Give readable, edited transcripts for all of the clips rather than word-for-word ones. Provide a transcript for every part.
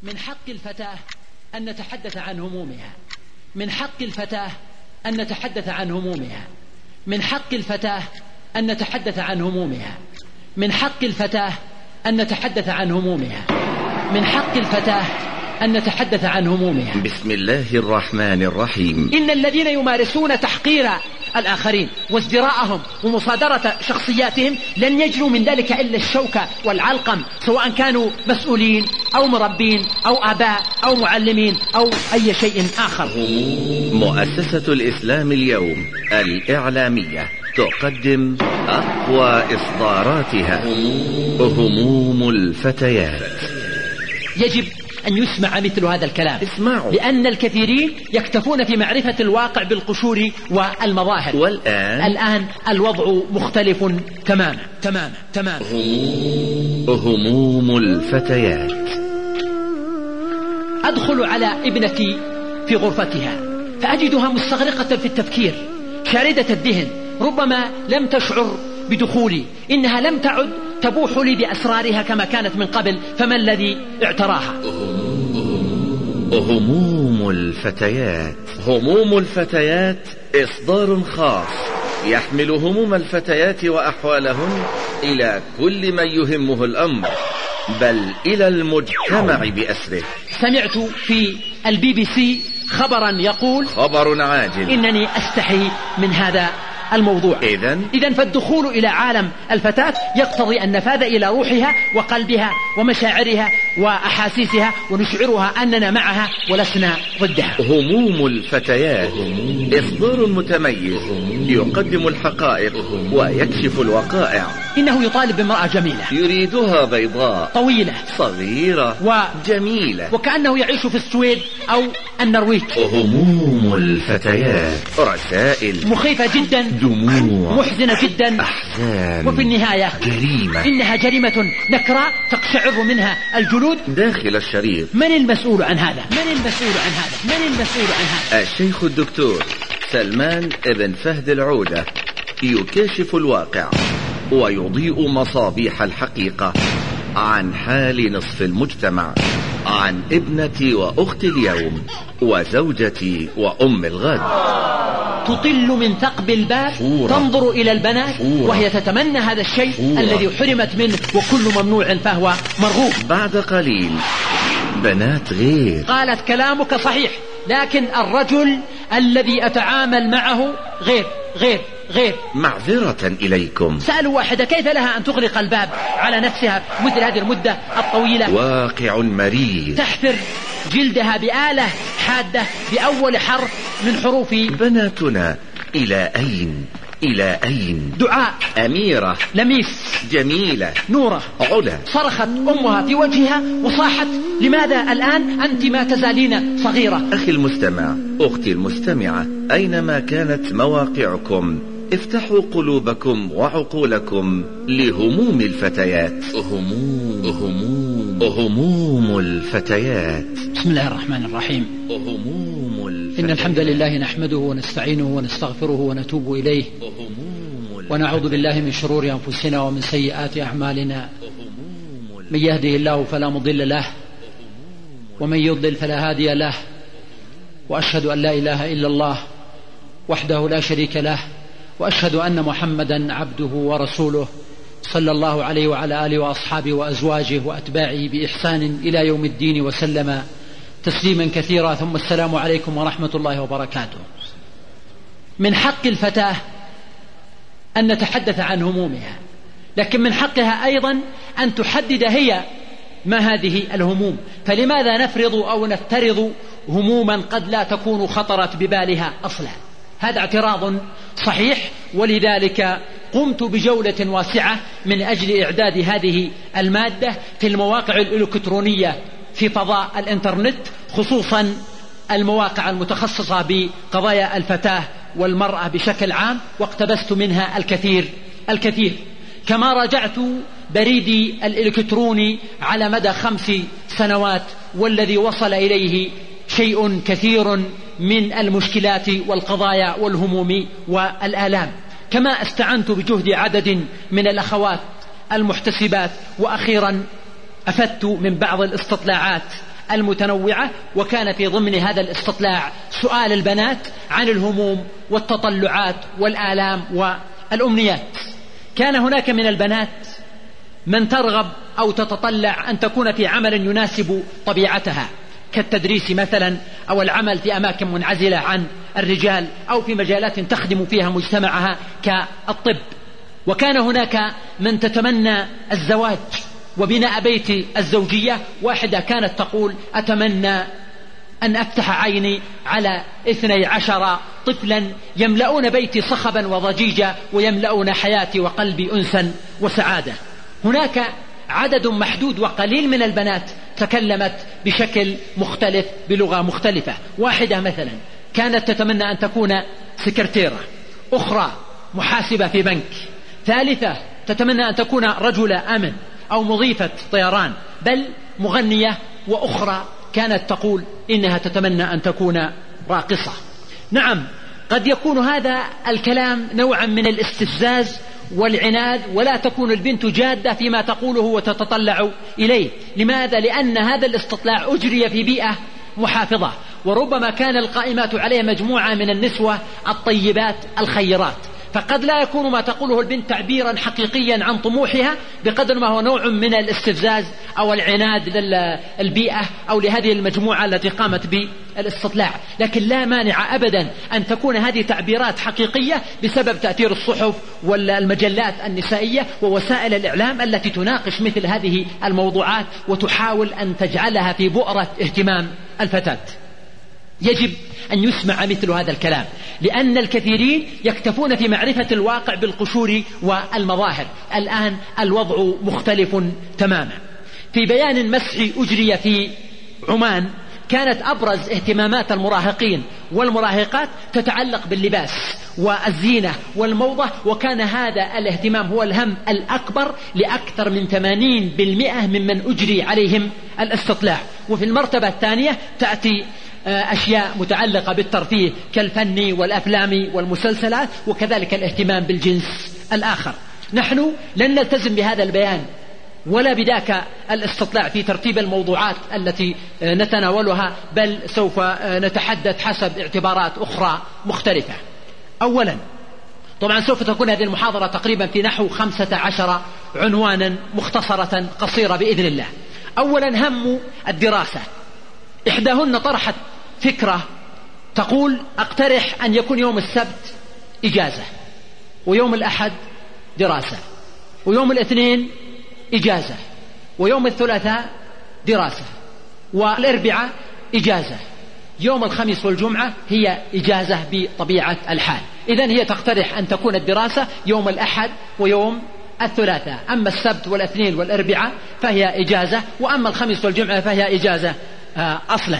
من حق الفتاة أن نتحدث عن همومها. من حق الفتاة أن نتحدث عن همومها. من حق الفتاة أن نتحدث عن همومها. من حق الفتاة أن نتحدث عن همومها. من حق الفتاة أن نتحدث عن همومها. بسم الله الرحمن الرحيم. إن الذين يمارسون تحقير الآخرين وازدراءهم ومصادرة شخصياتهم لن يجلوا من ذلك إلا الشوكة والعلقم، سواء كانوا مسؤولين أو مربين أو آباء أو معلمين أو أي شيء آخر. مؤسسة الإسلام اليوم الإعلامية تقدم أقوى إصداراتها، هموم الفتيات. يجب أن يسمع مثل هذا الكلام. اسمعوا. لأن الكثيرين يكتفون في معرفة الواقع بالقشور والمظاهر، والآن الوضع مختلف تماما. هموم الفتيات. أدخل على ابنتي في غرفتها فأجدها مستغرقة في التفكير، شاردة الذهن، ربما لم تشعر بدخولي. إنها لم تعد تبوح لي بأسرارها كما كانت من قبل، فما الذي اعتراها؟ هموم الفتيات. هموم الفتيات إصدار خاص يحمل هموم الفتيات وأحوالهن إلى كل من يهمه الأمر، بل إلى المجتمع بأسره. سمعت في الBBC خبرا يقول: خبر عاجل. إنني أستحي من هذا الموضوع. إذن فالدخول إلى عالم الفتاة يقتضي النفاذ إلى روحها وقلبها ومشاعرها وأحاسيسها، ونشعرها أننا معها ولسنا ضدها. هموم الفتيات إصدار متميز يقدم الحقائق ويكشف الوقائع. إنه يطالب بامرأة جميلة يريدها بيضاء طويلة صغيرة وجميلة، وكأنه يعيش في السويد أو النرويج. هموم الفتيات رسائل مخيفة جدا، دموع محزنة جدا، أحزان، وفي النهاية جريمة. إنها جريمة نكراء تقشعر منها الجلود داخل الشريط. من المسؤول عن هذا؟ الشيخ الدكتور سلمان ابن فهد العودة يكشف الواقع ويضيء مصابيح الحقيقة عن حال نصف المجتمع، عن ابنتي وأخت اليوم وزوجتي وأم الغد. تطل من ثقب الباب تنظر إلى البنات وهي تتمنى هذا الشيء الذي حرمت منه، وكل ممنوع فهو مرغوب. بعد قليل بنات غير. قالت: كلامك صحيح، لكن الرجل الذي أتعامل معه غير. معذرة إليكم. سألوا واحدة: كيف لها أن تغلق الباب على نفسها مثل هذه المدة الطويلة؟ واقع مريض. تحفر جلدها بآلة حادة بأول حرف من حروف. بناتنا إلى أين؟ دعاء، أميرة، لميس، جميلة، نورة، علا. صرخت أمها في وجهها وصاحت: لماذا الآن أنت ما تزالين صغيرة؟ أخي المستمع، أختي المستمعة، أينما كانت مواقعكم افتحوا قلوبكم وعقولكم لهموم الفتيات. هموم الفتيات. بسم الله الرحمن الرحيم. هموم الفتيات. إن الحمد لله نحمده ونستعينه ونستغفره ونتوب إليه، ونعوذ بالله من شرور أنفسنا ومن سيئات أعمالنا. من يهده الله فلا مضل له، ومن يضلل فلا هادي له، وأشهد أن لا إله إلا الله وحده لا شريك له، وأشهد أن محمدا عبده ورسوله، صلى الله عليه وعلى آله وأصحابه وأزواجه وأتباعه بإحسان إلى يوم الدين، وسلم تسليما كثيرا. ثم السلام عليكم ورحمة الله وبركاته. من حق الفتاة أن نتحدث عن همومها، لكن من حقها أيضا أن تحدد هي ما هذه الهموم. فلماذا نفرض أو نفترض هموما قد لا تكون خطرت ببالها أصلا؟ هذا اعتراض صحيح، ولذلك قمت بجولة واسعة من أجل إعداد هذه المادة في المواقع الإلكترونية في فضاء الإنترنت، خصوصا المواقع المتخصصة بقضايا الفتاة والمرأة بشكل عام، واقتبست منها الكثير. كما راجعت بريدي الإلكتروني على مدى 5 سنوات، والذي وصل إليه شيء كثير من المشكلات والقضايا والهموم والآلام. كما استعنت بجهد عدد من الأخوات المحتسبات، وأخيرا أفدت من بعض الاستطلاعات المتنوعة. وكان في ضمن هذا الاستطلاع سؤال البنات عن الهموم والتطلعات والآلام والأمنيات. كان هناك من البنات من ترغب أو تتطلع أن تكون في عمل يناسب طبيعتها كالتدريس مثلا، أو العمل في أماكن منعزلة عن الرجال، أو في مجالات تخدم فيها مجتمعها كالطب. وكان هناك من تتمنى الزواج وبناء بيت الزوجية. واحدة كانت تقول: أتمنى أن أفتح عيني على 12 طفلا يملؤون بيتي صخبا وضجيجا ويملؤون حياتي وقلبي أنسا وسعادة. هناك عدد محدود وقليل من البنات تكلمت بشكل مختلف بلغة مختلفة. واحدة مثلا كانت تتمنى أن تكون سكرتيرة، أخرى محاسبة في بنك، ثالثة تتمنى أن تكون رجل أمن أو مضيفة طيران، بل مغنية، وأخرى كانت تقول إنها تتمنى أن تكون راقصة. نعم، قد يكون هذا الكلام نوعا من الاستفزاز والعناد، ولا تكون البنت جادة فيما تقوله وتتطلع إليه. لماذا؟ لأن هذا الاستطلاع أجري في بيئة محافظة، وربما كان القائمات عليه مجموعة من النسوة الطيبات الخيرات، فقد لا يكون ما تقوله البنت تعبيرا حقيقيا عن طموحها بقدر ما هو نوع من الاستفزاز أو العناد للبيئة أو لهذه المجموعة التي قامت بالاستطلاع. لكن لا مانع أبدا أن تكون هذه تعبيرات حقيقية بسبب تأثير الصحف والمجلات النسائية ووسائل الإعلام التي تناقش مثل هذه الموضوعات وتحاول أن تجعلها في بؤرة اهتمام الفتاة. يجب أن يسمع مثل هذا الكلام، لأن الكثيرين يكتفون في معرفة الواقع بالقشور والمظاهر. الآن الوضع مختلف تماما. في بيان مسحي أجري في عمان، كانت أبرز اهتمامات المراهقين والمراهقات تتعلق باللباس والزينة والموضة، وكان هذا الاهتمام هو الهم الأكبر لأكثر من 80% ممن أجري عليهم الاستطلاع. وفي المرتبة الثانية تأتي أشياء متعلقة بالترفيه كالفن والأفلام والمسلسلات، وكذلك الاهتمام بالجنس الآخر. نحن لن نلتزم بهذا البيان ولا بذاك الاستطلاع في ترتيب الموضوعات التي نتناولها، بل سوف نتحدث حسب اعتبارات أخرى مختلفة. أولا، طبعا سوف تكون هذه المحاضرة تقريبا في نحو 15 عنوانا مختصرة قصيرة بإذن الله. أولا، هم الدراسة. إحداهن طرحت فكرة تقول: أقترح أن يكون يوم السبت إجازة، ويوم الأحد دراسة، ويوم الاثنين إجازة، ويوم الثلاثاء دراسة، والأربعاء إجازة، يوم الخميس والجمعة هي إجازة بطبيعة الحال. إذن هي تقترح أن تكون الدراسة يوم الأحد ويوم الثلاثاء، أما السبت والاثنين والأربعاء فهي إجازة، وأما الخميس والجمعة فهي إجازة أصلا.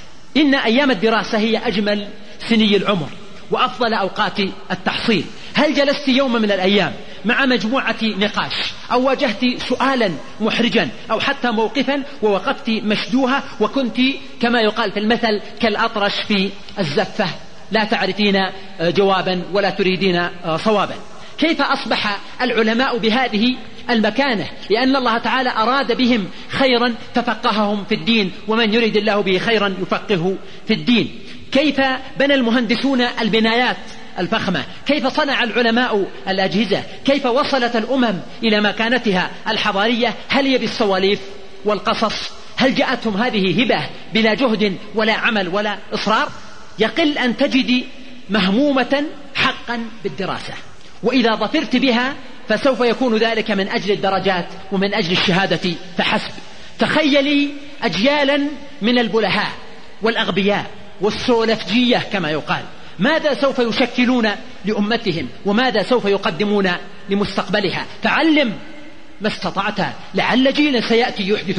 إن أيام الدراسة هي أجمل سني العمر وأفضل أوقات التحصيل. هل جلست يوم من الأيام مع مجموعة نقاش أو واجهت سؤالا محرجا أو حتى موقفا ووقفت مشدوها وكنت كما يقال في المثل كالأطرش في الزفة، لا تعرفين جوابا ولا تريدين صوابا؟ كيف أصبح العلماء بهذه المكانة؟ لأن الله تعالى أراد بهم خيرا ففقههم في الدين، ومن يريد الله به خيرا يفقهه في الدين. كيف بنى المهندسون البنايات الفخمة؟ كيف صنع العلماء الأجهزة؟ كيف وصلت الأمم إلى مكانتها الحضارية؟ هل هي بالسواليف والقصص؟ هل جاءتهم هذه هبة بلا جهد ولا عمل ولا إصرار؟ يقل أن تجد مهمومة حقا بالدراسة، وإذا ظفرت بها فسوف يكون ذلك من أجل الدرجات ومن أجل الشهادة فحسب. تخيلي أجيالا من البلهاء والأغبياء والسولفجية كما يقال، ماذا سوف يشكلون لأمتهم وماذا سوف يقدمون لمستقبلها؟ تعلم ما استطعت، لعل جيلا سيأتي يحدث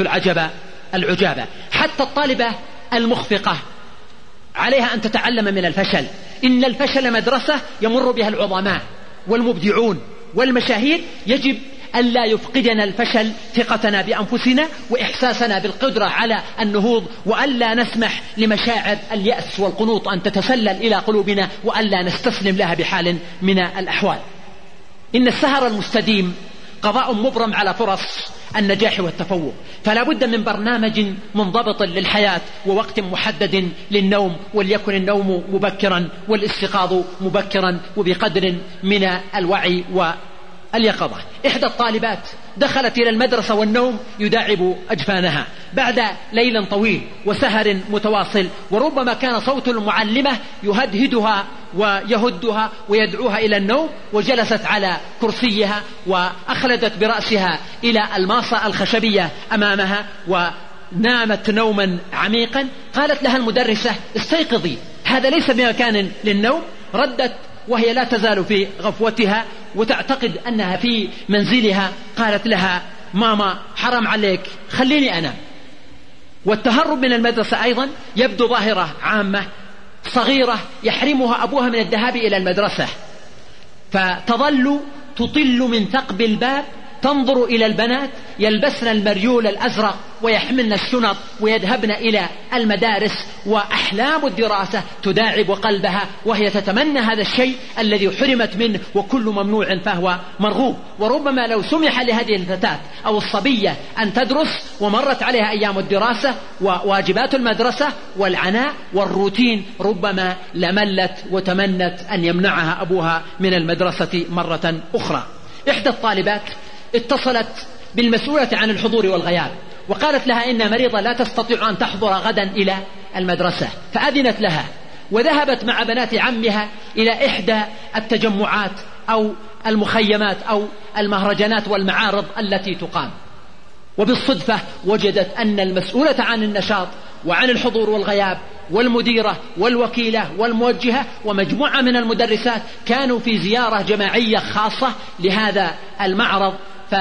العجابة. حتى الطالبة المخفقة عليها أن تتعلم من الفشل. إن الفشل مدرسة يمر بها العظماء والمبدعون والمشاهير. يجب ألا يفقدنا الفشل ثقتنا بأنفسنا وإحساسنا بالقدرة على النهوض، وألا نسمح لمشاعر اليأس والقنوط أن تتسلل إلى قلوبنا، وألا نستسلم لها بحال من الأحوال. إن السهر المستديم قضاء مبرم على فرص النجاح والتفوق. فلا بد من برنامج منضبط للحياة ووقت محدد للنوم، وليكن النوم مبكرا والاستيقاظ مبكرا وبقدر من الوعي واليقظة. إحدى الطالبات دخلت إلى المدرسة والنوم يداعب أجفانها بعد ليل طويل وسهر متواصل، وربما كان صوت المعلمة يهدهدها ويهدها ويدعوها إلى النوم، وجلست على كرسيها وأخلدت برأسها إلى الماصة الخشبية أمامها ونامت نوما عميقا. قالت لها المدرسة: استيقظي، هذا ليس بمكان للنوم. ردت وهي لا تزال في غفوتها وتعتقد أنها في منزلها. قالت لها: ماما حرام عليك، خليني أنام. والتهرب من المدرسة أيضا يبدو ظاهرة عامة صغيرة يحرمها أبوها من الذهاب إلى المدرسة، فتظل تطل من ثقب الباب تنظر إلى البنات يلبسن المريول الأزرق ويحملن الشنط ويذهبن إلى المدارس، وأحلام الدراسة تداعب قلبها وهي تتمنى هذا الشيء الذي حرمت منه، وكل ممنوع فهو مرغوب. وربما لو سمح لهذه الفتاة أو الصبية أن تدرس ومرت عليها أيام الدراسة وواجبات المدرسة والعناء والروتين، ربما لملت وتمنت أن يمنعها أبوها من المدرسة مرة أخرى. إحدى الطالبات اتصلت بالمسؤولة عن الحضور والغياب وقالت لها إن مريضة لا تستطيع أن تحضر غدا إلى المدرسة، فأذنت لها وذهبت مع بنات عمها إلى إحدى التجمعات أو المخيمات أو المهرجانات والمعارض التي تقام. وبالصدفة وجدت أن المسؤولة عن النشاط وعن الحضور والغياب والمديرة والوكيلة والموجهة ومجموعة من المدرسات كانوا في زيارة جماعية خاصة لهذا المعرض،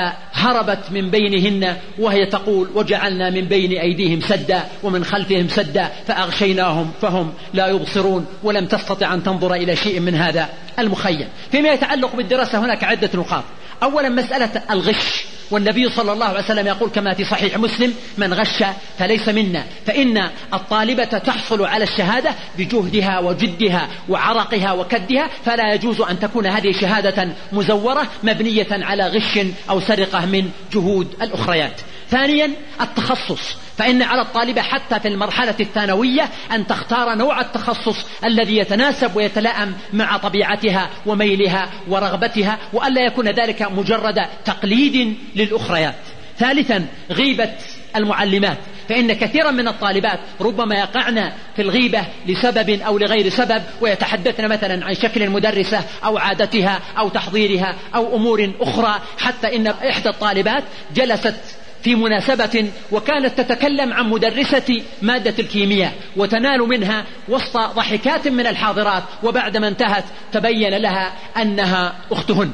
فهربت من بينهن وهي تقول: وجعلنا من بين أيديهم سدا ومن خلفهم سدا فأغشيناهم فهم لا يبصرون، ولم تستطع أن تنظر إلى شيء من هذا المخيم. فيما يتعلق بالدراسة هناك عدة نقاط. أولا مسألة الغش، والنبي صلى الله عليه وسلم يقول كما في صحيح مسلم: من غش فليس منا. فإن الطالبة تحصل على الشهادة بجهدها وجدها وعرقها وكدها، فلا يجوز أن تكون هذه شهادة مزورة مبنية على غش أو سرقة من جهود الأخريات. ثانيا التخصص، فإن على الطالبة حتى في المرحلة الثانوية أن تختار نوع التخصص الذي يتناسب ويتلائم مع طبيعتها وميلها ورغبتها، وألا يكون ذلك مجرد تقليد للأخريات. ثالثا غيبة المعلمات، فإن كثيرا من الطالبات ربما يقعن في الغيبة لسبب أو لغير سبب، ويتحدثن مثلا عن شكل المدرسة أو عادتها أو تحضيرها أو أمور أخرى. حتى إن إحدى الطالبات جلست في مناسبة وكانت تتكلم عن مدرسة مادة الكيمياء وتنال منها وسط ضحكات من الحاضرات، وبعدما انتهت تبين لها أنها أختهن.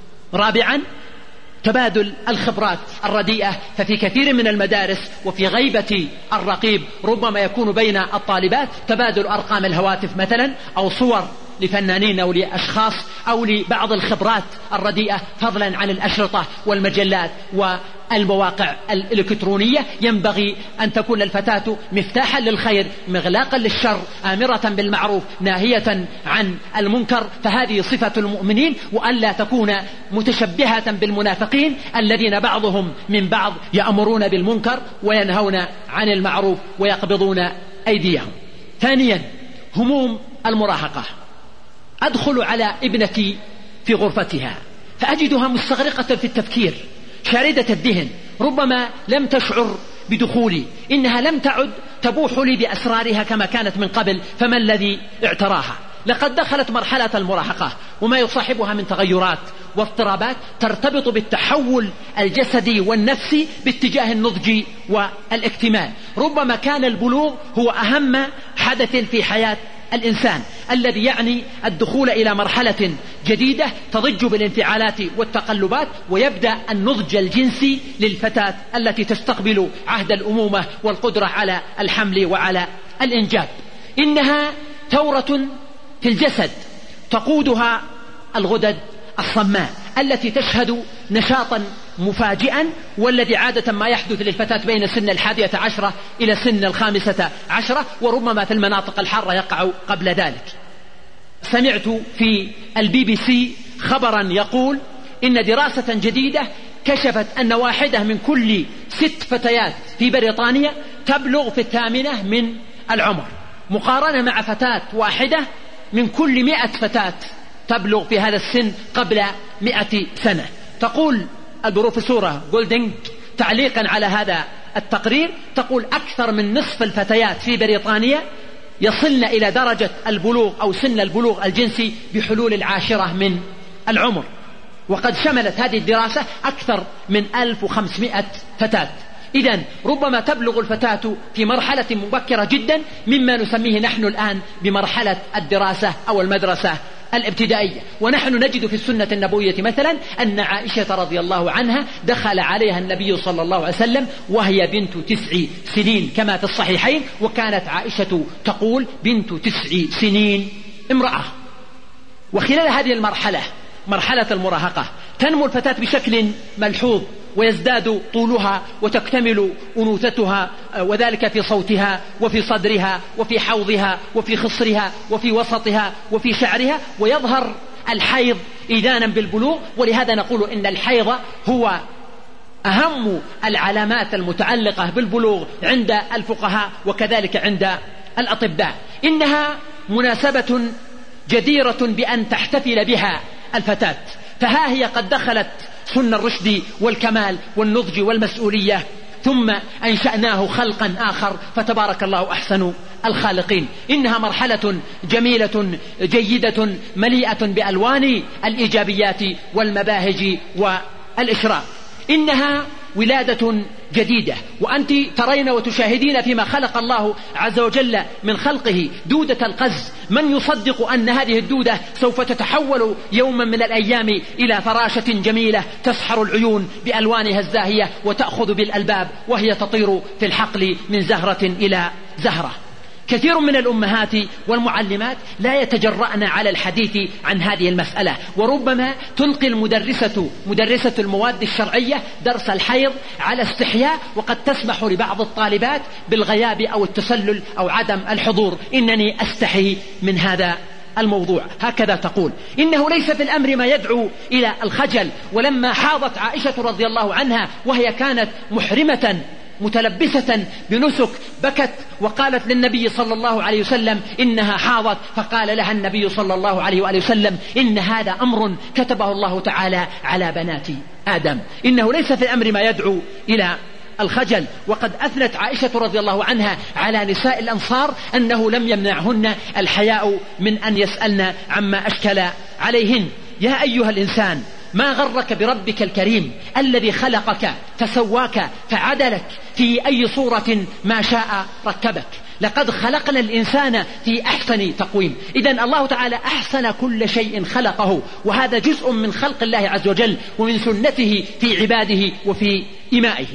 رابعا تبادل الخبرات الرديئة، ففي كثير من المدارس وفي غيبة الرقيب ربما يكون بين الطالبات تبادل أرقام الهواتف مثلا أو صور لفنانين أو لأشخاص أو لبعض الخبرات الرديئة، فضلا عن الأشرطة والمجلات والمواقع الإلكترونية. ينبغي أن تكون الفتاة مفتاحا للخير مغلاقا للشر، آمرة بالمعروف ناهية عن المنكر، فهذه صفة المؤمنين، وألا تكون متشبهة بالمنافقين الذين بعضهم من بعض يأمرون بالمنكر وينهون عن المعروف ويقبضون أيديهم. ثانيا هموم المراهقة. أدخل على ابنتي في غرفتها فأجدها مستغرقة في التفكير شاردة الذهن، ربما لم تشعر بدخولي، إنها لم تعد تبوح لي بأسرارها كما كانت من قبل، فما الذي اعتراها؟ لقد دخلت مرحلة المراهقة وما يصاحبها من تغيرات واضطرابات ترتبط بالتحول الجسدي والنفسي باتجاه النضج والاكتمال. ربما كان البلوغ هو أهم حدث في حياة الإنسان، الذي يعني الدخول إلى مرحلة جديدة تضج بالانفعالات والتقلبات، ويبدأ النضج الجنسي للفتاة التي تستقبل عهد الأمومة والقدرة على الحمل وعلى الإنجاب. إنها ثورة في الجسد تقودها الغدد الصماء التي تشهد نشاطا مفاجئا، والذي عادة ما يحدث للفتاة بين سن 11 إلى سن 15، وربما في المناطق الحارة يقع قبل ذلك. سمعت في الBBC خبرا يقول إن دراسة جديدة كشفت أن واحدة من كل 6 فتيات في بريطانيا تبلغ في 8 من العمر، مقارنة مع فتاة واحدة من كل 100 فتاة تبلغ في هذا السن قبل 100 سنة. تقول البروفيسورة جولدينج تعليقا على هذا التقرير، تقول أكثر من نصف الفتيات في بريطانيا يصلن إلى درجة البلوغ أو سن البلوغ الجنسي بحلول 10 من العمر، وقد شملت هذه الدراسة أكثر من 1500 فتاة. إذن ربما تبلغ الفتاة في مرحلة مبكرة جدا مما نسميه نحن الآن بمرحلة الدراسة أو المدرسة الابتدائية. ونحن نجد في السنة النبوية مثلا أن عائشة رضي الله عنها دخل عليها النبي صلى الله عليه وسلم وهي بنت 9 سنين كما في الصحيحين، وكانت عائشة تقول بنت 9 سنين امرأة. وخلال هذه المرحلة، مرحلة المراهقة، تنمو الفتاة بشكل ملحوظ ويزداد طولها وتكتمل أنوثتها، وذلك في صوتها وفي صدرها وفي حوضها وفي خصرها وفي وسطها وفي شعرها، ويظهر الحيض إذانا بالبلوغ. ولهذا نقول إن الحيض هو أهم العلامات المتعلقة بالبلوغ عند الفقهاء وكذلك عند الأطباء. إنها مناسبة جديرة بأن تحتفل بها الفتاة، فها هي قد دخلت سن الرشد والكمال والنضج والمسؤولية، ثم أنشأناه خلقا آخر فتبارك الله أحسن الخالقين. إنها مرحلة جميلة جيدة مليئة بألوان الإيجابيات والمباهج والإشراق. إنها ولادة جديدة، وأنت ترين وتشاهدين فيما خلق الله عز وجل من خلقه دودة القز. من يصدق أن هذه الدودة سوف تتحول يوما من الأيام إلى فراشة جميلة تسحر العيون بألوانها الزاهية وتأخذ بالألباب وهي تطير في الحقل من زهرة إلى زهرة. كثير من الأمهات والمعلمات لا يتجرأن على الحديث عن هذه المسألة، وربما تلقي مدرسة المواد الشرعية درس الحيض على استحياء، وقد تسمح لبعض الطالبات بالغياب أو التسلل أو عدم الحضور. إنني أستحي من هذا الموضوع. هكذا تقول: إنه ليس في الأمر ما يدعو إلى الخجل. ولما حاضت عائشة رضي الله عنها وهي كانت محرمة متلبسة بنسك بكت وقالت للنبي صلى الله عليه وسلم إنها حاضت، فقال لها النبي صلى الله عليه وآله وسلم: إن هذا أمر كتبه الله تعالى على بنات آدم. إنه ليس في الأمر ما يدعو إلى الخجل. وقد أثنت عائشة رضي الله عنها على نساء الأنصار أنه لم يمنعهن الحياء من أن يسألن عما أشكل عليهن. يا أيها الإنسان، ما غرك بربك الكريم الذي خلقك فسواك فعدلك في أي صورة ما شاء ركبك. لقد خلقنا الإنسان في أحسن تقويم. إذن الله تعالى أحسن كل شيء خلقه، وهذا جزء من خلق الله عز وجل ومن سنته في عباده وفي إمائه.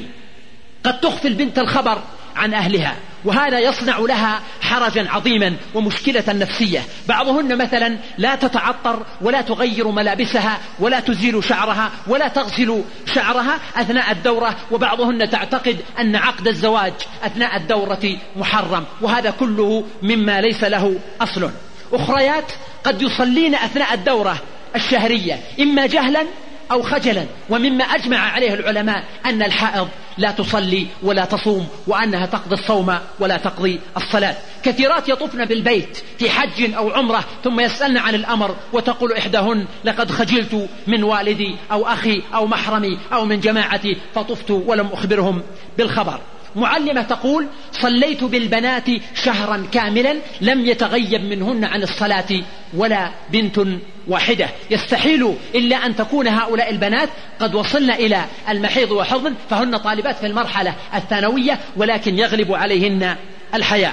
قد تخفي البنت الخبر عن أهلها، وهذا يصنع لها حرجا عظيما ومشكلة نفسية. بعضهن مثلا لا تتعطر ولا تغير ملابسها ولا تزيل شعرها ولا تغسل شعرها أثناء الدورة، وبعضهن تعتقد أن عقد الزواج أثناء الدورة محرم، وهذا كله مما ليس له أصل. أخريات قد يصلين أثناء الدورة الشهرية إما جهلا أو خجلا، ومما أجمع عليه العلماء أن الحائض لا تصلي ولا تصوم، وأنها تقضي الصوم ولا تقضي الصلاة. كثيرات يطفن بالبيت في حج أو عمرة ثم يسألن عن الأمر، وتقول إحداهن: لقد خجلت من والدي أو أخي أو محرمي أو من جماعتي فطفت ولم أخبرهم بالخبر. معلمة تقول: صليت بالبنات شهرا كاملا لم يتغيب منهن عن الصلاة ولا بنت واحدة. يستحيل إلا أن تكون هؤلاء البنات قد وصلن إلى المحيض وحضن، فهن طالبات في المرحلة الثانوية ولكن يغلب عليهن الحياء.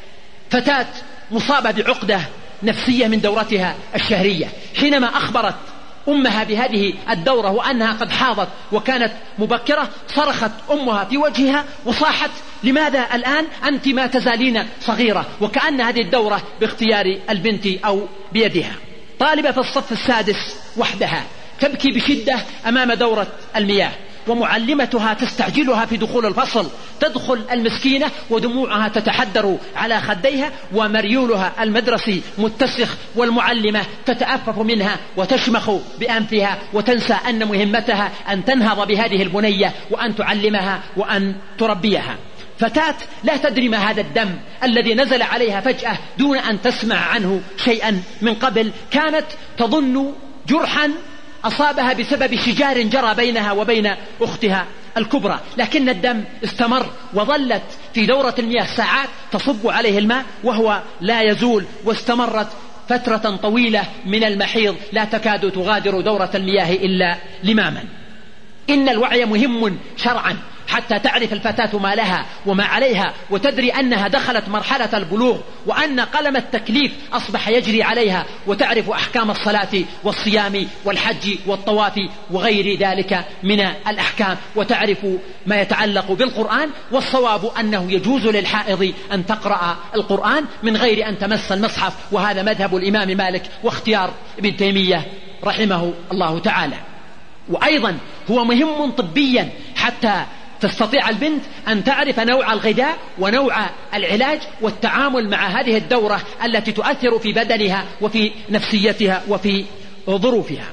فتاة مصابة بعقدة نفسية من دورتها الشهرية، حينما أخبرت أمها بهذه الدورة وأنها قد حاضت وكانت مبكرة، صرخت أمها في وجهها وصاحت: لماذا الآن أنت ما تزالين صغيرة؟ وكأن هذه الدورة باختيار البنت أو بيدها. طالبة في الصف السادس وحدها تبكي بشدة أمام دورة المياه، ومعلمتها تستعجلها في دخول الفصل، تدخل المسكينة ودموعها تتحدر على خديها ومريولها المدرسي متسخ، والمعلمة تتأفف منها وتشمخ بأنفها وتنسى أن مهمتها أن تنهض بهذه البنية وأن تعلمها وأن تربيها. فتاة لا تدري ما هذا الدم الذي نزل عليها فجأة دون أن تسمع عنه شيئا من قبل، كانت تظن جرحا أصابها بسبب شجار جرى بينها وبين أختها الكبرى، لكن الدم استمر وظلت في دورة المياه ساعات تصب عليه الماء وهو لا يزول، واستمرت فترة طويلة من المحيض لا تكاد تغادر دورة المياه إلا لماما. إن الوعي مهم شرعا حتى تعرف الفتاة ما لها وما عليها، وتدري أنها دخلت مرحلة البلوغ وأن قلم التكليف أصبح يجري عليها، وتعرف أحكام الصلاة والصيام والحج والطواف وغير ذلك من الأحكام، وتعرف ما يتعلق بالقرآن. والصواب أنه يجوز للحائض أن تقرأ القرآن من غير أن تمس المصحف، وهذا مذهب الإمام مالك واختيار ابن تيمية رحمه الله تعالى. وأيضا هو مهم طبيا حتى تستطيع البنت أن تعرف نوع الغذاء ونوع العلاج والتعامل مع هذه الدورة التي تؤثر في بدنها وفي نفسيتها وفي ظروفها.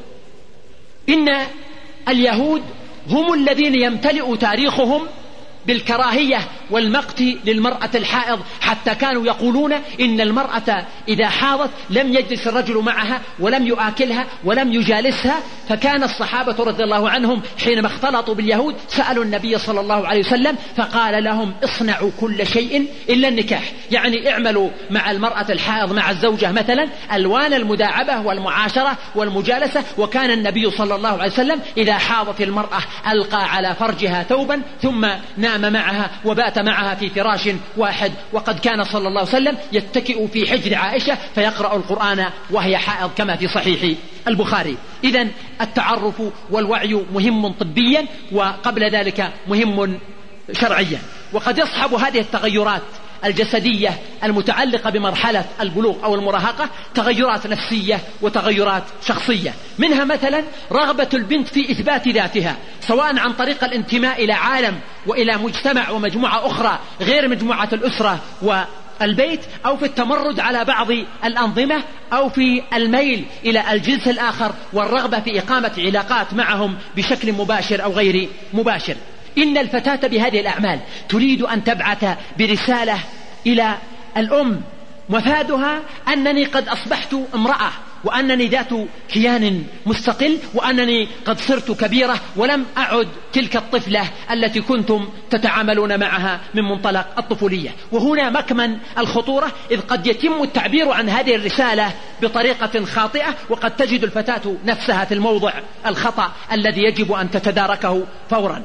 إن اليهود هم الذين يمتلئ تاريخهم بالكراهية والمقت للمرأة الحائض، حتى كانوا يقولون إن المرأة إذا حاضت لم يجلس الرجل معها ولم يؤكلها ولم يجالسها. فكان الصحابة رضي الله عنهم حينما اختلطوا باليهود سألوا النبي صلى الله عليه وسلم فقال لهم اصنعوا كل شيء إلا النكاح، يعني اعملوا مع المرأة الحائض مع الزوجة مثلا ألوان المداعبة والمعاشرة والمجالسة. وكان النبي صلى الله عليه وسلم إذا حاضت المرأة ألقى على فرجها ثوبا ثم نام معها وبات معها في فراش واحد، وقد كان صلى الله عليه وسلم يتكئ في حجر عائشة فيقرأ القرآن وهي حائض كما في صحيح البخاري. إذن التعرف والوعي مهم طبيا، وقبل ذلك مهم شرعيا. وقد يصحب هذه التغيرات الجسدية المتعلقة بمرحلة البلوغ أو المراهقة تغيرات نفسية وتغيرات شخصية، منها مثلا رغبة البنت في إثبات ذاتها، سواء عن طريق الانتماء إلى عالم وإلى مجتمع ومجموعة أخرى غير مجموعة الأسرة والبيت، أو في التمرد على بعض الأنظمة، أو في الميل إلى الجنس الآخر والرغبة في إقامة علاقات معهم بشكل مباشر أو غير مباشر. إن الفتاة بهذه الأعمال تريد أن تبعث برسالة إلى الأم مفادها أنني قد أصبحت امرأة، وأنني ذات كيان مستقل، وأنني قد صرت كبيرة ولم أعد تلك الطفلة التي كنتم تتعاملون معها من منطلق الطفولية. وهنا مكمن الخطورة، إذ قد يتم التعبير عن هذه الرسالة بطريقة خاطئة، وقد تجد الفتاة نفسها في الموضع الخطأ الذي يجب أن تتداركه فورا.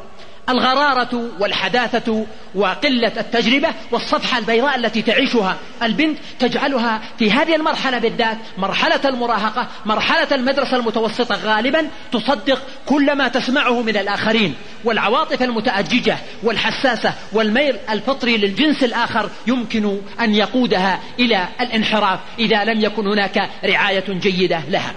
الغرارة والحداثة وقلة التجربة والصفحة البيضاء التي تعيشها البنت تجعلها في هذه المرحلة بالذات، مرحلة المراهقة، مرحلة المدرسة المتوسطة، غالبا تصدق كل ما تسمعه من الآخرين، والعواطف المتأججة والحساسة والميل الفطري للجنس الآخر يمكن أن يقودها إلى الانحراف إذا لم يكن هناك رعاية جيدة لها.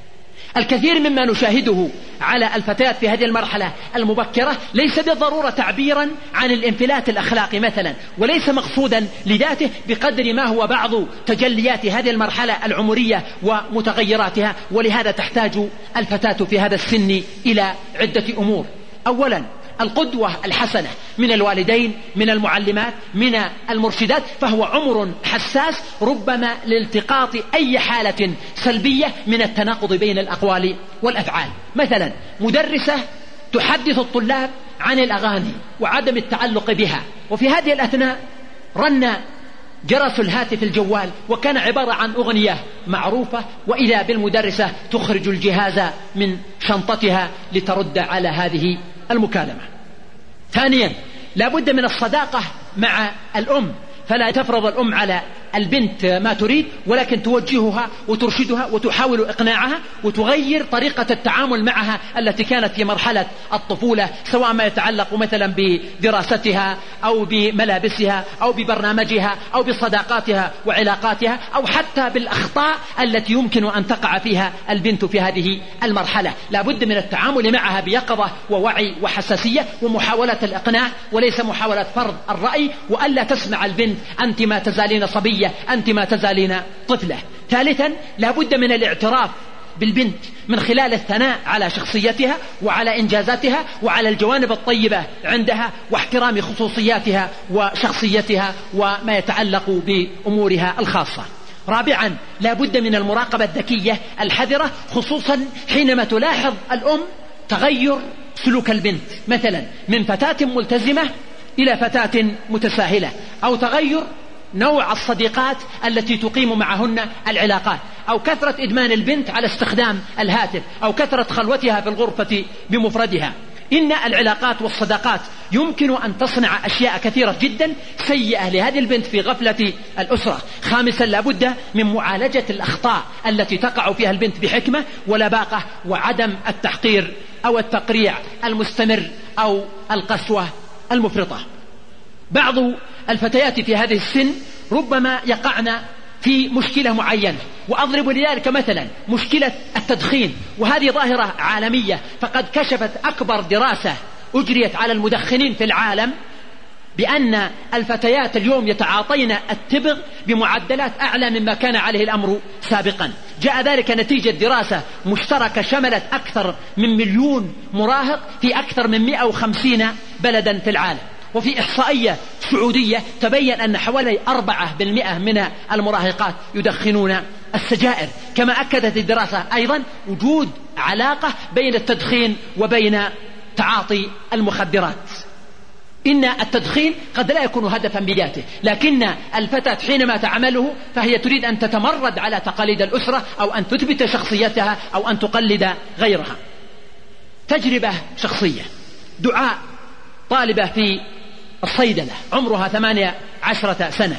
الكثير مما نشاهده على الفتيات في هذه المرحلة المبكرة ليس بالضرورة تعبيرا عن الانفلات الأخلاقي مثلا، وليس مقصودا لذاته بقدر ما هو بعض تجليات هذه المرحلة العمرية ومتغيراتها. ولهذا تحتاج الفتاة في هذا السن إلى عدة أمور. أولا القدوة الحسنة من الوالدين، من المعلمات، من المرشدات، فهو عمر حساس ربما لالتقاط أي حالة سلبية من التناقض بين الأقوال والأفعال. مثلا مدرسة تحدث الطلاب عن الأغاني وعدم التعلق بها، وفي هذه الأثناء رن جرس الهاتف الجوال وكان عبارة عن أغنية معروفة، وإذا بالمدرسة تخرج الجهاز من شنطتها لترد على هذه المكالمة. ثانيا لا بد من الصداقة مع الأم، فلا تفرض الأم على البنت ما تريد، ولكن توجهها وترشدها وتحاول إقناعها وتغير طريقة التعامل معها التي كانت في مرحلة الطفولة، سواء ما يتعلق مثلا بدراستها أو بملابسها أو ببرنامجها أو بصداقاتها وعلاقاتها أو حتى بالأخطاء التي يمكن أن تقع فيها البنت في هذه المرحلة. لا بد من التعامل معها بيقظة ووعي وحساسية ومحاولة الإقناع وليس محاولة فرض الرأي، وألا تسمع البنت أنت ما تزالين صبية، أنت ما تزالين طفلة. ثالثا لا بد من الاعتراف بالبنت من خلال الثناء على شخصيتها وعلى إنجازاتها وعلى الجوانب الطيبة عندها واحترام خصوصياتها وشخصيتها وما يتعلق بأمورها الخاصة. رابعا لا بد من المراقبة الذكية الحذرة، خصوصا حينما تلاحظ الأم تغير سلوك البنت، مثلا من فتاة ملتزمة إلى فتاة متساهلة، أو تغير نوع الصديقات التي تقيم معهن العلاقات، أو كثرة إدمان البنت على استخدام الهاتف، أو كثرة خلوتها في الغرفة بمفردها. إن العلاقات والصداقات يمكن أن تصنع أشياء كثيرة جدا سيئة لهذه البنت في غفلة الأسرة. خامسا لا بد من معالجة الأخطاء التي تقع فيها البنت بحكمة ولباقة، وعدم التحقير أو التقريع المستمر أو القسوة المفرطة. بعض الفتيات في هذه السن ربما يقعن في مشكلة معينة، وأضرب لذلك مثلا مشكلة التدخين، وهذه ظاهرة عالمية، فقد كشفت أكبر دراسة أجريت على المدخنين في العالم بأن الفتيات اليوم يتعاطين التبغ بمعدلات أعلى مما كان عليه الأمر سابقا. جاء ذلك نتيجة دراسة مشتركة شملت أكثر من 1,000,000 مراهق في أكثر من 150 بلدا في العالم. وفي إحصائية سعودية تبين أن حوالي 4% من المراهقات يدخنون السجائر. كما أكدت الدراسة أيضا وجود علاقة بين التدخين وبين تعاطي المخدرات. إن التدخين قد لا يكون هدفا بذاته، لكن الفتاة حينما تعمله فهي تريد أن تتمرد على تقاليد الأسرة أو أن تثبت شخصيتها أو أن تقلد غيرها. تجربة شخصية: دعاء طالبة في الصيدلة عمرها 18 سنة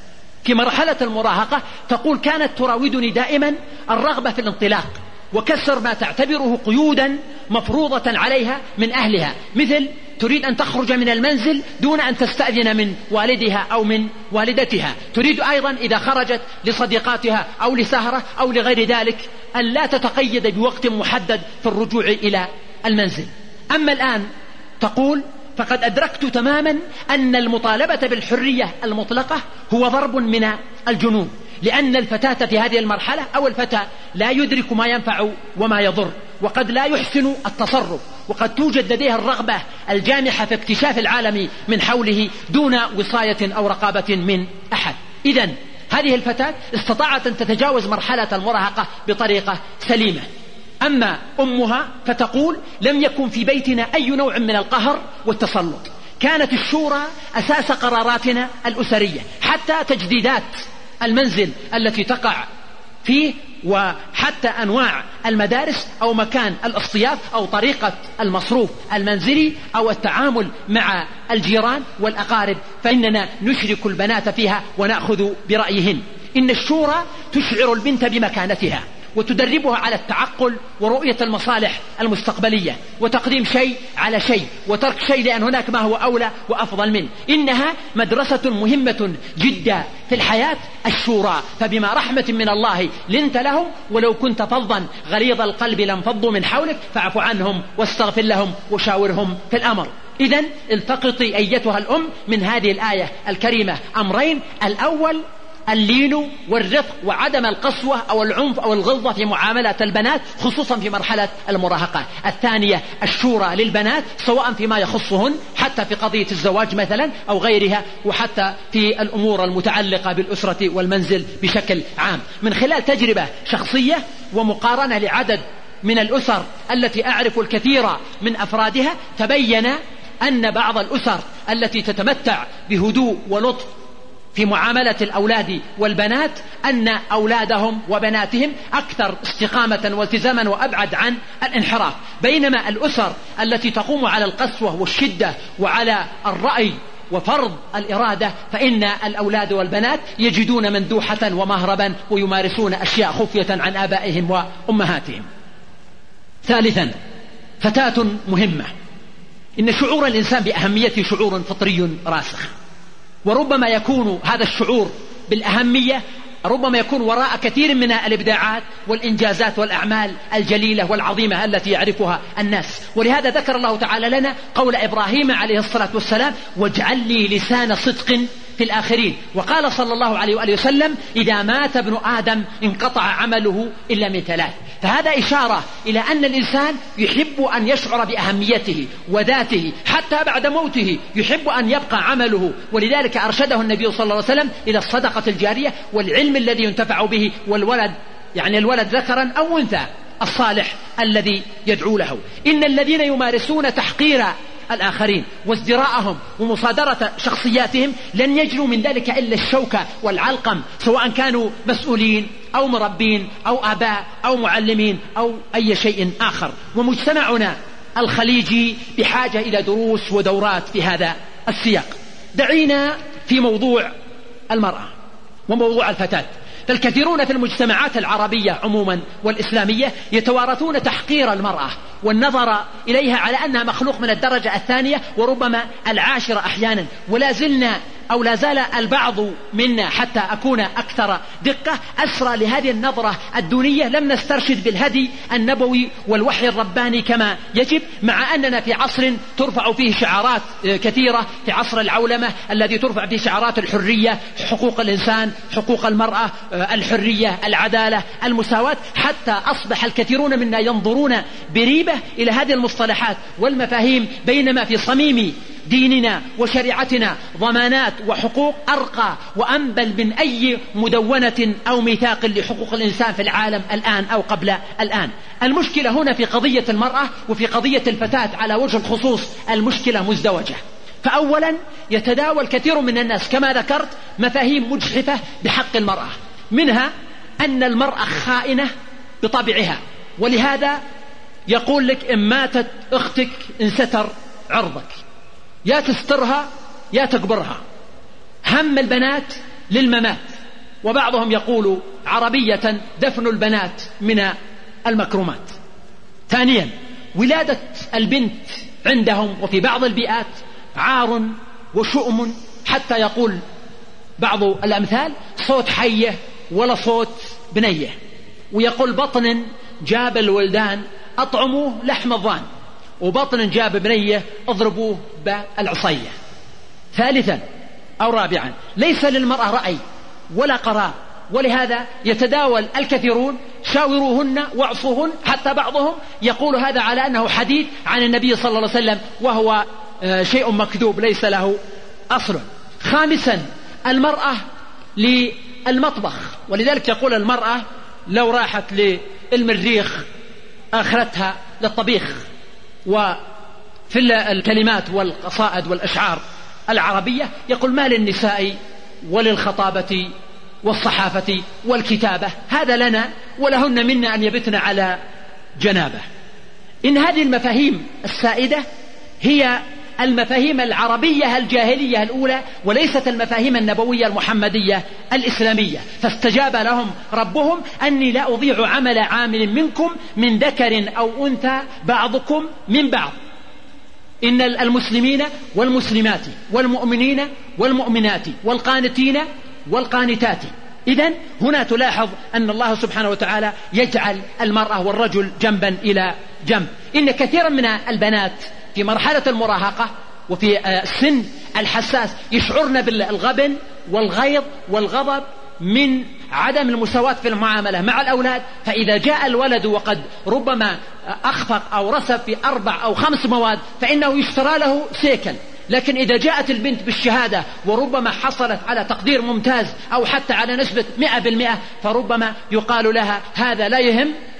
في مرحلة المراهقة، تقول: كانت تراودني دائما الرغبة في الانطلاق وكسر ما تعتبره قيودا مفروضة عليها من أهلها، مثل تريد أن تخرج من المنزل دون أن تستأذن من والدها أو من والدتها، تريد أيضا إذا خرجت لصديقاتها أو لسهرة أو لغير ذلك أن لا تتقيد بوقت محدد في الرجوع إلى المنزل. أما الآن تقول: فقد أدركت تماما أن المطالبة بالحرية المطلقة هو ضرب من الجنون، لأن الفتاة في هذه المرحلة أو الفتى لا يدرك ما ينفع وما يضر، وقد لا يحسن التصرف، وقد توجد لديها الرغبة الجامحة في اكتشاف العالم من حوله دون وصاية أو رقابة من أحد. إذن هذه الفتاة استطاعت أن تتجاوز مرحلة المراهقة بطريقة سليمة. أما أمها فتقول: لم يكن في بيتنا أي نوع من القهر والتسلط، كانت الشورى أساس قراراتنا الأسرية، حتى تجديدات المنزل التي تقع فيه، وحتى أنواع المدارس أو مكان الاصطياف أو طريقة المصروف المنزلي أو التعامل مع الجيران والأقارب، فإننا نشرك البنات فيها ونأخذ برأيهن. إن الشورى تشعر البنت بمكانتها وتدربها على التعقل ورؤية المصالح المستقبلية وتقديم شيء على شيء وترك شيء لأن هناك ما هو أولى وأفضل منه. إنها مدرسة مهمة جدا في الحياة الشورى، فبما رحمة من الله لنت لهم ولو كنت فظا غليظ القلب لانفضوا من حولك فاعف عنهم واستغفر لهم وشاورهم في الأمر. إذن التقطي أيتها الأم من هذه الآية الكريمة أمرين: الأول اللين والرفق وعدم القسوة أو العنف أو الغلظة في معاملة البنات خصوصا في مرحلة المراهقة. الثانية الشورى للبنات سواء فيما يخصهن حتى في قضية الزواج مثلا أو غيرها، وحتى في الأمور المتعلقة بالأسرة والمنزل بشكل عام. من خلال تجربة شخصية ومقارنة لعدد من الأسر التي أعرف الكثير من أفرادها، تبين أن بعض الأسر التي تتمتع بهدوء ولطف في معاملة الأولاد والبنات أن أولادهم وبناتهم أكثر استقامة والتزاما وأبعد عن الانحراف، بينما الأسر التي تقوم على القسوة والشدة وعلى الرأي وفرض الإرادة فإن الأولاد والبنات يجدون مندوحة ومهربا ويمارسون أشياء خفية عن آبائهم وأمهاتهم. ثالثا، فتاة مهمة. إن شعور الإنسان بأهميته شعور فطري راسخ، وربما يكون هذا الشعور بالأهمية ربما يكون وراء كثير من الإبداعات والإنجازات والأعمال الجليلة والعظيمة التي يعرفها الناس. ولهذا ذكر الله تعالى لنا قول إبراهيم عليه الصلاة والسلام: واجعل لي لسان صدق في الآخرين. وقال صلى الله عليه وآله وسلم: إذا مات ابن آدم انقطع عمله إلا من ثلاث. فهذا إشارة إلى أن الإنسان يحب أن يشعر بأهميته وذاته حتى بعد موته، يحب أن يبقى عمله. ولذلك أرشده النبي صلى الله عليه وسلم إلى الصدقة الجارية والعلم الذي ينتفع به، والولد يعني الولد ذكرا أو أنثى الصالح الذي يدعو له. إن الذين يمارسون تحقير الآخرين وازدراءهم ومصادرة شخصياتهم لن يجلوا من ذلك إلا الشوكة والعلقم، سواء كانوا مسؤولين أو مربين أو آباء أو معلمين أو أي شيء آخر. ومجتمعنا الخليجي بحاجة إلى دروس ودورات في هذا السياق. دعينا في موضوع المرأة وموضوع الفتاة. فالكثيرون في المجتمعات العربية عموما والإسلامية يتوارثون تحقير المرأة والنظر إليها على أنها مخلوق من الدرجة الثانية وربما العاشرة أحيانا. ولا زلنا أو لا زال البعض منا حتى أكون أكثر دقة أسرى لهذه النظرة الدونية. لم نسترشد بالهدي النبوي والوحي الرباني كما يجب، مع أننا في عصر ترفع فيه شعارات كثيرة، في عصر العولمة الذي ترفع فيه شعارات الحرية، حقوق الإنسان، حقوق المرأة، الحرية، العدالة، المساواة، حتى أصبح الكثيرون منا ينظرون بريبة إلى هذه المصطلحات والمفاهيم، بينما في صميم ديننا وشريعتنا ضمانات وحقوق أرقى وأنبل من أي مدونة أو ميثاق لحقوق الإنسان في العالم الآن أو قبل الآن. المشكلة هنا في قضية المرأة وفي قضية الفتاة على وجه الخصوص المشكلة مزدوجة. فأولا يتداول كثير من الناس كما ذكرت مفاهيم مجحفة بحق المرأة، منها أن المرأة خائنة بطبعها، ولهذا يقول لك إن ماتت أختك انستر عرضك، يا تسترها يا تقبرها. هم البنات للممات، وبعضهم يقول عربية دفن البنات من المكرمات. ثانيا ولادة البنت عندهم وفي بعض البيئات عار وشؤم، حتى يقول بعض الأمثال صوت حية ولا صوت بنية، ويقول بطن جاب الولدان أطعموه لحم الضان، وبطن جاب بنية اضربوه بالعصية. ثالثا أو رابعا ليس للمرأة رأي ولا قرار، ولهذا يتداول الكثيرون شاوروهن واعصوهن، حتى بعضهم يقول هذا على أنه حديث عن النبي صلى الله عليه وسلم وهو شيء مكذوب ليس له أصل. خامسا المرأة للمطبخ، ولذلك يقول المرأة لو راحت للمريخ آخرتها للطبيخ. وفي الكلمات والقصائد والأشعار العربية يقول ما للنساء وللخطابة والصحافة والكتابة، هذا لنا ولهن منا أن يبتن على جنابه. إن هذه المفاهيم السائدة هي المفاهيم العربية الجاهلية الأولى، وليست المفاهيم النبوية المحمدية الإسلامية. فاستجاب لهم ربهم أني لا أضيع عمل عامل منكم من ذكر أو أنثى بعضكم من بعض. إن المسلمين والمسلمات والمؤمنين والمؤمنات والقانتين والقانتات. إذن هنا تلاحظ أن الله سبحانه وتعالى يجعل المرأة والرجل جنبا إلى جنب. إن كثيرا من البنات في مرحلة المراهقة وفي السن الحساس يشعرن بالغبن والغيظ والغضب من عدم المساواة في المعاملة مع الأولاد. فإذا جاء الولد وقد ربما أخفق أو رسب في 4 أو 5 مواد فإنه يشترى له سيكل، لكن إذا جاءت البنت بالشهادة وربما حصلت على تقدير ممتاز أو حتى على نسبة 100% فربما يقال لها هذا لا يهم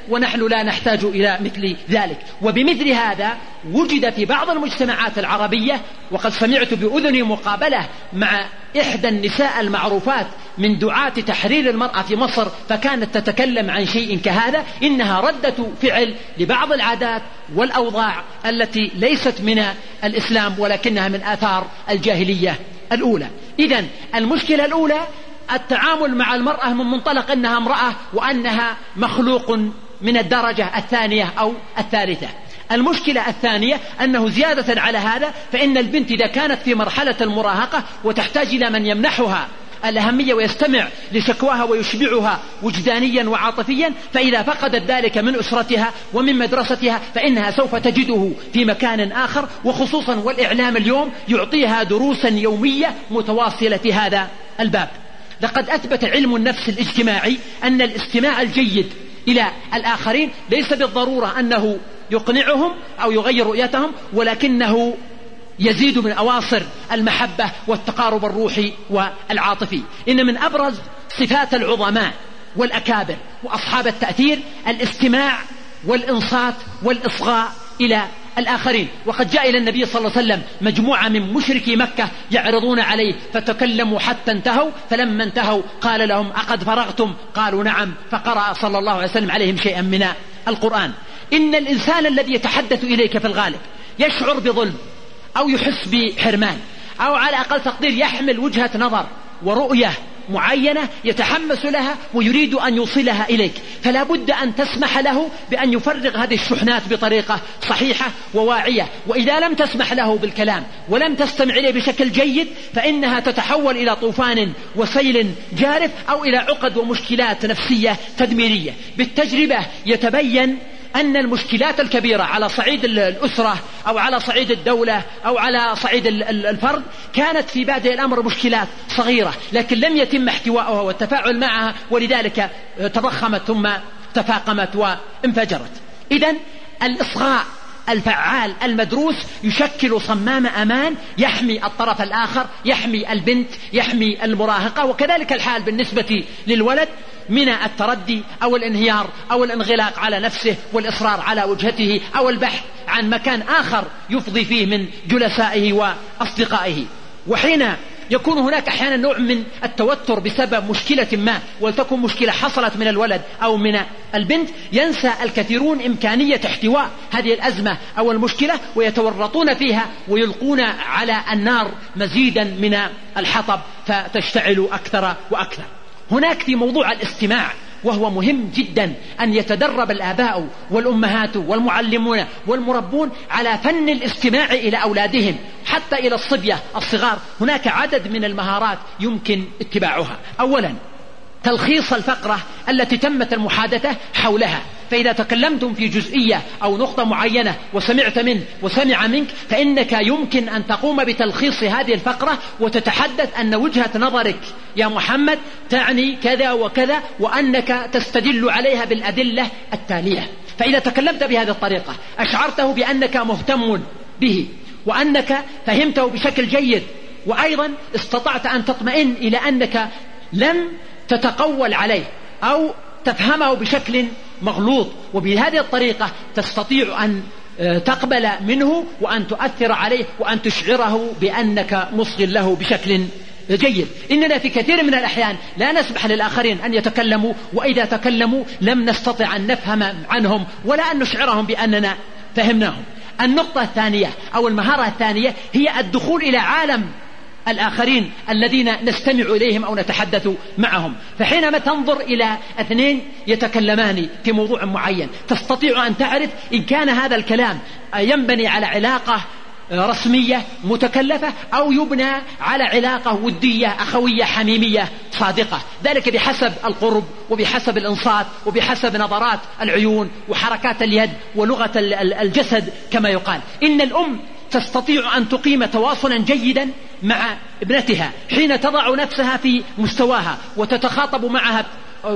ونحن لا نحتاج إلى مثل ذلك. وبمثل هذا وجد في بعض المجتمعات العربية، وقد سمعت بأذني مقابلة مع إحدى النساء المعروفات من دعاة تحرير المرأة في مصر، فكانت تتكلم عن شيء كهذا، إنها ردة فعل لبعض العادات والأوضاع التي ليست من الإسلام ولكنها من آثار الجاهلية الأولى. إذن المشكلة الأولى التعامل مع المرأة من منطلق أنها امرأة وأنها مخلوق من الدرجة الثانية أو الثالثة. المشكلة الثانية أنه زيادة على هذا فإن البنت إذا كانت في مرحلة المراهقة وتحتاج إلى من يمنحها الأهمية ويستمع لشكواها ويشبعها وجدانيا وعاطفيا، فإذا فقدت ذلك من أسرتها ومن مدرستها فإنها سوف تجده في مكان آخر، وخصوصا والإعلام اليوم يعطيها دروسا يومية متواصلة في هذا الباب. لقد أثبت علم النفس الاجتماعي أن الاستماع الجيد إلى الآخرين ليس بالضرورة أنه يقنعهم أو يغير رؤيتهم، ولكنه يزيد من أواصر المحبة والتقارب الروحي والعاطفي. إن من أبرز صفات العظماء والأكابر وأصحاب التأثير الاستماع والإنصات والإصغاء إلى الآخرين. وقد جاء إلى النبي صلى الله عليه وسلم مجموعة من مشركي مكة يعرضون عليه فتكلموا حتى انتهوا، فلما انتهوا قال لهم أقد فرغتم؟ قالوا نعم، فقرأ صلى الله عليه وسلم عليهم شيئا من القرآن. إن الإنسان الذي يتحدث إليك في الغالب يشعر بظلم أو يحس بحرمان أو على أقل تقدير يحمل وجهة نظر ورؤية معينة يتحمس لها ويريد أن يوصلها إليك، فلا بد أن تسمح له بأن يفرغ هذه الشحنات بطريقة صحيحة وواعية. وإذا لم تسمح له بالكلام ولم تستمع إليه بشكل جيد فإنها تتحول إلى طوفان وسيل جارف أو إلى عقد ومشكلات نفسية تدميرية. بالتجربة يتبين أن المشكلات الكبيرة على صعيد الأسرة أو على صعيد الدولة أو على صعيد الفرد كانت في بادئ الأمر مشكلات صغيرة، لكن لم يتم احتوائها والتفاعل معها، ولذلك تضخمت ثم تفاقمت وانفجرت. إذن الإصغاء الفعال المدروس يشكل صمام أمان يحمي الطرف الآخر، يحمي البنت، يحمي المراهقة. وكذلك الحال بالنسبة للولد من التردي أو الانهيار أو الانغلاق على نفسه والإصرار على وجهته أو البحث عن مكان آخر يفضي فيه من جلسائه وأصدقائه. وحين يكون هناك أحيانا نوع من التوتر بسبب مشكلة ما، ولتكن مشكلة حصلت من الولد أو من البنت، ينسى الكثيرون إمكانية احتواء هذه الأزمة أو المشكلة ويتورطون فيها ويلقون على النار مزيدا من الحطب فتشتعل أكثر وأكثر. هناك في موضوع الاستماع، وهو مهم جدا أن يتدرب الآباء والأمهات والمعلمون والمربون على فن الاستماع إلى أولادهم حتى إلى الصبية الصغار. هناك عدد من المهارات يمكن اتباعها. أولا تلخيص الفقرة التي تمت المحادثة حولها، فإذا تكلمتم في جزئية أو نقطة معينة وسمعت منه وسمع منك فإنك يمكن أن تقوم بتلخيص هذه الفقرة وتتحدث أن وجهة نظرك يا محمد تعني كذا وكذا وأنك تستدل عليها بالأدلة التالية. فإذا تكلمت بهذه الطريقة أشعرته بأنك مهتم به وأنك فهمته بشكل جيد، وأيضا استطعت أن تطمئن إلى أنك لم تتقول عليه أو تفهمه بشكل مغلوط، وبهذه الطريقة تستطيع أن تقبل منه وأن تؤثر عليه وأن تشعره بأنك مصغٍ له بشكل جيد. إننا في كثير من الأحيان لا نسمح للآخرين أن يتكلموا، وإذا تكلموا لم نستطع أن نفهم عنهم ولا أن نشعرهم بأننا فهمناهم. النقطة الثانية أو المهارة الثانية هي الدخول إلى عالم الآخرين الذين نستمع إليهم أو نتحدث معهم. فحينما تنظر إلى اثنين يتكلمان في موضوع معين تستطيع أن تعرف إن كان هذا الكلام ينبني على علاقة رسمية متكلفة أو يبنى على علاقة ودية أخوية حميمية صادقة، ذلك بحسب القرب وبحسب الإنصات وبحسب نظرات العيون وحركات اليد ولغة الجسد كما يقال. إن الأم تستطيع أن تقيم تواصلا جيدا مع ابنتها حين تضع نفسها في مستواها وتتخاطب معها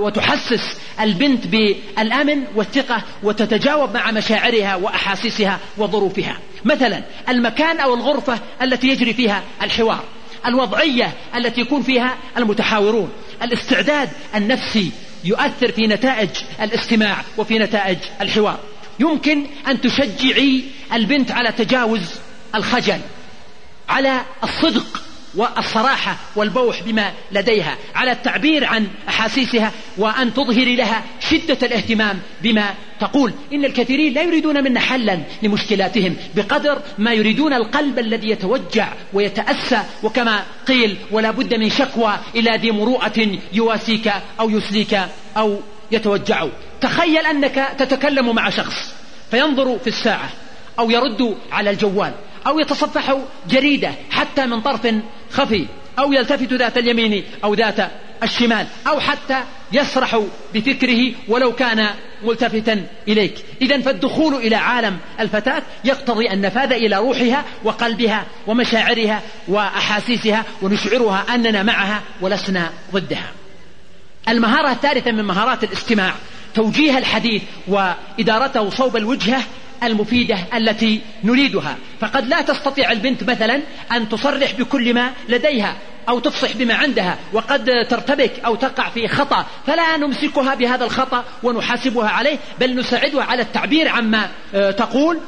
وتحسس البنت بالأمن والثقة وتتجاوب مع مشاعرها وأحاسيسها وظروفها. مثلا المكان أو الغرفة التي يجري فيها الحوار، الوضعية التي يكون فيها المتحاورون، الاستعداد النفسي يؤثر في نتائج الاستماع وفي نتائج الحوار. يمكن أن تشجعي البنت على تجاوز الخجل، على الصدق والصراحة والبوح بما لديها، على التعبير عن أحاسيسها، وأن تظهري لها شدة الاهتمام بما تقول. إن الكثيرين لا يريدون منا حلا لمشكلاتهم بقدر ما يريدون القلب الذي يتوجع ويتأسى، وكما قيل ولا بد من شكوى إلى ذي مروءة يواسيك أو يسليك أو يتوجع. تخيل أنك تتكلم مع شخص فينظر في الساعة أو يرد على الجوال أو يتصفح جريدة حتى من طرف خفي، أو يلتفت ذات اليمين أو ذات الشمال، أو حتى يسرح بفكره ولو كان ملتفتا إليك. إذن فالدخول إلى عالم الفتاة يقتضي النفاذ إلى روحها وقلبها ومشاعرها وأحاسيسها، ونشعرها أننا معها ولسنا ضدها. المهارة الثالثة من مهارات الاستماع توجيه الحديث وإدارته صوب الوجهة المفيدة التي نريدها. فقد لا تستطيع البنت مثلا أن تصرح بكل ما لديها أو تفصح بما عندها، وقد ترتبك أو تقع في خطأ، فلا نمسكها بهذا الخطأ ونحاسبها عليه، بل نساعدها على التعبير عما تقول،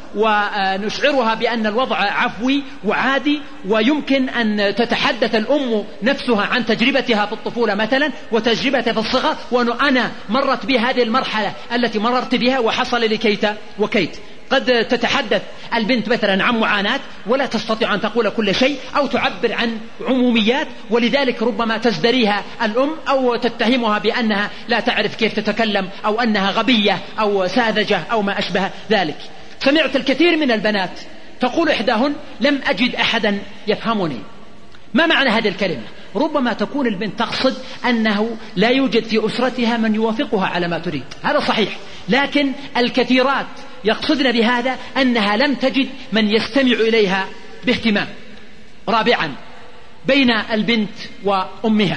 ونشعرها بأن الوضع عفوي وعادي. ويمكن أن تتحدث الأم نفسها عن تجربتها في الطفولة مثلا وتجربتها في الصغر، وأنا مرت بهذه المرحلة التي مررت بها وحصل لي كيت وكيت. قد تتحدث البنت مثلا عن معاناة ولا تستطيع أن تقول كل شيء أو تعبر عن عموميات، ولذلك ربما تزدريها الأم أو تتهمها بأنها لا تعرف كيف تتكلم أو أنها غبية أو ساذجة أو ما أشبه ذلك. سمعت الكثير من البنات تقول إحداهن: لم أجد أحدا يفهمني. ما معنى هذه الكلمة؟ ربما تكون البنت تقصد أنه لا يوجد في أسرتها من يوافقها على ما تريد، هذا صحيح، لكن الكثيرات يقصدن بهذا أنها لم تجد من يستمع إليها باهتمام. رابعا، بين البنت وأمها.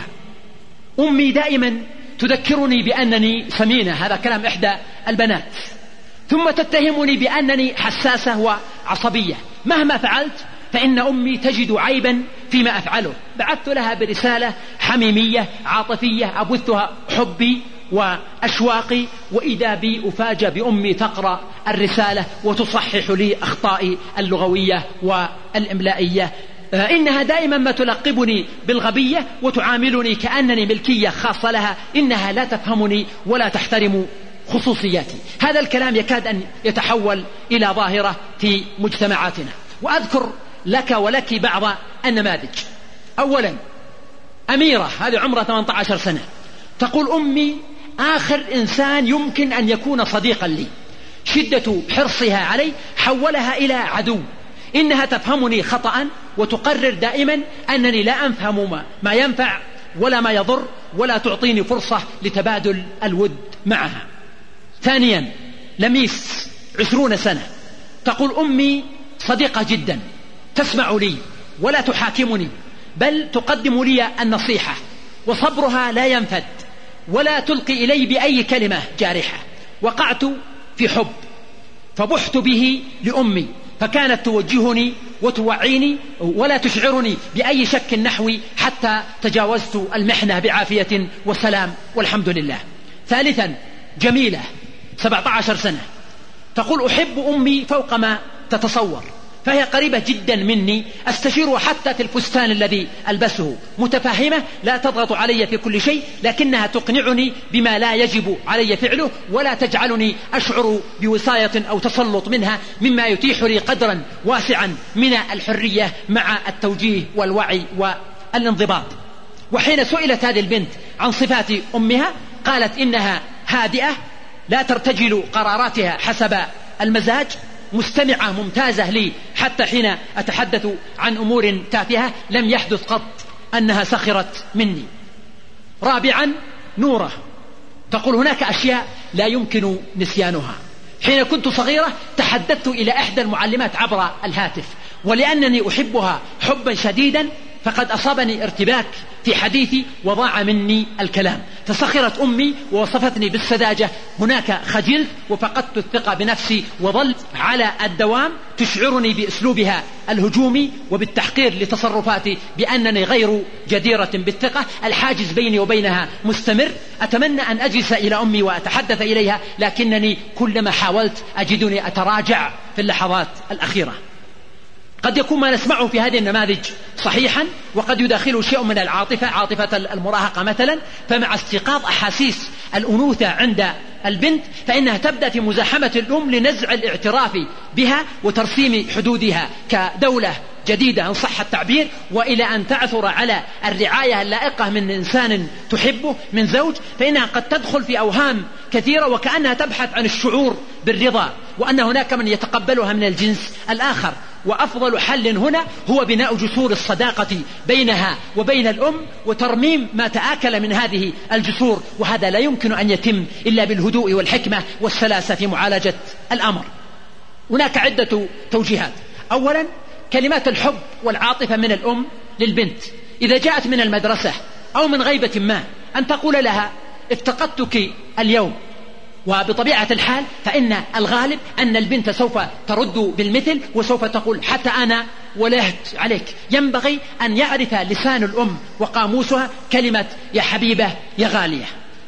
أمي دائما تذكرني بأنني سمينة، هذا كلام إحدى البنات، ثم تتهمني بأنني حساسة وعصبية. مهما فعلت فإن أمي تجد عيبا فيما أفعله. بعثت لها برسالة حميمية عاطفية أبثها حبي وأشواقي، وإذا بي أفاجأ بأمي تقرأ الرسالة وتصحح لي أخطائي اللغوية والإملائية. إنها دائما ما تلقبني بالغبية وتعاملني كأنني ملكية خاصة لها، إنها لا تفهمني ولا تحترم خصوصياتي. هذا الكلام يكاد أن يتحول إلى ظاهرة في مجتمعاتنا. وأذكر لك ولك بعض النماذج. أولا، أميرة، هذه عمرها 18 سنة، تقول: أمي آخر إنسان يمكن أن يكون صديقا لي، شدة حرصها علي حولها إلى عدو. إنها تفهمني خطأ وتقرر دائما أنني لا أفهم ما ينفع ولا ما يضر، ولا تعطيني فرصة لتبادل الود معها. ثانيا، لميس، 20 سنة، تقول: أمي صديقة جدا، تسمع لي ولا تحاكمني، بل تقدم لي النصيحة، وصبرها لا ينفد، ولا تلقي إلي بأي كلمة جارحة. وقعت في حب فبحت به لأمي، فكانت توجهني وتوعيني ولا تشعرني بأي شك نحوي، حتى تجاوزت المحنة بعافية وسلام والحمد لله. ثالثا، جميلة، 17 سنة، تقول: أحب أمي فوق ما تتصور، فهي قريبة جدا مني، أستشيرها حتى في الفستان الذي ألبسه، متفهمة، لا تضغط علي في كل شيء، لكنها تقنعني بما لا يجب علي فعله، ولا تجعلني أشعر بوصاية أو تسلط منها، مما يتيح لي قدرا واسعا من الحرية مع التوجيه والوعي والانضباط. وحين سئلت هذه البنت عن صفات أمها قالت إنها هادئة، لا ترتجل قراراتها حسب المزاج، مستمعة ممتازة لي، حتى حين أتحدث عن أمور تافهة لم يحدث قط أنها سخرت مني. رابعا، نورة، تقول: هناك أشياء لا يمكن نسيانها. حين كنت صغيرة تحدثت إلى إحدى المعلمات عبر الهاتف، ولأنني أحبها حبا شديدا فقد أصابني ارتباك في حديثي وضاع مني الكلام، فسخرت أمي ووصفتني بالسذاجة. هناك خجلت وفقدت الثقة بنفسي، وظل على الدوام تشعرني بأسلوبها الهجومي وبالتحقير لتصرفاتي بأنني غير جديرة بالثقة. الحاجز بيني وبينها مستمر. أتمنى أن أجلس إلى أمي وأتحدث إليها، لكنني كلما حاولت أجدني أتراجع في اللحظات الأخيرة. قد يكون ما نسمعه في هذه النماذج صحيحا، وقد يداخله شيء من العاطفة، عاطفة المراهقة مثلا. فمع استيقاظ أحاسيس الأنوثة عند البنت فإنها تبدأ في مزاحمة الأم لنزع الاعتراف بها وترسيم حدودها كدولة جديدة إن صح التعبير، وإلى أن تعثر على الرعاية اللائقة من إنسان تحبه، من زوج. فإنها قد تدخل في أوهام كثيرة وكأنها تبحث عن الشعور بالرضا، وأن هناك من يتقبلها من الجنس الآخر. وأفضل حل هنا هو بناء جسور الصداقة بينها وبين الأم وترميم ما تآكل من هذه الجسور، وهذا لا يمكن أن يتم إلا بالهدوء والحكمة والسلاسة في معالجة الأمر. هناك عدة توجيهات. أولا، كلمات الحب والعاطفة من الأم للبنت إذا جاءت من المدرسة أو من غيبة ما، أن تقول لها افتقدتك اليوم. وبطبيعة الحال فإن الغالب أن البنت سوف ترد بالمثل وسوف تقول حتى أنا ولهت عليك. ينبغي أن يعرف لسان الأم وقاموسها كلمة يا حبيبة يا غالية.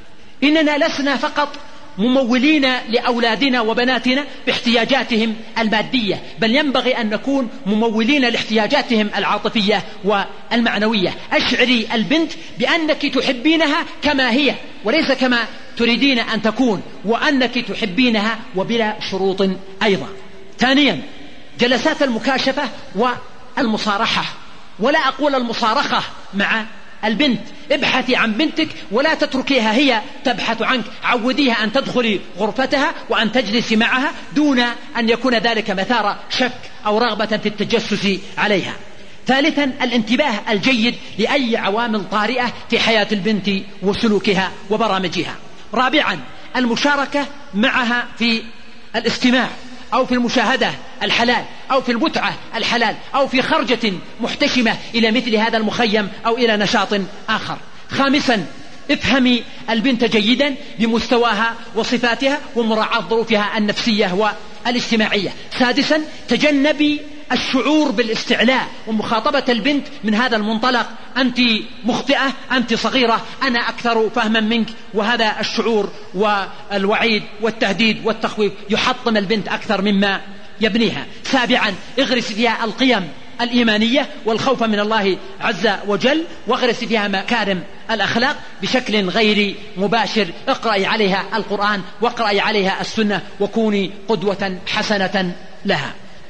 إننا لسنا فقط ممولين لأولادنا وبناتنا باحتياجاتهم المادية، بل ينبغي أن نكون ممولين لاحتياجاتهم العاطفية والمعنوية. أشعري البنت بأنك تحبينها كما هي وليس كما تريدين أن تكون، وأنك تحبينها وبلا شروط أيضا. ثانيا، جلسات المكاشفة والمصارحة، ولا أقول المصارخة مع البنت. ابحثي عن بنتك ولا تتركيها هي تبحث عنك. عوديها أن تدخلي غرفتها وأن تجلسي معها دون أن يكون ذلك مثار شك أو رغبة في التجسس عليها. ثالثا، الانتباه الجيد لأي عوامل طارئة في حياة البنت وسلوكها وبرامجها. رابعا، المشاركة معها في الاستماع أو في المشاهدة الحلال أو في المتعة الحلال أو في خرجة محتشمة إلى مثل هذا المخيم أو إلى نشاط آخر. خامسا، افهمي البنت جيدا بمستواها وصفاتها ومراعاة ظروفها النفسية والاجتماعية. سادسا، تجنبي الشعور بالاستعلاء ومخاطبة البنت من هذا المنطلق: أنت مخطئة، أنت صغيرة، أنا أكثر فهما منك. وهذا الشعور والوعيد والتهديد والتخويف يحطم البنت أكثر مما يبنيها. سابعا، اغرس فيها القيم الإيمانية والخوف من الله عز وجل، واغرس فيها مكارم الأخلاق بشكل غير مباشر. اقرأي عليها القرآن واقرأي عليها السنة وكوني قدوة حسنة لها.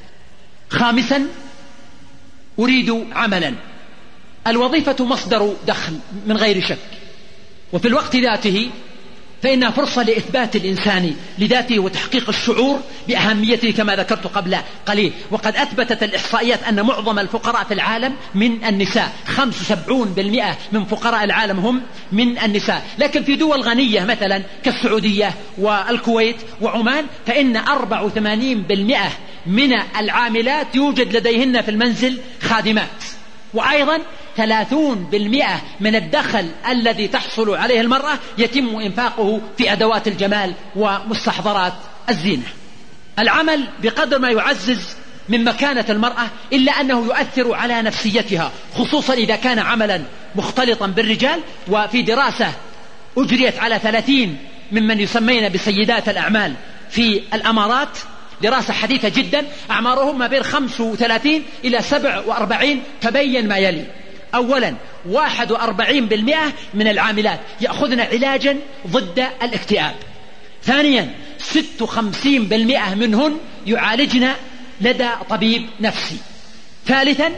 خامسا، أريد عملا. الوظيفة مصدر دخل من غير شك، وفي الوقت ذاته فإنها فرصة لإثبات الإنسان لذاته وتحقيق الشعور بأهميته كما ذكرت قبل قليل. وقد أثبتت الإحصائيات أن معظم الفقراء في العالم من النساء، 75% من فقراء العالم هم من النساء. لكن في دول غنية مثلا كالسعودية والكويت وعمان فإن 84% من العاملات يوجد لديهن في المنزل خادمات، وأيضا 30% من الدخل الذي تحصل عليه المرأة يتم إنفاقه في أدوات الجمال ومستحضرات الزينة. العمل بقدر ما يعزز من مكانة المرأة إلا أنه يؤثر على نفسيتها، خصوصا إذا كان عملا مختلطا بالرجال. وفي دراسة أجريت على 30 ممن يسمين بسيدات الأعمال في الأمارات، دراسة حديثة جدا، أعمارهم ما بين 35 إلى 47، تبين ما يلي: أولا، 41% من العاملات يأخذن علاجا ضد الاكتئاب. ثانيا، 56% منهن يعالجن لدى طبيب نفسي. ثالثا،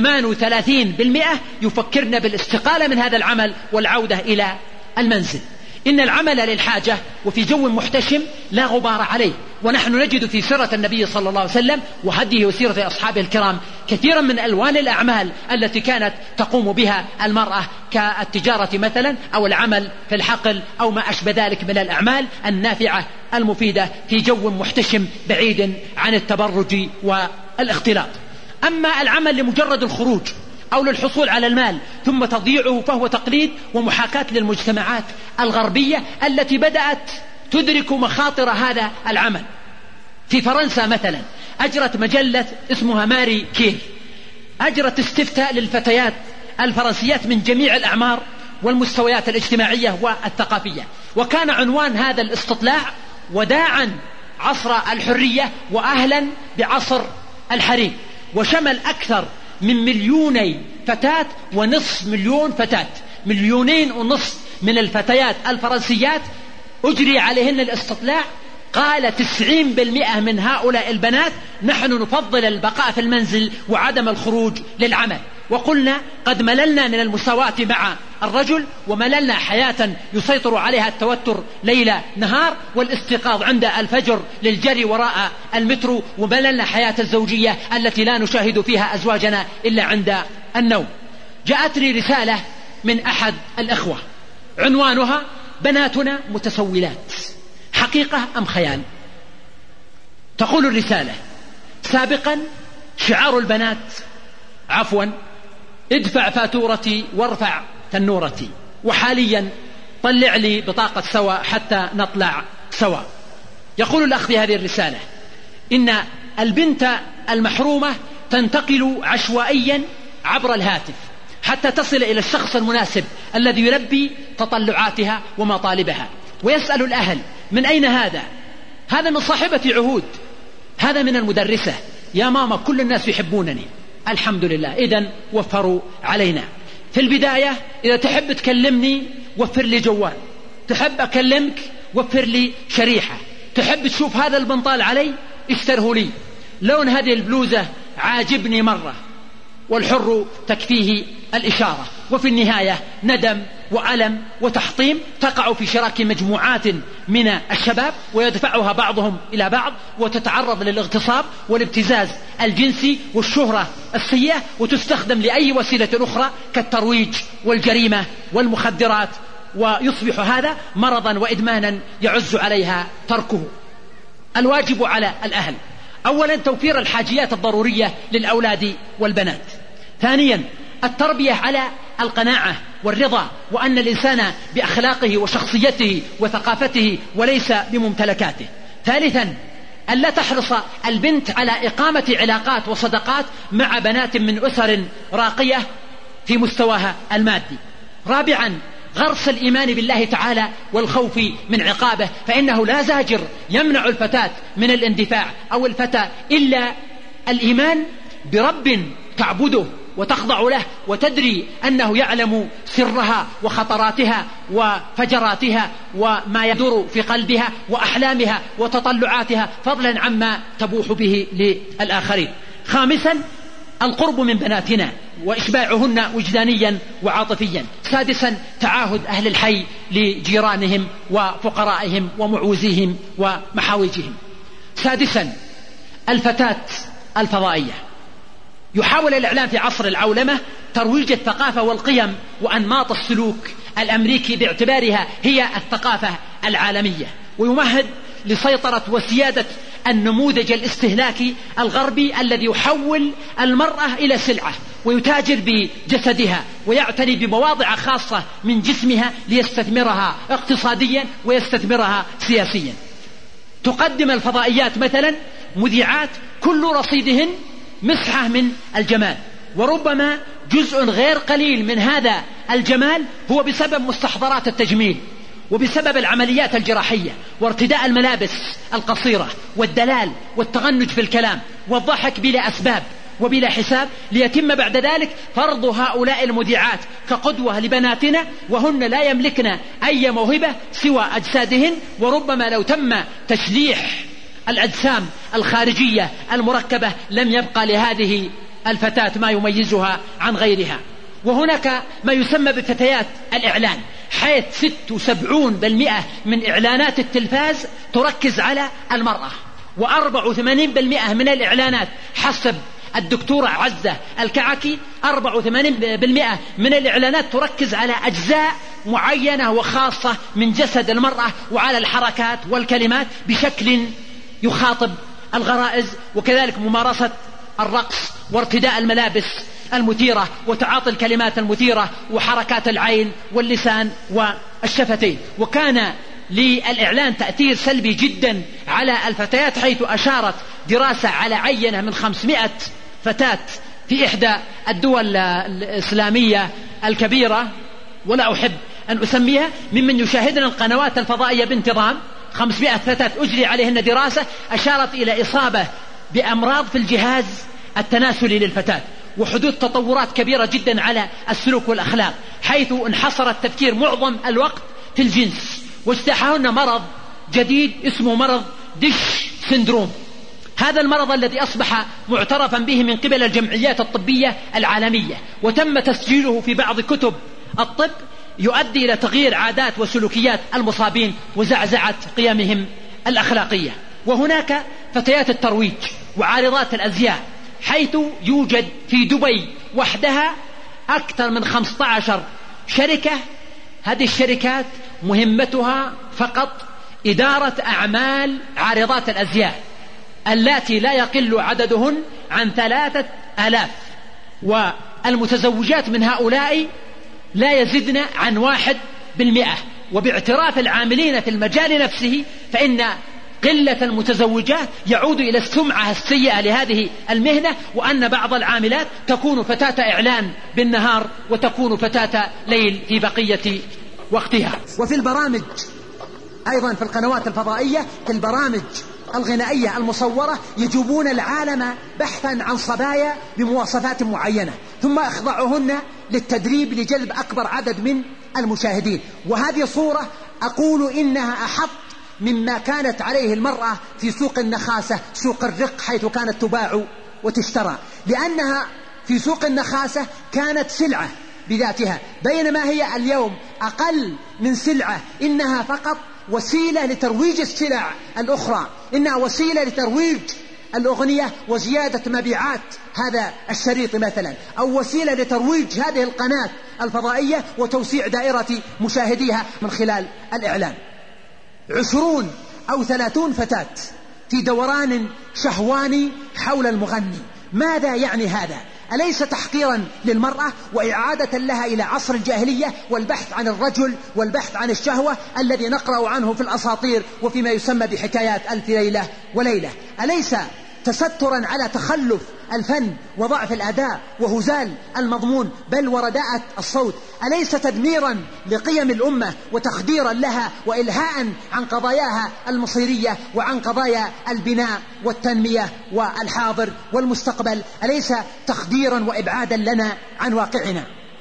38% يفكرن بالاستقالة من هذا العمل والعودة إلى المنزل. إن العمل للحاجة وفي جو محتشم لا غبار عليه، ونحن نجد في سيرة النبي صلى الله عليه وسلم وهديه وسيرة أصحابه الكرام كثيرا من ألوان الأعمال التي كانت تقوم بها المرأة، كالتجارة مثلا أو العمل في الحقل أو ما أشبه ذلك من الأعمال النافعة المفيدة في جو محتشم بعيد عن التبرج والاختلاط. أما العمل لمجرد الخروج أو للحصول على المال ثم تضييعه، فهو تقليد ومحاكاة للمجتمعات الغربية التي بدأت تدرك مخاطر هذا العمل. في فرنسا مثلا أجرت مجلة اسمها ماري كير، أجرت استفتاء للفتيات الفرنسيات من جميع الأعمار والمستويات الاجتماعية والثقافية، وكان عنوان هذا الاستطلاع: وداعا عصر الحرية وأهلا بعصر الحريم. وشمل أكثر من 2 فتاة ونصف مليون فتاة، 2.5 مليون من الفتيات الفرنسيات أجري عليهن الاستطلاع. قال 90% من هؤلاء البنات: نحن نفضل البقاء في المنزل وعدم الخروج للعمل. وقلنا قد مللنا من المساواة مع الرجل، ومللنا حياة يسيطر عليها التوتر ليل نهار والاستيقاظ عند الفجر للجري وراء المترو، ومللنا حياة الزوجية التي لا نشاهد فيها أزواجنا إلا عند النوم. جاءتني رسالة من أحد الأخوة عنوانها: بناتنا متسولات، حقيقة أم خيال؟ تقول الرسالة: سابقا شعار البنات ادفع فاتورتي وارفع تنورتي، وحاليا طلع لي بطاقة سوا حتى نطلع سوا. يقول الأخ في هذه الرسالة إن البنت المحرومة تنتقل عشوائيا عبر الهاتف حتى تصل إلى الشخص المناسب الذي يلبي تطلعاتها ومطالبها، ويسأل الأهل: من أين هذا؟ هذا من صاحبة عهود، هذا من المدرسة، يا ماما كل الناس يحبونني. الحمد لله، إذن وفروا علينا. في البداية إذا تحب تكلمني وفر لي جوال، تحب أكلمك وفر لي شريحة، تحب تشوف هذا البنطال علي اشتره لي، لون هذه البلوزة عاجبني مرة، والحر تكفيه الإشارة. وفي النهاية ندم وألم وتحطيم، تقع في شراك مجموعات من الشباب ويدفعها بعضهم إلى بعض، وتتعرض للاغتصاب والابتزاز الجنسي والشهرة السيئة، وتستخدم لأي وسيلة أخرى كالترويج والجريمة والمخدرات، ويصبح هذا مرضا وإدمانا يعز عليها تركه. الواجب على الأهل: أولا توفير الحاجيات الضرورية للأولاد والبنات. ثانيا التربية على القناعة والرضا، وأن الإنسان بأخلاقه وشخصيته وثقافته وليس بممتلكاته. ثالثا ألا تحرص البنت على إقامة علاقات وصداقات مع بنات من أسر راقية في مستواها المادي. رابعا غرس الإيمان بالله تعالى والخوف من عقابه، فإنه لا زاجر يمنع الفتاة من الاندفاع أو الفتى إلا الإيمان برب تعبده وتخضع له وتدري أنه يعلم سرها وخطراتها وفجراتها وما يدور في قلبها وأحلامها وتطلعاتها، فضلا عما تبوح به للآخرين. خامسا القرب من بناتنا وإشباعهن وجدانيا وعاطفيا. سادسا تعاهد أهل الحي لجيرانهم وفقرائهم ومعوزيهم ومحاوجهم. سادسا الفتاة الفضائية. يحاول الإعلام في عصر العولمة ترويج الثقافة والقيم وأنماط السلوك الأمريكي باعتبارها هي الثقافة العالمية، ويمهد لسيطرة وسيادة النموذج الاستهلاكي الغربي الذي يحول المرأة إلى سلعة ويتاجر بجسدها ويعتني بمواضع خاصة من جسمها ليستثمرها اقتصاديا ويستثمرها سياسيا. تقدم الفضائيات مثلا مذيعات كل رصيدهن مسحة من الجمال، وربما جزء غير قليل من هذا الجمال هو بسبب مستحضرات التجميل وبسبب العمليات الجراحية وارتداء الملابس القصيرة والدلال والتغنج في الكلام والضحك بلا أسباب وبلا حساب، ليتم بعد ذلك فرض هؤلاء المذيعات كقدوة لبناتنا وهن لا يملكن أي موهبة سوى أجسادهن، وربما لو تم تشليح الأجسام الخارجية المركبة لم يبقى لهذه الفتاة ما يميزها عن غيرها. وهناك ما يسمى بفتيات الإعلان، حيث 76% من إعلانات التلفاز تركز على المرأة، و84% من الإعلانات حسب الدكتورة عزة الكعكي 84% من الإعلانات تركز على أجزاء معينة وخاصة من جسد المرأة وعلى الحركات والكلمات بشكل يخاطب الغرائز، وكذلك ممارسة الرقص وارتداء الملابس المثيرة وتعاطي الكلمات المثيرة وحركات العين واللسان والشفتين. وكان للإعلان تأثير سلبي جدا على الفتيات، حيث أشارت دراسة على عينة من 500 فتاة في إحدى الدول الإسلامية الكبيرة، ولا أحب أن أسميها، ممن يشاهدن القنوات الفضائية بانتظام. 500 فتاة أجري عليهن دراسة أشارت إلى إصابة بأمراض في الجهاز التناسلي للفتاة، وحدوث تطورات كبيرة جدا على السلوك والأخلاق، حيث انحصر التفكير معظم الوقت في الجنس، واجتاحهن مرض جديد اسمه مرض ديش سندروم. هذا المرض الذي أصبح معترفا به من قبل الجمعيات الطبية العالمية، وتم تسجيله في بعض كتب الطب، يؤدي إلى تغيير عادات وسلوكيات المصابين وزعزعة قيمهم الأخلاقية. وهناك فتيات الترويج وعارضات الأزياء، حيث يوجد في دبي وحدها أكثر من 15 شركة. هذه الشركات مهمتها فقط إدارة أعمال عارضات الأزياء، اللاتي لا يقل عددهن عن 3000، والمتزوجات من هؤلاء لا يزدن عن 1%. وباعتراف العاملين في المجال نفسه، فإن قلة المتزوجات يعود إلى السمعة السيئة لهذه المهنة، وأن بعض العاملات تكون فتاة إعلان بالنهار وتكون فتاة ليل في بقية وقتها. وفي البرامج أيضا في القنوات الفضائية، في البرامج الغنائية المصورة، يجوبون العالم بحثا عن صبايا بمواصفات معينة، ثم أخضعهن للتدريب لجلب أكبر عدد من المشاهدين. وهذه صورة أقول إنها أحط مما كانت عليه المرأة في سوق النخاسة، سوق الرق، حيث كانت تباع وتشترى، لأنها في سوق النخاسة كانت سلعة بذاتها، بينما هي اليوم أقل من سلعة، إنها فقط وسيلة لترويج السلع الأخرى، إنها وسيلة لترويج الأغنية وزيادة مبيعات هذا الشريط مثلا، أو وسيلة لترويج هذه القناة الفضائية وتوسيع دائرة مشاهديها من خلال الإعلان. 20 أو 30 فتاة في دوران شهواني حول المغني. ماذا يعني هذا؟ أليس تحقيرا للمرأة وإعادة لها إلى عصر الجاهلية والبحث عن الرجل والبحث عن الشهوة الذي نقرأ عنه في الأساطير وفيما يسمى بحكايات ألف ليلة وليلة؟ أليس تسترا على تخلف الفن وضعف الأداء وهزال المضمون بل ورداءة الصوت؟ أليس تدميرا لقيم الأمة وتخديرا لها وإلهاء عن قضاياها المصيرية وعن قضايا البناء والتنمية والحاضر والمستقبل؟ أليس تخديرا وإبعادا لنا عن واقعنا؟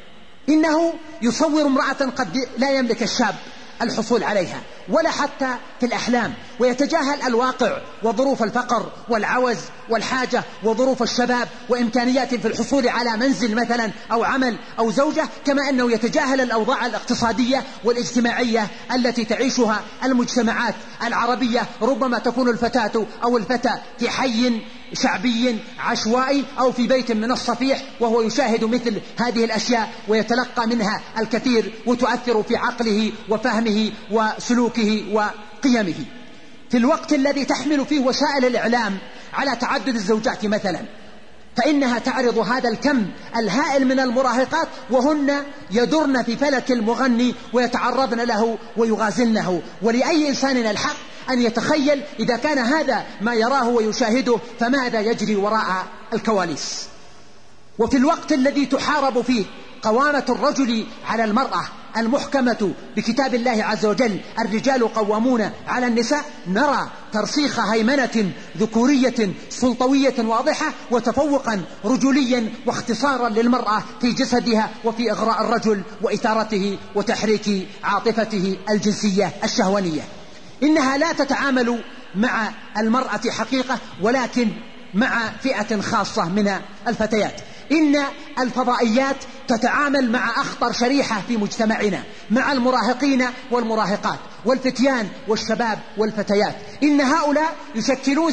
إنه يصور امرأة قد لا يملك الشاب الحصول عليها ولا حتى في الأحلام، ويتجاهل الواقع وظروف الفقر والعوز والحاجة وظروف الشباب وإمكانيات في الحصول على منزل مثلا أو عمل أو زوجة، كما أنه يتجاهل الأوضاع الاقتصادية والاجتماعية التي تعيشها المجتمعات العربية. ربما تكون الفتاة أو الفتى في حي شعبي عشوائي أو في بيت من الصفيح، وهو يشاهد مثل هذه الأشياء ويتلقى منها الكثير وتؤثر في عقله وفهمه وسلوكه وقيمه، في الوقت الذي تحمل فيه وسائل الإعلام على تعدد الزوجات مثلا، فإنها تعرض هذا الكم الهائل من المراهقات وهن يدرن في فلك المغني ويتعرضن له ويغازلنه. ولأي إنسان الحق أن يتخيل إذا كان هذا ما يراه ويشاهده فماذا يجري وراء الكواليس. وفي الوقت الذي تحارب فيه قوامة الرجل على المرأة المحكمة بكتاب الله عز وجل، الرجال قوامون على النساء، نرى ترسيخ هيمنة ذكورية سلطوية واضحة وتفوقا رجوليا واختصارا للمرأة في جسدها وفي إغراء الرجل وإثارته وتحريك عاطفته الجنسية الشهوانية. إنها لا تتعامل مع المرأة حقيقة ولكن مع فئة خاصة من الفتيات. إن الفضائيات تتعامل مع أخطر شريحة في مجتمعنا، مع المراهقين والمراهقات والفتيان والشباب والفتيات. إن هؤلاء يشكلون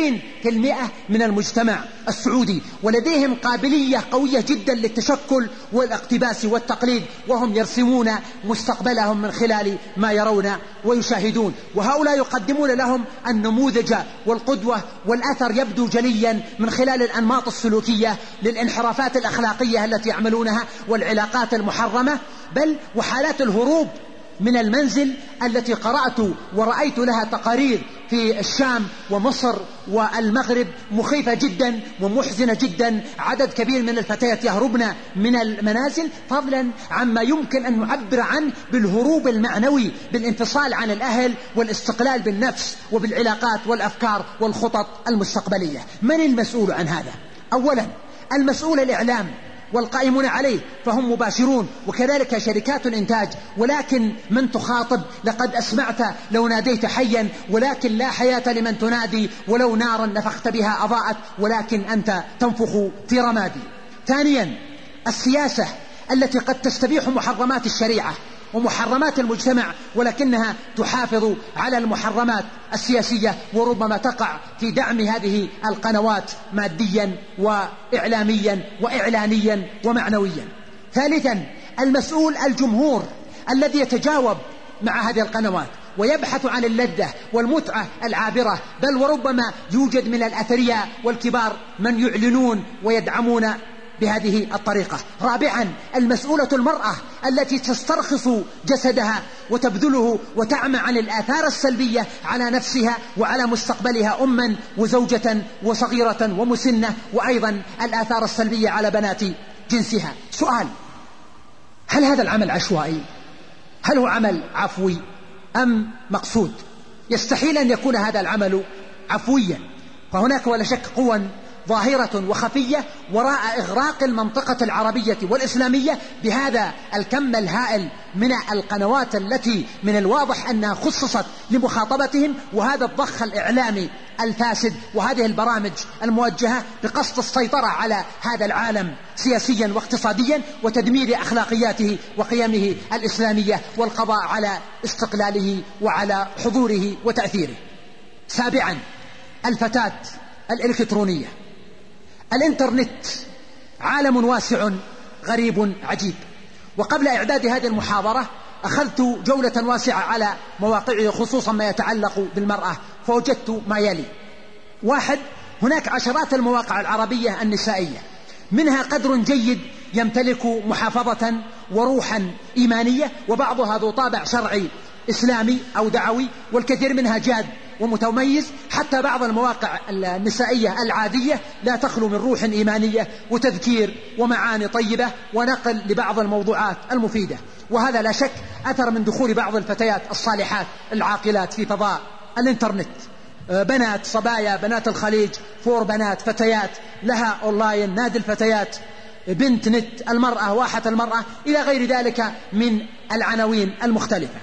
70% من المجتمع السعودي، ولديهم قابلية قوية جدا للتشكل والاقتباس والتقليد، وهم يرسمون مستقبلهم من خلال ما يرون ويشاهدون. وهؤلاء يقدمون لهم النموذج والقدوة، والأثر يبدو جليا من خلال الأنماط السلوكية للانحرافات الأخلاقية التي يعملونها والعلاقات المحرمة، بل وحالات الهروب من المنزل التي قرأت ورأيت لها تقارير في الشام ومصر والمغرب مخيفة جدا ومحزنة جدا. عدد كبير من الفتيات يهربن من المنازل، فضلا عما يمكن أن نعبر عنه بالهروب المعنوي، بالانفصال عن الأهل والاستقلال بالنفس وبالعلاقات والأفكار والخطط المستقبلية. من المسؤول عن هذا؟ أولا المسؤول الإعلام والقائمون عليه، فهم مباشرون، وكذلك شركات الإنتاج. ولكن من تخاطب؟ لقد أسمعت لو ناديت حيا، ولكن لا حياة لمن تنادي، ولو نارا نفخت بها أضاءت، ولكن أنت تنفخ في رمادي. ثانيا السياسة التي قد تستبيح محرمات الشريعة ومحرمات المجتمع، ولكنها تحافظ على المحرمات السياسية، وربما تقع في دعم هذه القنوات ماديا وإعلاميا وإعلانيا ومعنويا. ثالثا المسؤول الجمهور الذي يتجاوب مع هذه القنوات ويبحث عن اللذة والمتعة العابرة، بل وربما يوجد من الأثرياء والكبار من يعلنون ويدعمون بهذه الطريقة. رابعا المسؤولة المرأة التي تسترخص جسدها وتبذله وتعمى عن الآثار السلبية على نفسها وعلى مستقبلها، أما وزوجة وصغيرة ومسنة، وأيضا الآثار السلبية على بنات جنسها. سؤال: هل هذا العمل عشوائي؟ هل هو عمل عفوي أم مقصود؟ يستحيل أن يكون هذا العمل عفويا، فهناك ولا شك قوى ظاهرة وخفية وراء إغراق المنطقة العربية والإسلامية بهذا الكم الهائل من القنوات التي من الواضح أنها خصصت لمخاطبتهم، وهذا الضخ الإعلامي الفاسد، وهذه البرامج الموجهة بقصد السيطرة على هذا العالم سياسيا واقتصاديا وتدمير أخلاقياته وقيمه الإسلامية والقضاء على استقلاله وعلى حضوره وتأثيره. سابعا الفتاة الإلكترونية. الإنترنت عالم واسع غريب عجيب، وقبل إعداد هذه المحاضرة أخذت جولة واسعة على مواقعه، خصوصا ما يتعلق بالمرأة، فوجدت ما يلي: 1. هناك عشرات المواقع العربية النسائية، منها قدر جيد يمتلك محافظة وروحا إيمانية، وبعضها ذو طابع شرعي إسلامي أو دعوي، والكثير منها جاد ومتميز. حتى بعض المواقع النسائية العادية لا تخلو من روح إيمانية وتذكير ومعاني طيبة ونقل لبعض الموضوعات المفيدة، وهذا لا شك أثر من دخول بعض الفتيات الصالحات العاقلات في فضاء الإنترنت. بنات صبايا، بنات الخليج، فور بنات فتيات لها أونلاين، نادي الفتيات، بنت نت، المرأة، واحة المرأة، إلى غير ذلك من العناوين المختلفة.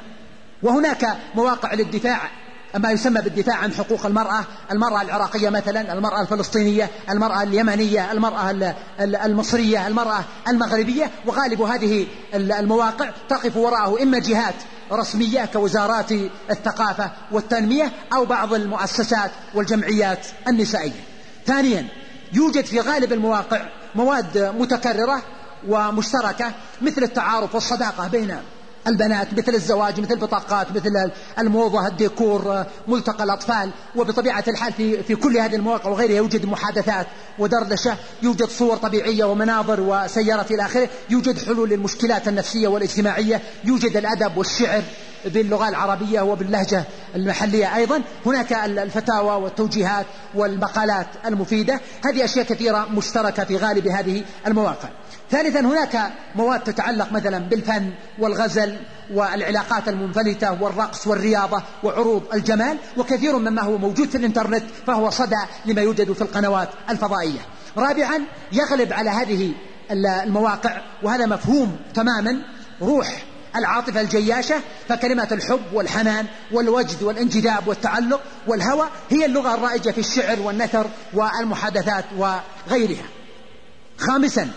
وهناك مواقع للدفاع، ما يسمى بالدفاع عن حقوق المرأة، المرأة العراقية مثلا، المرأة الفلسطينية، المرأة اليمنية، المرأة المصرية، المرأة المغربية. وغالب هذه المواقع تقف وراءه إما جهات رسمية كوزارات الثقافة والتنمية أو بعض المؤسسات والجمعيات النسائية. ثانيا يوجد في غالب المواقع مواد متكررة ومشتركة، مثل التعارف والصداقة بين البنات، مثل الزواج، مثل البطاقات، مثل الموضة، الديكور، ملتقى الأطفال. وبطبيعة الحال في كل هذه المواقع وغيرها يوجد محادثات ودردشة، يوجد صور طبيعية ومناظر وسيارات إلى آخره، يوجد حلول للمشكلات النفسية والاجتماعية، يوجد الأدب والشعر باللغة العربية وباللهجة المحلية. أيضا هناك الفتاوى والتوجيهات والمقالات المفيدة. هذه أشياء كثيرة مشتركة في غالب هذه المواقع. ثالثا هناك مواد تتعلق مثلا بالفن والغزل والعلاقات المنفلتة والرقص والرياضة وعروض الجمال، وكثير مما هو موجود في الإنترنت فهو صدى لما يوجد في القنوات الفضائية. رابعا يغلب على هذه المواقع، وهذا مفهوم تماما، روح العاطفة الجياشة، فكلمات الحب والحنان والوجد والانجذاب والتعلق والهوى هي اللغة الرائجة في الشعر والنثر والمحادثات وغيرها. خامسا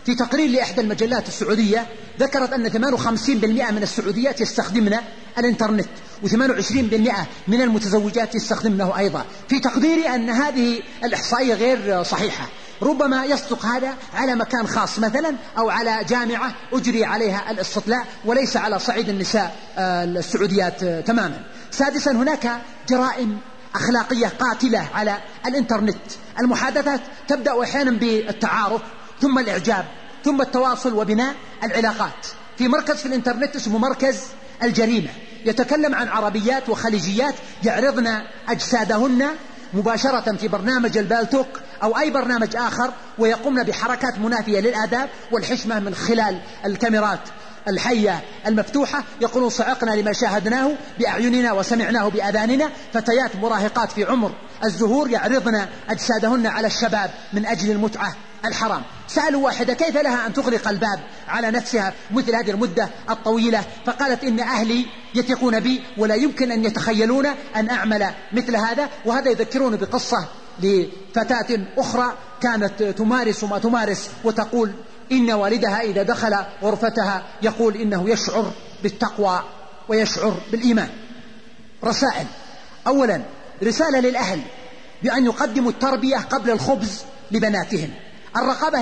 في تقرير لإحدى المجلات السعودية ذكرت أن 58% من السعوديات يستخدمن الإنترنت، و28% من المتزوجات يستخدمنه أيضا. في تقديري أن هذه الإحصائية غير صحيحة، ربما يصدق هذا على مكان خاص مثلا أو على جامعة أجري عليها الاستطلاع، وليس على صعيد النساء السعوديات تماما. سادسا، هناك جرائم أخلاقية قاتلة على الإنترنت. المحادثات تبدأ أحيانا بالتعارف ثم الإعجاب ثم التواصل وبناء العلاقات. في مركز في الإنترنت اسمه مركز الجريمة، يتكلم عن عربيات وخليجيات يعرضن أجسادهن مباشرة في برنامج البالتوك أو أي برنامج آخر، ويقومن بحركات منافية للآداب والحشمة من خلال الكاميرات الحية المفتوحة. يقولون صعقنا لما شاهدناه بأعيننا وسمعناه بآذاننا. فتيات مراهقات في عمر الزهور يعرضن أجسادهن على الشباب من أجل المتعة الحرام. سألوا واحدة كيف لها أن تغلق الباب على نفسها مثل هذه المدة الطويلة، فقالت إن أهلي يثقون بي ولا يمكن أن يتخيلون أن أعمل مثل هذا. وهذا يذكرون بقصة لفتاة أخرى كانت تمارس ما تمارس وتقول إن والدها إذا دخل غرفتها يقول إنه يشعر بالتقوى ويشعر بالإيمان. رسائل: أولا، رسالة للأهل بأن يقدموا التربية قبل الخبز لبناتهم. الرقابة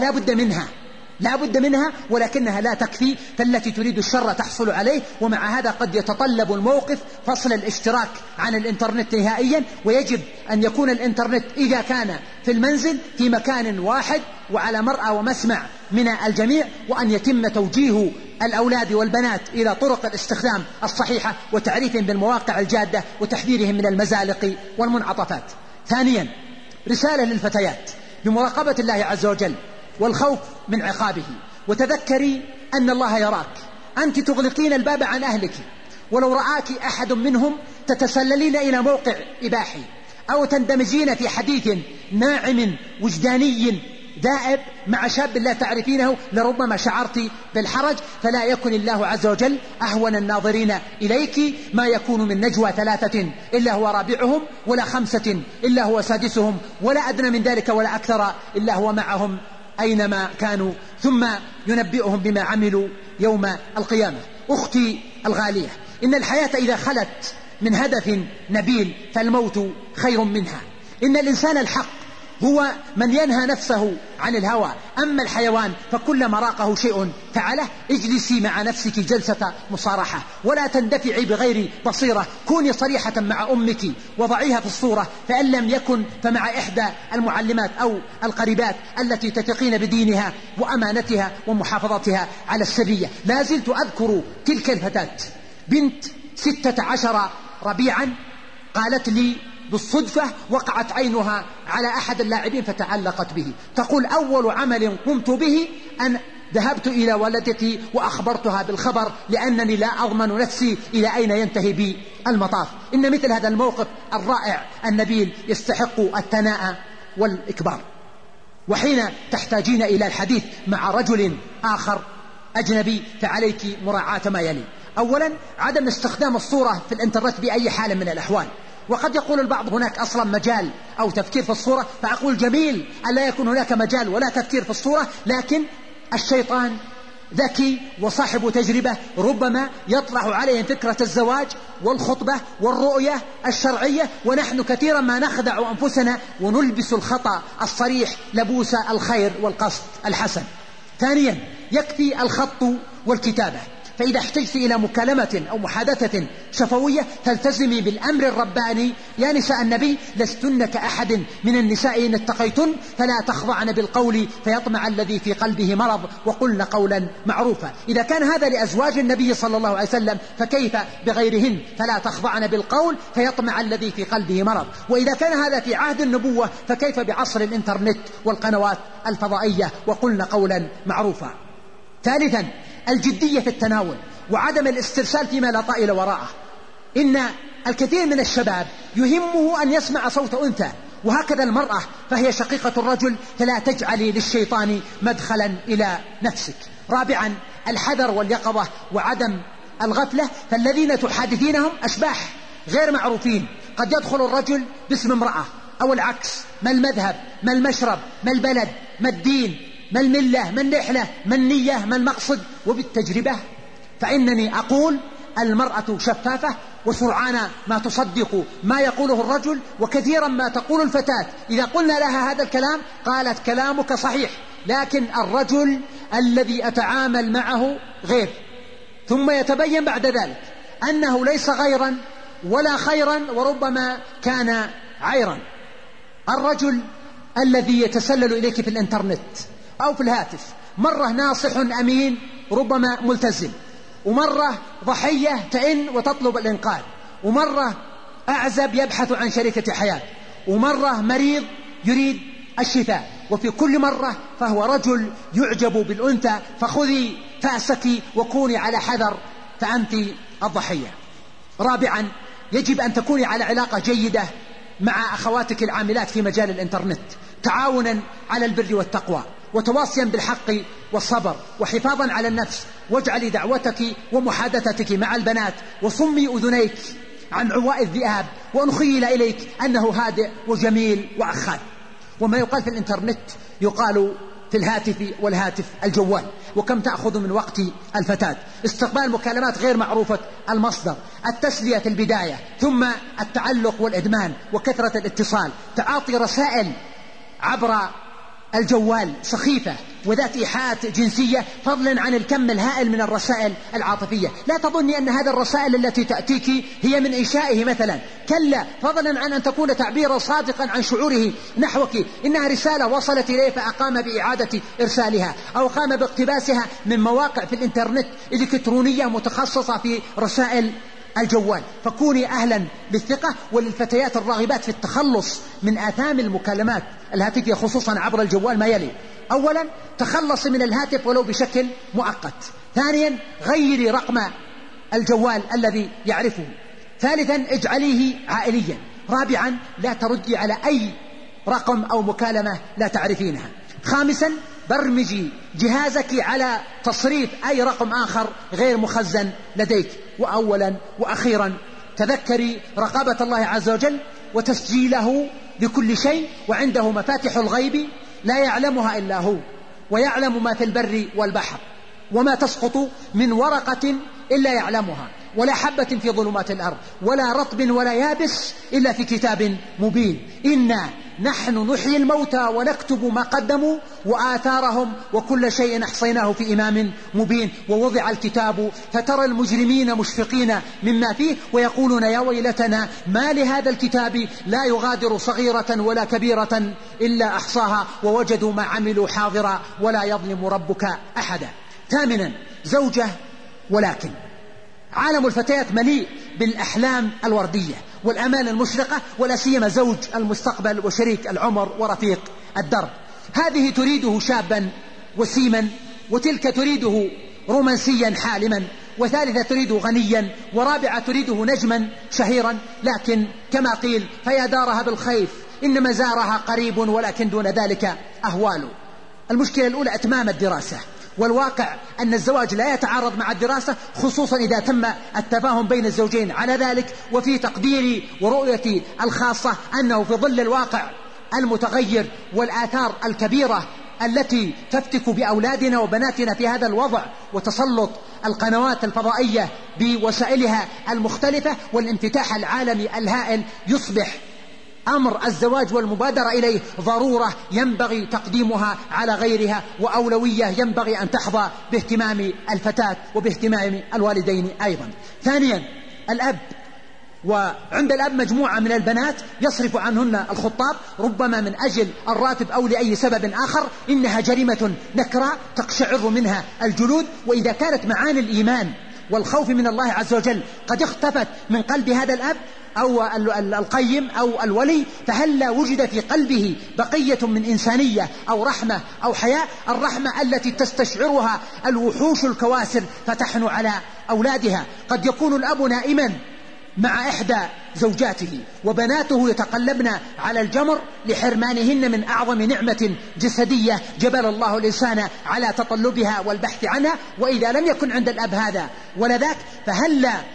لا بد منها ولكنها لا تكفي، فالتي تريد الشر تحصل عليه. ومع هذا قد يتطلب الموقف فصل الاشتراك عن الإنترنت نهائيا، ويجب أن يكون الإنترنت إذا كان في المنزل في مكان واحد وعلى مرأى ومسمع من الجميع، وأن يتم توجيه الأولاد والبنات إلى طرق الاستخدام الصحيحة وتعريفهم بالمواقع الجادة وتحذيرهم من المزالق والمنعطفات. ثانيا، رسالة للفتيات بمراقبة الله عز وجل والخوف من عقابه. وتذكري أن الله يراك، أنت تغلقين الباب عن أهلك، ولو رآك أحد منهم تتسللين إلى موقع إباحي أو تندمجين في حديث ناعم وجداني دائب مع شاب لا تعرفينه لربما شعرت بالحرج. فلا يكن الله عز وجل أهون الناظرين إليك، ما يكون من نجوى 3 إلا هو رابعهم، ولا 5 إلا هو سادسهم، ولا أدنى من ذلك ولا أكثر إلا هو معهم أينما كانوا، ثم ينبئهم بما عملوا يوم القيامة. أختي الغالية، إن الحياة إذا خلت من هدف نبيل فالموت خير منها. إن الإنسان الحق هو من ينهى نفسه عن الهوى، أما الحيوان فكلما راقه شيء فعله. اجلسي مع نفسك جلسة مصارحة ولا تندفعي بغير بصيرة. كوني صريحة مع أمك وضعيها في الصورة، فإن لم يكن فمع إحدى المعلمات أو القريبات التي تثقين بدينها وأمانتها ومحافظتها على السبية. لا زلت أذكر تلك الفتاة بنت 16 ربيعا قالت لي بالصدفة وقعت عينها على أحد اللاعبين فتعلقت به. تقول أول عمل قمت به أن ذهبت إلى والدتي وأخبرتها بالخبر، لأنني لا أضمن نفسي إلى أين ينتهي بي المطاف. إن مثل هذا الموقف الرائع النبيل يستحق الثناء والإكبار. وحين تحتاجين إلى الحديث مع رجل آخر أجنبي فعليك مراعاة ما يلي. أولا، عدم استخدام الصورة في الإنترنت بأي حال من الأحوال. وقد يقول البعض هناك أصلا مجال أو تفكير في الصورة، فأقول جميل ألا يكون هناك مجال ولا تفكير في الصورة، لكن الشيطان ذكي وصاحب تجربة، ربما يطرح عليهم فكرة الزواج والخطبة والرؤية الشرعية، ونحن كثيرا ما نخدع أنفسنا ونلبس الخطأ الصريح لبوس الخير والقصد الحسن. ثانيا، يكفي الخط والكتابة. فإذا احتجت إلى مكالمة أو محادثة شفوية فالتزمي بالأمر الرباني. يا نساء النبي لستن كأحد من النساء إن اتقيتن فلا تخضعن بالقول فيطمع الذي في قلبه مرض وقلن قولا معروفا. إذا كان هذا لأزواج النبي صلى الله عليه وسلم فكيف بغيرهن؟ فلا تخضعن بالقول فيطمع الذي في قلبه مرض. وإذا كان هذا في عهد النبوة فكيف بعصر الإنترنت والقنوات الفضائية؟ وقلن قولا معروفا. ثالثا، الجدية في التناول وعدم الاسترسال فيما لا طائل وراءه. إن الكثير من الشباب يهمه أن يسمع صوت أنثى، وهكذا المرأة فهي شقيقة الرجل، فلا تجعلي للشيطان مدخلا إلى نفسك. رابعا، الحذر واليقظة وعدم الغفلة، فالذين تحادثينهم أشباح غير معروفين. قد يدخل الرجل باسم امرأة أو العكس، ما المذهب، ما المشرب، ما البلد، ما الدين، ما الملة، ما النحلة، ما النية، ما المقصد. وبالتجربة فإنني أقول المرأة شفافة، وسرعان ما تصدق ما يقوله الرجل، وكثيرا ما تقول الفتاة إذا قلنا لها هذا الكلام قالت كلامك صحيح، لكن الرجل الذي أتعامل معه غير. ثم يتبين بعد ذلك أنه ليس غيرا ولا خيرا، وربما كان عيرا. الرجل الذي يتسلل إليك في الإنترنت أو في الهاتف مرة ناصح أمين ربما ملتزم، ومرة ضحية تئن وتطلب الإنقاذ، ومرة أعزب يبحث عن شريكة حياة، ومرة مريض يريد الشفاء، وفي كل مرة فهو رجل يعجب بالأنثى. فخذي فأسك وكوني على حذر، فأنت الضحية. رابعا، يجب أن تكوني على علاقة جيدة مع أخواتك العاملات في مجال الإنترنت، تعاونا على البر والتقوى، وتواصيا بالحق والصبر، وحفاظا على النفس. واجعلي دعوتك ومحادثتك مع البنات، وصمي أذنيك عن عواء الذئاب، وأن خيل إليك أنه هادئ وجميل وأخاذ. وما يقال في الإنترنت يقال في الهاتف، والهاتف الجوال. وكم تأخذ من وقت الفتاة؟ استقبال مكالمات غير معروفة المصدر، التسلية في البداية، ثم التعلق والإدمان وكثرة الاتصال، تعاطي رسائل عبر الجوال سخيفة وذات إيحاءات جنسية، فضلا عن الكم الهائل من الرسائل العاطفية. لا تظني أن هذه الرسائل التي تأتيك هي من إنشائه مثلا، كلا، فضلا عن أن تكون تعبيرا صادقا عن شعوره نحوك، إنها رسالة وصلت إليه فأقام بإعادة إرسالها، أو قام باقتباسها من مواقع في الإنترنت الإلكترونية متخصصة في رسائل الجوال. فكوني أهلا بالثقة. وللفتيات الراغبات في التخلص من آثام المكالمات الهاتفية خصوصا عبر الجوال ما يلي: أولا، تخلصي من الهاتف ولو بشكل مؤقت. ثانيا، غيري رقم الجوال الذي يعرفه. ثالثا، اجعليه عائليا. رابعا، لا تردي على أي رقم أو مكالمة لا تعرفينها. خامسا، برمجي جهازك على تصريف أي رقم آخر غير مخزن لديك. وأولا وأخيرا، تذكري رقابة الله عز وجل وتسجيله لكل شيء، وعنده مفاتح الغيب لا يعلمها إلا هو، ويعلم ما في البر والبحر، وما تسقط من ورقة إلا يعلمها، ولا حبة في ظلمات الأرض، ولا رطب ولا يابس إلا في كتاب مبين. إنا نحن نحيي الموتى ونكتب ما قدموا وآثارهم، وكل شيء أحصيناه في إمام مبين. ووضع الكتاب فترى المجرمين مشفقين مما فيه، ويقولون يا ويلتنا ما لهذا الكتاب لا يغادر صغيرة ولا كبيرة إلا أحصاها، ووجدوا ما عملوا حاضرا ولا يظلم ربك أحدا. ثامنا، زوجة ولكن. عالم الفتيات مليء بالأحلام الوردية والأمان المشرقة، ولا سيما زوج المستقبل وشريك العمر ورفيق الدرب. هذه تريده شابا وسيما، وتلك تريده رومانسيا حالما، وثالثة تريده غنيا، ورابعة تريده نجما شهيرا. لكن كما قيل: فيا دارها بالخيف إن مزارها قريب، ولكن دون ذلك أهوال. المشكلة الأولى إتمام الدراسة، والواقع أن الزواج لا يتعارض مع الدراسة، خصوصا إذا تم التفاهم بين الزوجين على ذلك. وفي تقديري ورؤيتي الخاصة أنه في ظل الواقع المتغير والآثار الكبيرة التي تفتك بأولادنا وبناتنا في هذا الوضع، وتسلط القنوات الفضائية بوسائلها المختلفة والانفتاح العالمي الهائل، يصبح أمر الزواج والمبادرة إليه ضرورة ينبغي تقديمها على غيرها، وأولوية ينبغي أن تحظى باهتمام الفتاة وباهتمام الوالدين أيضا. ثانيا، الأب. وعند الأب مجموعة من البنات يصرف عنهن الخطاب، ربما من أجل الراتب أو لأي سبب آخر. إنها جريمة نكراء تقشعر منها الجلود. وإذا كانت معاني الإيمان والخوف من الله عز وجل قد اختفت من قلب هذا الأب أو القيم أو الولي، فهلا وجد في قلبه بقية من إنسانية أو رحمة أو حياء، الرحمة التي تستشعرها الوحوش الكواسر فتحن على أولادها. قد يكون الأب نائما مع إحدى زوجاته، وبناته يتقلبن على الجمر لحرمانهن من أعظم نعمة جسدية جبل الله الإنسان على تطلبها والبحث عنها. وإذا لم يكن عند الأب هذا ولا ذاك، فهلا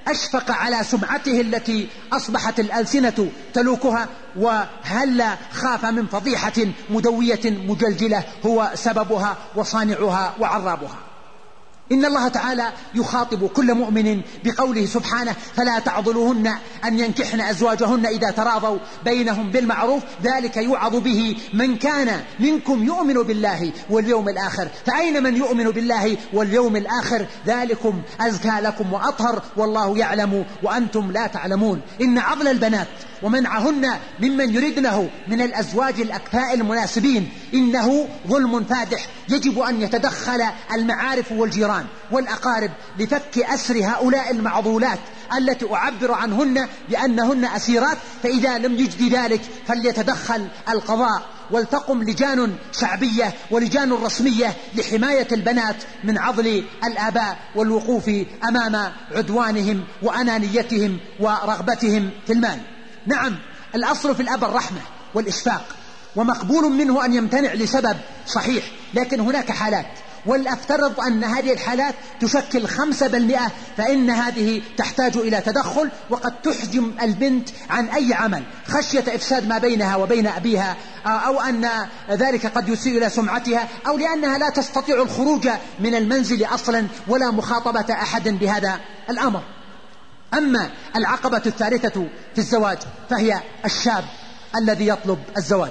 أشفق على سمعته التي أصبحت الألسنة تلوكها، وهل خاف من فضيحة مدوية مجلجلة هو سببها وصانعها وعرابها. إن الله تعالى يخاطب كل مؤمن بقوله سبحانه: فلا تعضلوهن أن ينكحن أزواجهن إذا تراضوا بينهم بالمعروف، ذلك يوعظ به من كان منكم يؤمن بالله واليوم الآخر. فأين من يؤمن بالله واليوم الآخر؟ ذلكم أزكى لكم وأطهر، والله يعلم وأنتم لا تعلمون. إن عضل البنات ومنعهن ممن يريدنه من الأزواج الأكفاء المناسبين إنه ظلم فادح، يجب أن يتدخل المعارف والجيران والأقارب لفك أسر هؤلاء المعضولات التي أعبر عنهن بأنهن أسيرات. فإذا لم يجد ذلك فليتدخل القضاء، ولتقم لجان شعبية ولجان رسمية لحماية البنات من عضل الآباء والوقوف أمام عدوانهم وأنانيتهم ورغبتهم في المال. نعم، الأصل في الأب الرحمة والإشفاق، ومقبول منه أن يمتنع لسبب صحيح، لكن هناك حالات، والأفترض أن هذه الحالات تشكل 5%، فإن هذه تحتاج إلى تدخل، وقد تحجم البنت عن أي عمل خشية إفساد ما بينها وبين أبيها، أو أن ذلك قد يسيء إلى سمعتها، أو لأنها لا تستطيع الخروج من المنزل أصلا ولا مخاطبة أحد بهذا الأمر. أما العقبة الثالثة في الزواج فهي الشاب الذي يطلب الزواج.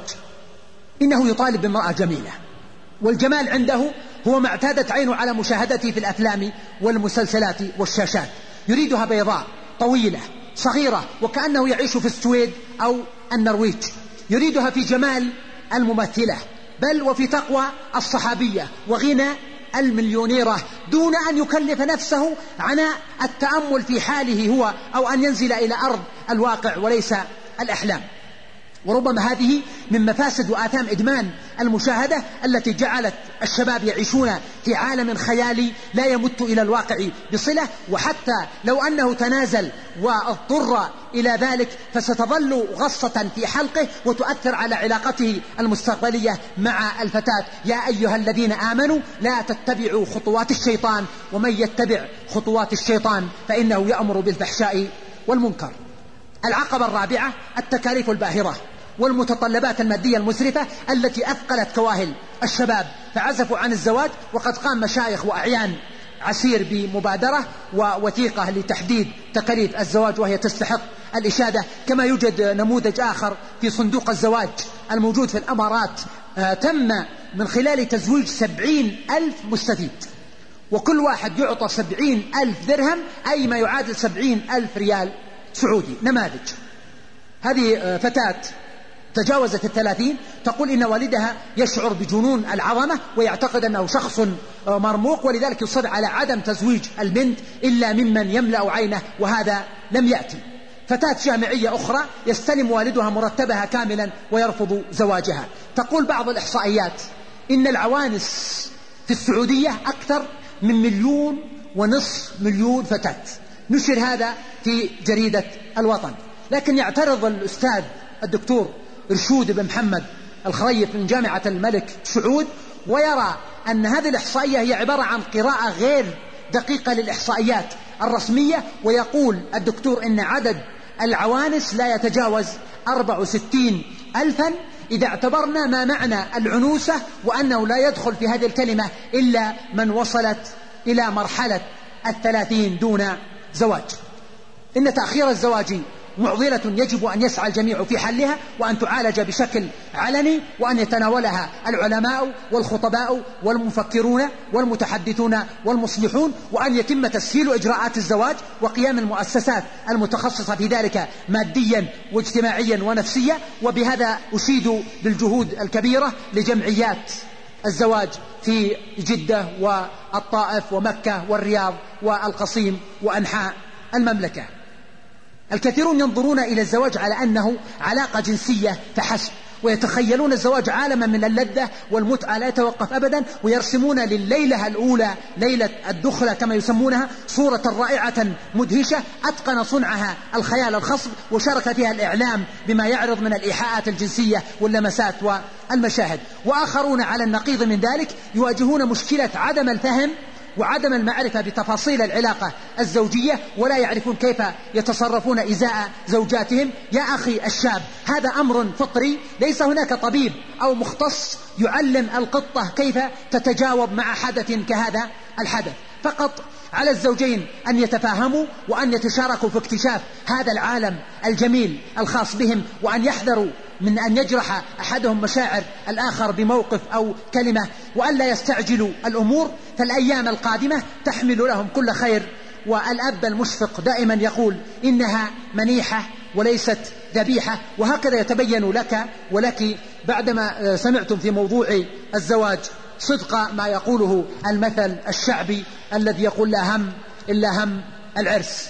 إنه يطالب بامرأة جميلة، والجمال عنده هو ما اعتادت عينه على مشاهدته في الأفلام والمسلسلات والشاشات. يريدها بيضاء طويلة صغيرة وكأنه يعيش في السويد أو النرويج. يريدها في جمال الممثلة، بل وفي تقوى الصحابية وغنى المليونيرة، دون أن يكلف نفسه عناء التأمل في حاله هو، أو أن ينزل إلى أرض الواقع وليس الأحلام. وربما هذه من مفاسد وآثام إدمان المشاهدة التي جعلت الشباب يعيشون في عالم خيالي لا يمت إلى الواقع بصلة، وحتى لو أنه تنازل واضطر إلى ذلك فستظل غصة في حلقه وتؤثر على علاقته المستقبلية مع الفتاة. يا أيها الذين آمنوا لا تتبعوا خطوات الشيطان، ومن يتبع خطوات الشيطان فإنه يأمر بالفحشاء والمنكر. العقبة الرابعة التكاليف الباهرة والمتطلبات المادية المسرفة التي أثقلت كواهل الشباب فعزفوا عن الزواج. وقد قام مشايخ وأعيان عسير بمبادرة ووثيقة لتحديد تكاليف الزواج، وهي تستحق الإشادة. كما يوجد نموذج آخر في صندوق الزواج الموجود في الأمارات، تم من خلال تزويج 70,000 مستفيد، وكل واحد يعطى 70,000 درهم، أي ما يعادل 70,000 ريال سعودي. نماذج: هذه فتاة تجاوزت 30 تقول إن والدها يشعر بجنون العظمة ويعتقد أنه شخص مرموق، ولذلك يصر على عدم تزويج البنت إلا ممن يملأ عينه، وهذا لم يأتي. فتاة جامعية أخرى يستلم والدها مرتبها كاملا ويرفض زواجها. تقول بعض الإحصائيات إن العوانس في السعودية أكثر من 1.5 مليون فتاة. نشر هذا في جريدة الوطن. لكن يعترض الأستاذ الدكتور رشود بن محمد الخريف من جامعة الملك سعود، ويرى أن هذه الإحصائية هي عبارة عن قراءة غير دقيقة للإحصائيات الرسمية. ويقول الدكتور إن عدد العوانس لا يتجاوز 64,000 إذا اعتبرنا ما معنى العنوسة، وأنه لا يدخل في هذه الكلمة إلا من وصلت إلى مرحلة 30 دون زواج. إن تأخير الزواج معضلة يجب أن يسعى الجميع في حلها، وأن تعالج بشكل علني، وأن يتناولها العلماء والخطباء والمفكرون والمتحدثون والمصلحون، وأن يتم تسهيل إجراءات الزواج وقيام المؤسسات المتخصصة في ذلك ماديا واجتماعيا ونفسيا. وبهذا أشيد بالجهود الكبيرة لجمعيات الزواج في جدة والطائف ومكة والرياض والقصيم وأنحاء المملكة. الكثيرون ينظرون إلى الزواج على أنه علاقة جنسية فحسب، ويتخيلون الزواج عالما من اللذة والمتعة لا يتوقف أبدا، ويرسمون لليلة الأولى ليلة الدخلة كما يسمونها صورة رائعة مدهشة أتقن صنعها الخيال الخصب، وشارك فيها الإعلام بما يعرض من الإيحاءات الجنسية واللمسات والمشاهد. وآخرون على النقيض من ذلك يواجهون مشكلة عدم الفهم وعدم المعرفة بتفاصيل العلاقة الزوجية، ولا يعرفون كيف يتصرفون إزاء زوجاتهم. يا أخي الشاب، هذا أمر فطري، ليس هناك طبيب أو مختص يعلم القطة كيف تتجاوب مع حدث كهذا الحدث. فقط على الزوجين أن يتفاهموا وأن يتشاركوا في اكتشاف هذا العالم الجميل الخاص بهم، وأن يحذروا من أن يجرح أحدهم مشاعر الآخر بموقف أو كلمة، وأن لا يستعجلوا الأمور، فالأيام القادمة تحمل لهم كل خير. والأب المشفق دائما يقول إنها منيحة وليست ذبيحة. وهكذا يتبين لك ولك بعدما سمعتم في موضوع الزواج صدق ما يقوله المثل الشعبي الذي يقول لا هم إلا هم العرس.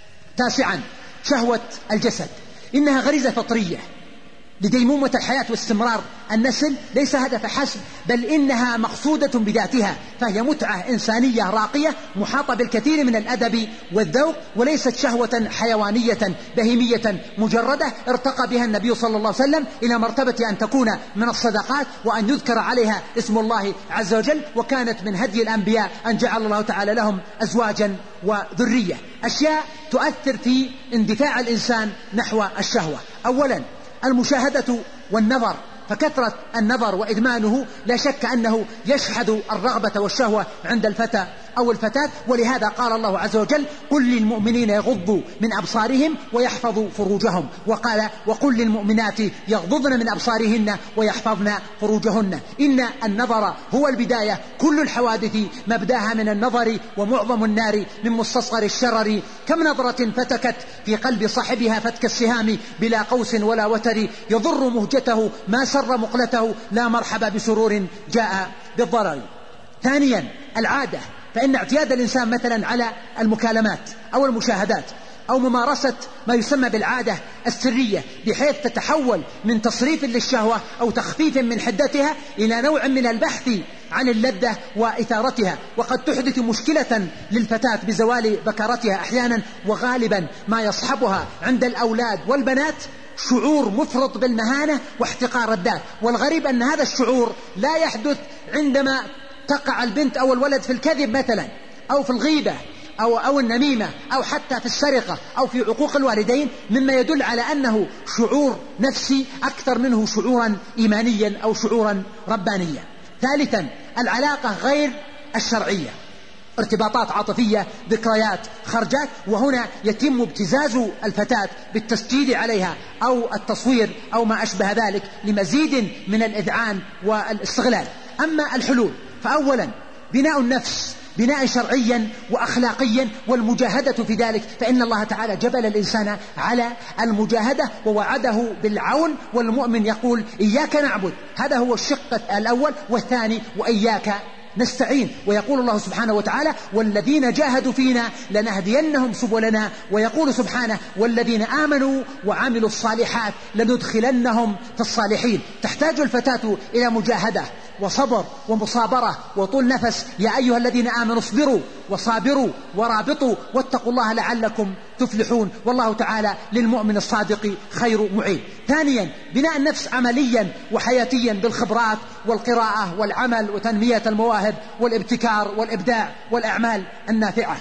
9، شهوة الجسد، إنها غريزة فطرية لديمومة الحياة واستمرار النسل، ليس هدف حسب، بل إنها مقصودة بذاتها، فهي متعة إنسانية راقية محاطة بالكثير من الأدب والذوق، وليست شهوة حيوانية بهيمية مجردة ارتقى بها النبي صلى الله عليه وسلم إلى مرتبة أن تكون من الصدقات وأن يذكر عليها اسم الله عز وجل. وكانت من هدي الأنبياء أن جعل الله تعالى لهم أزواجا وذرية. أشياء تؤثر في اندفاع الإنسان نحو الشهوة: أولا المشاهدة والنظر، فكثرة النظر وإدمانه لا شك أنه يشحذ الرغبة والشهوة عند الفتى أو الفتاة. ولهذا قال الله عز وجل: قل للمؤمنين يغضوا من أبصارهم ويحفظوا فروجهم، وقال: وقل للمؤمنات يغضضن من أبصارهن ويحفظن فروجهن. إن النظر هو البداية، كل الحوادث مبداها من النظر، ومعظم النار من مستصغر الشرر. كم نظرة فتكت في قلب صاحبها فتك السهام بلا قوس ولا وتر، يضر مهجته ما سر مقلته، لا مرحبا بسرور جاء بالضرر. ثانيا العادة، فإن اعتياد الإنسان مثلا على المكالمات أو المشاهدات أو ممارسة ما يسمى بالعادة السرية، بحيث تتحول من تصريف للشهوة أو تخفيف من حدتها إلى نوع من البحث عن اللذة وإثارتها، وقد تحدث مشكلة للفتاة بزوال بكارتها أحيانا. وغالبا ما يصحبها عند الأولاد والبنات شعور مفرط بالمهانة واحتقار الذات. والغريب أن هذا الشعور لا يحدث عندما تقع البنت أو الولد في الكذب مثلا، أو في الغيبة أو النميمة، أو حتى في السرقة أو في عقوق الوالدين، مما يدل على أنه شعور نفسي أكثر منه شعورا إيمانيا أو شعورا ربانيا. ثالثا العلاقة غير الشرعية، ارتباطات عاطفية، ذكريات، خرجات، وهنا يتم ابتزاز الفتاة بالتسجيل عليها أو التصوير أو ما أشبه ذلك لمزيد من الإذعان والاستغلال. أما الحلول فأولا بناء النفس بناء شرعيا وأخلاقيا، والمجاهدة في ذلك، فإن الله تعالى جبل الإنسان على المجاهدة ووعده بالعون. والمؤمن يقول: إياك نعبد، هذا هو الشق الأول، والثاني وإياك نستعين. ويقول الله سبحانه وتعالى: والذين جاهدوا فينا لنهدينهم سبلنا. ويقول سبحانه: والذين آمنوا وعملوا الصالحات لندخلنهم في الصالحين. تحتاج الفتاة إلى مجاهدة وصبر ومصابرة وطول نفس. يا أيها الذين آمنوا اصبروا وصابروا ورابطوا واتقوا الله لعلكم تفلحون، والله تعالى للمؤمن الصادق خير معين. ثانيا بناء النفس عمليا وحياتيا بالخبرات والقراءة والعمل وتنمية المواهب والابتكار والإبداع والأعمال النافعة.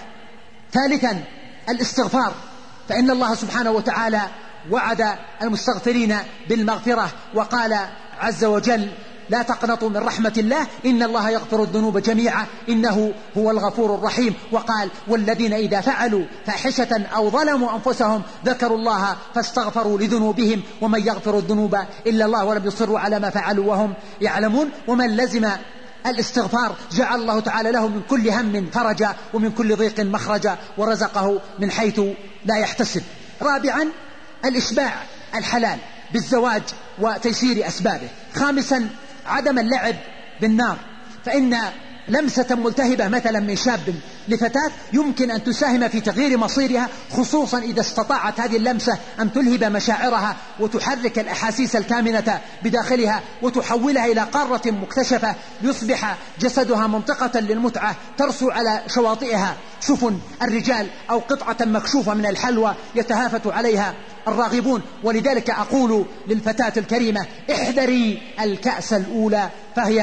ثالثا الاستغفار، فإن الله سبحانه وتعالى وعد المستغفرين بالمغفرة، وقال عز وجل: لا تقنطوا من رحمة الله إن الله يغفر الذنوب جميعا إنه هو الغفور الرحيم. وقال: والذين إذا فعلوا فاحشة أو ظلموا أنفسهم ذكروا الله فاستغفروا لذنوبهم ومن يغفر الذنوب إلا الله ولم يصروا على ما فعلوا وهم يعلمون. ومن لزم الاستغفار جعل الله تعالى له من كل هم فرجا ومن كل ضيق مخرجا ورزقه من حيث لا يحتسب. رابعا الإشباع الحلال بالزواج وتيسير أسبابه. خامسا عدم اللعب بالنار، فإن لمسة ملتهبة مثلا من شاب لفتاة يمكن أن تساهم في تغيير مصيرها، خصوصا إذا استطاعت هذه اللمسة أن تلهب مشاعرها وتحرك الأحاسيس الكامنة بداخلها وتحولها إلى قارة مكتشفة، يصبح جسدها منطقة للمتعة ترسو على شواطئها سفن الرجال أو قطعة مكشوفة من الحلوى يتهافت عليها الراغبون. ولذلك أقول للفتاة الكريمة: احذري الكأس الأولى فهي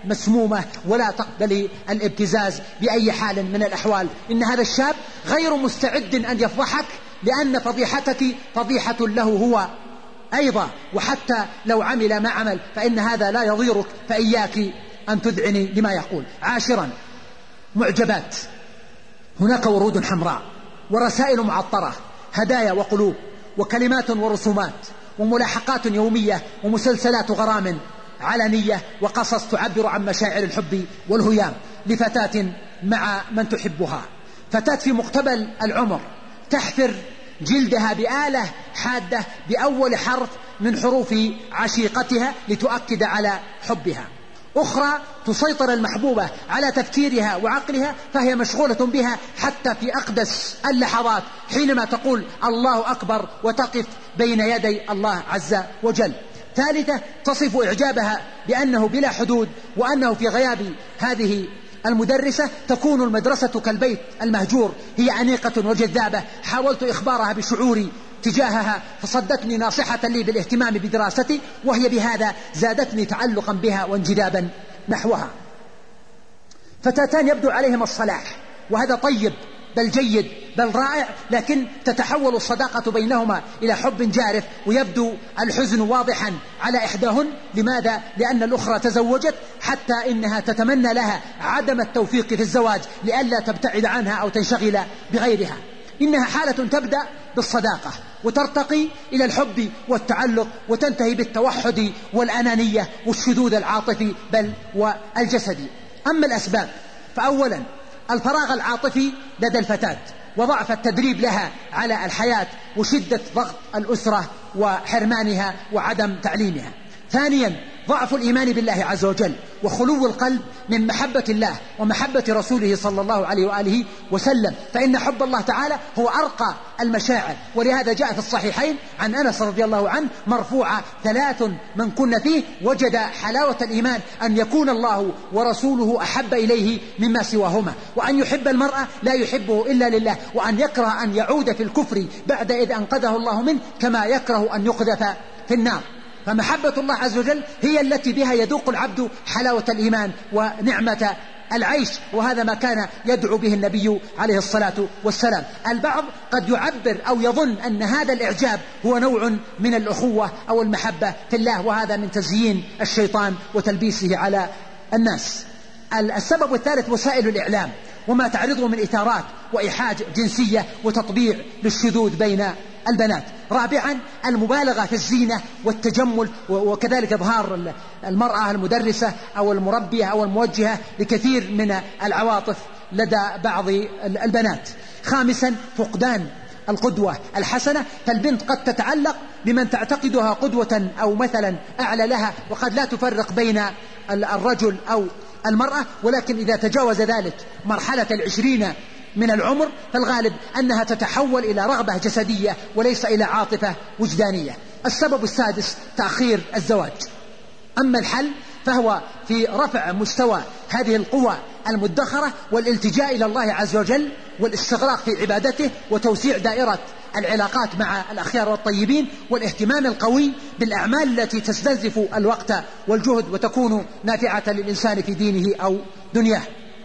مسمومة ولا تقبل الابتزاز بأي حال من الأحوال. إن هذا الشاب غير مستعد أن يفضحك، لأن فضيحتك فضيحة له هو أيضا، وحتى لو عمل ما عمل فإن هذا لا يضيرك، فإياك أن تذعني لما يقول. 10 معجبات، هناك ورود حمراء ورسائل معطرة، هدايا وقلوب وكلمات ورسومات وملاحقات يومية ومسلسلات غرام علنية وقصص تعبر عن مشاعر الحب والهيام لفتاة مع من تحبها. فتاة في مقتبل العمر تحفر جلدها بآلة حادة بأول حرف من حروف عشيقتها لتؤكد على حبها. أخرى تسيطر المحبوبة على تفكيرها وعقلها، فهي مشغولة بها حتى في أقدس اللحظات حينما تقول الله أكبر وتقف بين يدي الله عز وجل. ثالثة تصف إعجابها بأنه بلا حدود، وأنه في غياب هذه المدرسة تكون المدرسة كالبيت المهجور، هي أنيقة وجذابة. حاولت إخبارها بشعوري تجاهها فصدتني ناصحة لي بالاهتمام بدراستي، وهي بهذا زادتني تعلقا بها وانجذابا نحوها. فتاتان يبدو عليهما الصلاح، وهذا طيب بل جيد بل رائع، لكن تتحول الصداقة بينهما إلى حب جارف، ويبدو الحزن واضحا على إحداهن. لماذا؟ لأن الأخرى تزوجت، حتى إنها تتمنى لها عدم التوفيق في الزواج لئلا تبتعد عنها أو تنشغل بغيرها. إنها حالة تبدأ بالصداقة وترتقي إلى الحب والتعلق، وتنتهي بالتوحد والأنانية والشذوذ العاطفي بل والجسدي. أما الأسباب فأولا الفراغ العاطفي لدى الفتاة، وضعف التدريب لها على الحياة، وشدة ضغط الأسرة وحرمانها وعدم تعليمها. ثانيا ضعف الإيمان بالله عز وجل، وخلو القلب من محبة الله ومحبة رسوله صلى الله عليه وآله وسلم، فإن حب الله تعالى هو أرقى المشاعر. ولهذا جاء في الصحيحين عن أنس رضي الله عنه مرفوعة: 3 من كن فيه وجد حلاوة الإيمان، أن يكون الله ورسوله أحب إليه مما سواهما، وأن يحب المرأة لا يحبه إلا لله، وأن يكره أن يعود في الكفر بعد إذ أنقذه الله منه، كما يكره أن يقذف في النار. فمحبة الله عز وجل هي التي بها يذوق العبد حلاوة الإيمان ونعمة العيش، وهذا ما كان يدعو به النبي عليه الصلاة والسلام. البعض قد يعبر أو يظن أن هذا الإعجاب هو نوع من الأخوة أو المحبة في الله، وهذا من تزيين الشيطان وتلبيسه على الناس. السبب الثالث وسائل الإعلام وما تعرضه من إثارات وإيحاج جنسية وتطبيع للشذوذ بين البنات. رابعا المبالغة في الزينة والتجمل، وكذلك إظهار المرأة المدرسة أو المربية أو الموجهة لكثير من العواطف لدى بعض البنات. خامسا فقدان القدوة الحسنة، فالبنت قد تتعلق بمن تعتقدها قدوة أو مثلا أعلى لها، وقد لا تفرق بين الرجل أو المرأة، ولكن إذا تجاوز ذلك مرحلة 20 من العمر فالغالب أنها تتحول إلى رغبة جسدية وليس إلى عاطفة وجدانية. السبب السادس تأخير الزواج. أما الحل فهو في رفع مستوى هذه القوى المدخرة والالتجاء إلى الله عز وجل والاستغراق في عبادته، وتوسيع دائرة العلاقات مع الأخيار والطيبين، والاهتمام القوي بالأعمال التي تستنزف الوقت والجهد وتكون نافعة للإنسان في دينه أو دنياه.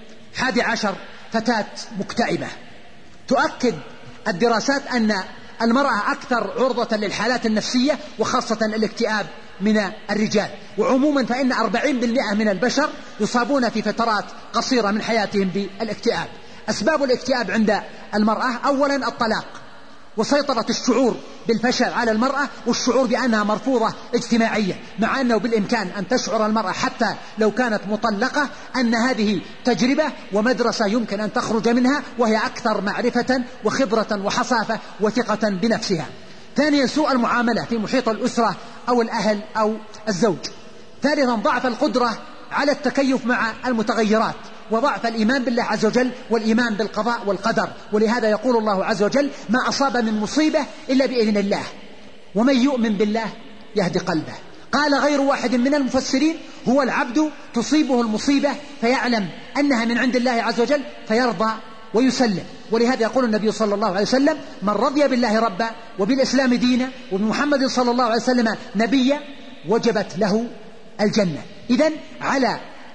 11 فتاة مكتئبة. تؤكد الدراسات أن المرأة أكثر عرضة للحالات النفسية، وخاصة الاكتئاب من الرجال، وعموما فإن 40% من البشر يصابون في فترات قصيرة من حياتهم بالاكتئاب. أسباب الاكتئاب عند المرأة: أولا الطلاق، وسيطرة الشعور بالفشل على المرأة، والشعور بأنها مرفوضة اجتماعيا، مع أنه بالإمكان أن تشعر المرأة حتى لو كانت مطلقة أن هذه تجربة ومدرسة يمكن أن تخرج منها، وهي أكثر معرفة وخبرة وحصافة وثقة بنفسها. ثانيا سوء المعاملة في محيط الأسرة أو الأهل أو الزوج. ثالثا ضعف القدرة على التكيف مع المتغيرات، وضعف الإيمان بالله عز وجل والإيمان بالقضاء والقدر. ولهذا يقول الله عز وجل: ما أصاب من مصيبة إلا بإذن الله، ومن يؤمن بالله يهدي قلبه. قال غير واحد من المفسرين: هو العبد تصيبه المصيبة فيعلم أنها من عند الله عز وجل فيرضى ويسلم. ولهذا يقول النبي صلى الله عليه وسلم: من رضي بالله ربا وبالإسلام دينا وبمحمد صلى الله عليه وسلم نبيا وجبت له الجنة. إذن على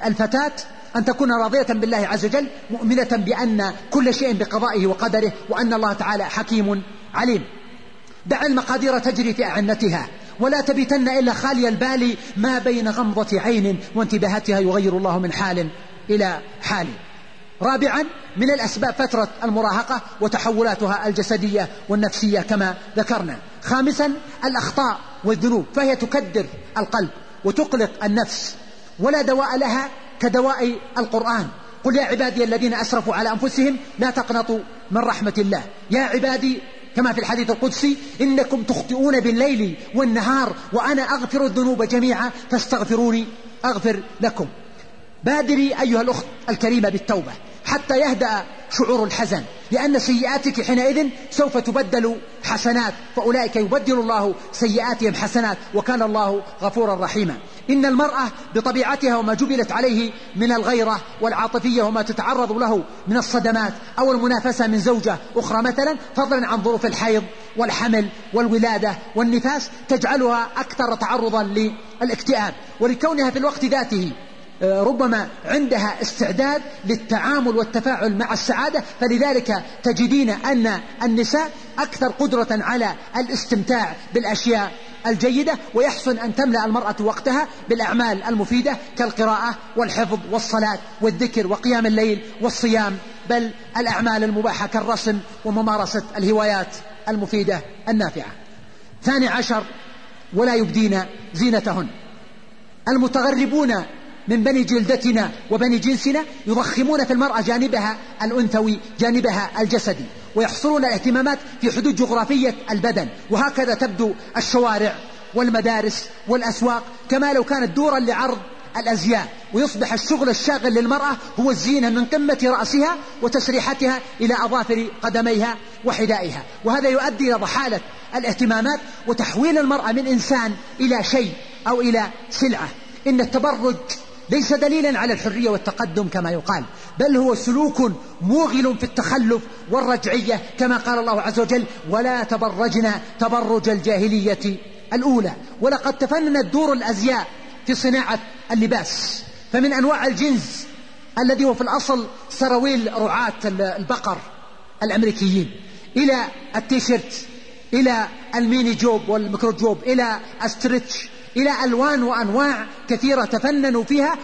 الفتاة أن تكون راضية بالله عز وجل، مؤمنة بأن كل شيء بقضائه وقدره، وأن الله تعالى حكيم عليم. دع المقادير تجري في أعنتها، ولا تبتن إلا خالي البال، ما بين غمضة عين وانتباهتها يغير الله من حال إلى حال. رابعا من الأسباب فترة المراهقة وتحولاتها الجسدية والنفسية كما ذكرنا. خامسا الأخطاء والذنوب، فهي تكدر القلب وتقلق النفس، ولا دواء لها كدواء القرآن. قل يا عبادي الذين أسرفوا على أنفسهم لا تقنطوا من رحمة الله، يا عبادي كما في الحديث القدسي إنكم تخطئون بالليل والنهار وأنا أغفر الذنوب جميعا فاستغفروني أغفر لكم. بادري أيها الأخت الكريمة بالتوبة حتى يهدأ شعور الحزن، لأن سيئاتك حينئذ سوف تبدل حسنات، فأولئك يبدل الله سيئاتهم حسنات وكان الله غفورا رحيما. إن المرأة بطبيعتها وما جبلت عليه من الغيرة والعاطفية وما تتعرض له من الصدمات أو المنافسة من زوجة أخرى مثلا، فضلا عن ظروف الحيض والحمل والولادة والنفاس، تجعلها أكثر تعرضا للاكتئاب، ولكونها في الوقت ذاته ربما عندها استعداد للتعامل والتفاعل مع السعادة، فلذلك تجدين أن النساء أكثر قدرة على الاستمتاع بالأشياء الجيدة، ويحسن أن تملأ المرأة وقتها بالأعمال المفيدة كالقراءة والحفظ والصلاة والذكر وقيام الليل والصيام، بل الأعمال المباحة كالرسم وممارسة الهوايات المفيدة النافعة. 12 ولا يبدين زينتهن. المتغربون من بني جلدتنا وبني جنسنا يضخمون في المرأة جانبها الأنثوي جانبها الجسدي، ويحصرون الاهتمامات في حدود جغرافية البدن، وهكذا تبدو الشوارع والمدارس والأسواق كما لو كانت دورا لعرض الأزياء، ويصبح الشغل الشاغل للمرأة هو الزينة من قمة رأسها وتسريحتها إلى أظافر قدميها وحذائها، وهذا يؤدي إلى ضحالة الاهتمامات وتحويل المرأة من إنسان إلى شيء أو إلى سلعة. إن التبرج ليس دليلا على الحرية والتقدم كما يقال، بل هو سلوك موغل في التخلف والرجعية، كما قال الله عز وجل ولا تبرجنا تبرج الجاهلية الأولى. ولقد تفننت دور الأزياء في صناعة اللباس، فمن أنواع الجنس الذي هو في الأصل سراويل رعاة البقر الأمريكيين، إلى التيشيرت، إلى الميني جوب والميكرو جوب، إلى الستريتش، إلى ألوان وأنواع كثيرة تفننوا فيها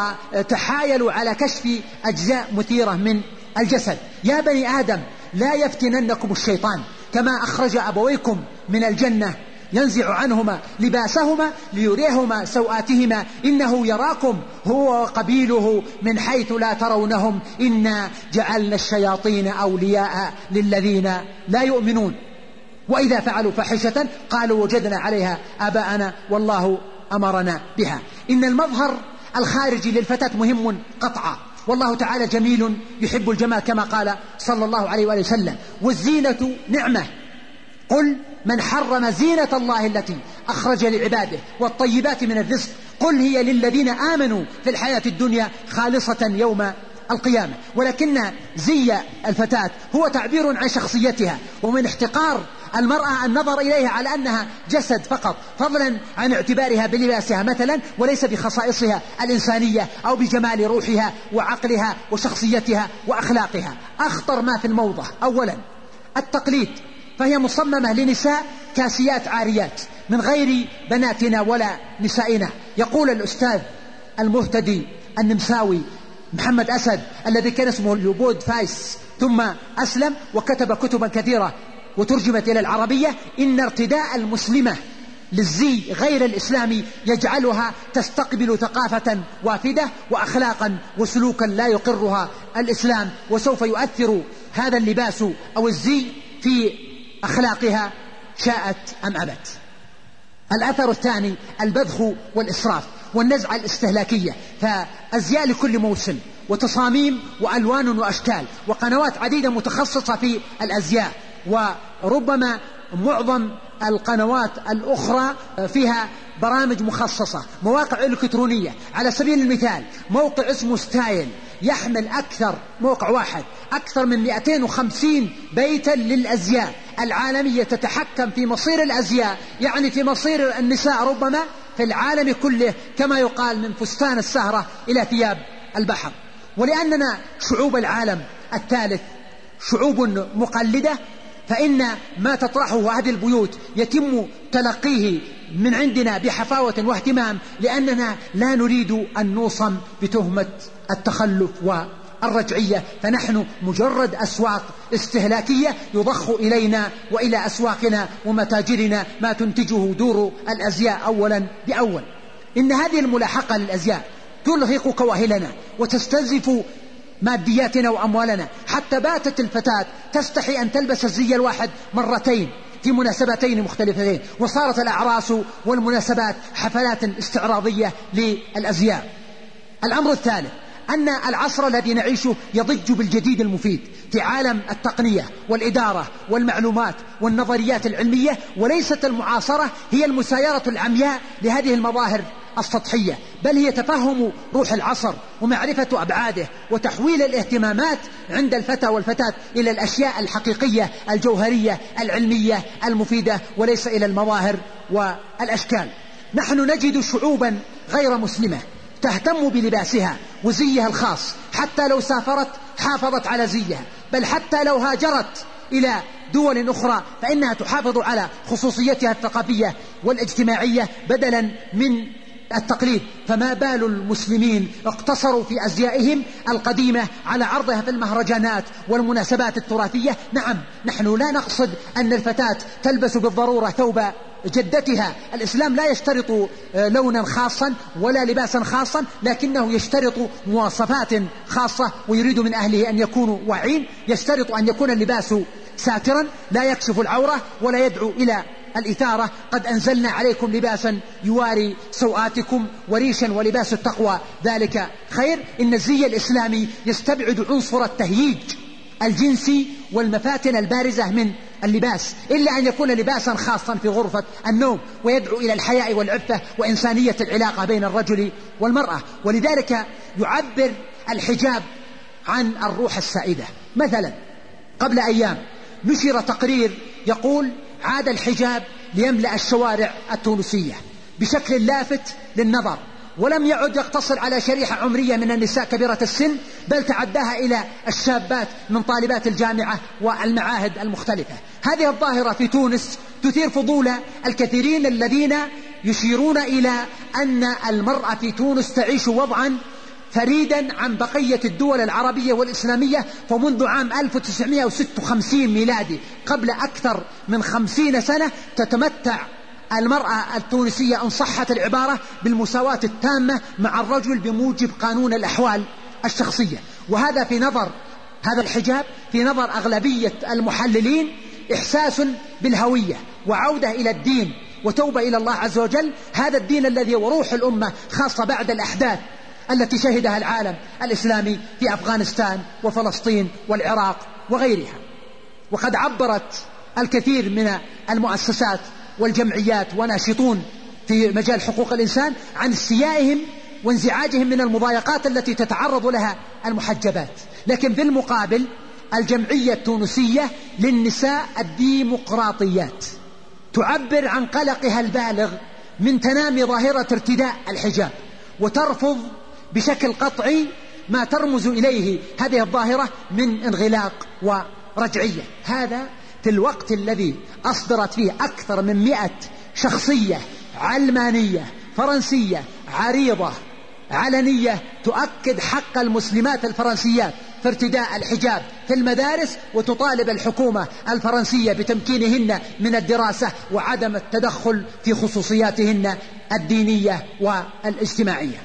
وتحايلوا على كشف أجزاء مثيرة من الجسد. يا بني آدم لا يفتننكم الشيطان كما أخرج أبويكم من الجنة ينزع عنهما لباسهما ليريهما سوآتهما إنه يراكم هو وقبيله من حيث لا ترونهم إنا جعلنا الشياطين أولياء للذين لا يؤمنون وإذا فعلوا فاحشة قالوا وجدنا عليها آباءنا والله أمرنا بها. إن المظهر الخارجي للفتاة مهم قطعا، والله تعالى جميل يحب الجمال كما قال صلى الله عليه وآله وسلم، والزينة نعمة. قل من حرم زينة الله التي أخرج لعباده والطيبات من الرزق قل هي للذين آمنوا في الحياة الدنيا خالصة يوم القيامة. ولكن زي الفتاة هو تعبير عن شخصيتها، ومن احتقار المرأة النظر إليها على أنها جسد فقط، فضلا عن اعتبارها بلباسها مثلا وليس بخصائصها الإنسانية أو بجمال روحها وعقلها وشخصيتها وأخلاقها. أخطر ما في الموضة أولا التقليد، فهي مصممة لنساء كاسيات عاريات من غير بناتنا ولا نسائنا. يقول الأستاذ المهتدي النمساوي محمد أسد الذي كان اسمه لوبود فايس ثم أسلم وكتب كتبا كثيرة وترجمت إلى العربية، إن ارتداء المسلمة للزي غير الإسلامي يجعلها تستقبل ثقافة وافدة وأخلاقا وسلوكا لا يقرها الإسلام، وسوف يؤثر هذا اللباس أو الزي في أخلاقها شاءت أم أبت. الأثر الثاني البذخ والإسراف والنزعة الاستهلاكية، فأزياء لكل موسم وتصاميم وألوان وأشكال وقنوات عديدة متخصصة في الأزياء، وربما معظم القنوات الأخرى فيها برامج مخصصة، مواقع إلكترونية. على سبيل المثال موقع اسمه ستايل يحمل موقع واحد أكثر من 250 بيتا للأزياء العالمية تتحكم في مصير الأزياء، يعني في مصير النساء ربما في العالم كله كما يقال من فستان السهرة إلى ثياب البحر. ولأننا شعوب العالم الثالث شعوب مقلدة، فإن ما تطرحه هذه البيوت يتم تلقيه من عندنا بحفاوة واهتمام، لأننا لا نريد أن نوصم بتهمة التخلف والرجعية، فنحن مجرد أسواق استهلاكية يضخ إلينا وإلى أسواقنا ومتاجرنا ما تنتجه دور الأزياء أولا بأول. إن هذه الملاحقة للأزياء تلهق كواهلنا وتستنزف مادياتنا وأموالنا، حتى باتت الفتاة تستحي أن تلبس الزي الواحد مرتين في مناسبتين مختلفتين، وصارت الأعراس والمناسبات حفلات استعراضية للأزياء. الأمر الثالث أن العصر الذي نعيشه يضج بالجديد المفيد في عالم التقنية والإدارة والمعلومات والنظريات العلمية، وليست المعاصرة هي المسايرة العمياء لهذه المظاهر السطحية، بل هي تفهم روح العصر ومعرفة أبعاده وتحويل الاهتمامات عند الفتى والفتاة إلى الأشياء الحقيقية الجوهرية العلمية المفيدة، وليس إلى المظاهر والأشكال. نحن نجد شعوبا غير مسلمة تهتم بلباسها وزيها الخاص، حتى لو سافرت حافظت على زيها، بل حتى لو هاجرت إلى دول أخرى فإنها تحافظ على خصوصيتها الثقافية والاجتماعية بدلا من التقليد. فما بال المسلمين اقتصروا في أزيائهم القديمة على عرضها في المهرجانات والمناسبات التراثية؟ نعم، نحن لا نقصد أن الفتاة تلبس بالضرورة ثوب جدتها. الإسلام لا يشترط لونا خاصا ولا لباسا خاصا، لكنه يشترط مواصفات خاصة، ويريد من أهله أن يكونوا واعين. يشترط أن يكون اللباس ساترا لا يكشف العورة ولا يدعو إلى الإثارة. قد أنزلنا عليكم لباسا يواري سوآتكم وريشا ولباس التقوى ذلك خير. إن الزي الإسلامي يستبعد عنصر التهييج الجنسي والمفاتن البارزة من اللباس، إلا أن يكون لباسا خاصا في غرفة النوم، ويدعو إلى الحياء والعفة وإنسانية العلاقة بين الرجل والمرأة. ولذلك يعبر الحجاب عن الروح السائدة. مثلا قبل أيام نشر تقرير يقول عاد الحجاب ليملأ الشوارع التونسية بشكل لافت للنظر، ولم يعد يقتصر على شريحة عمرية من النساء كبيرة السن، بل تعداها إلى الشابات من طالبات الجامعة والمعاهد المختلفة. هذه الظاهرة في تونس تثير فضول الكثيرين الذين يشيرون إلى أن المرأة في تونس تعيش وضعا فريدا عن بقية الدول العربية والإسلامية. فمنذ عام 1956 ميلادي، قبل أكثر من 50 سنة، تتمتع المرأة التونسية إن صحت العبارة بالمساواة التامة مع الرجل بموجب قانون الأحوال الشخصية. وهذا في نظر هذا الحجاب في نظر أغلبية المحللين إحساس بالهوية وعودة إلى الدين وتوبة إلى الله عز وجل، هذا الدين الذي وروح الأمة، خاصة بعد الأحداث التي شهدها العالم الإسلامي في أفغانستان وفلسطين والعراق وغيرها. وقد عبرت الكثير من المؤسسات والجمعيات وناشطون في مجال حقوق الإنسان عن استيائهم وانزعاجهم من المضايقات التي تتعرض لها المحجبات. لكن في المقابل الجمعية التونسية للنساء الديمقراطيات تعبر عن قلقها البالغ من تنامي ظاهرة ارتداء الحجاب، وترفض بشكل قطعي ما ترمز إليه هذه الظاهرة من انغلاق ورجعية. هذا في الوقت الذي أصدرت فيه أكثر من 100 شخصية علمانية فرنسية عريضة علنية تؤكد حق المسلمات الفرنسيات في ارتداء الحجاب في المدارس، وتطالب الحكومة الفرنسية بتمكينهن من الدراسة وعدم التدخل في خصوصياتهن الدينية والاجتماعية.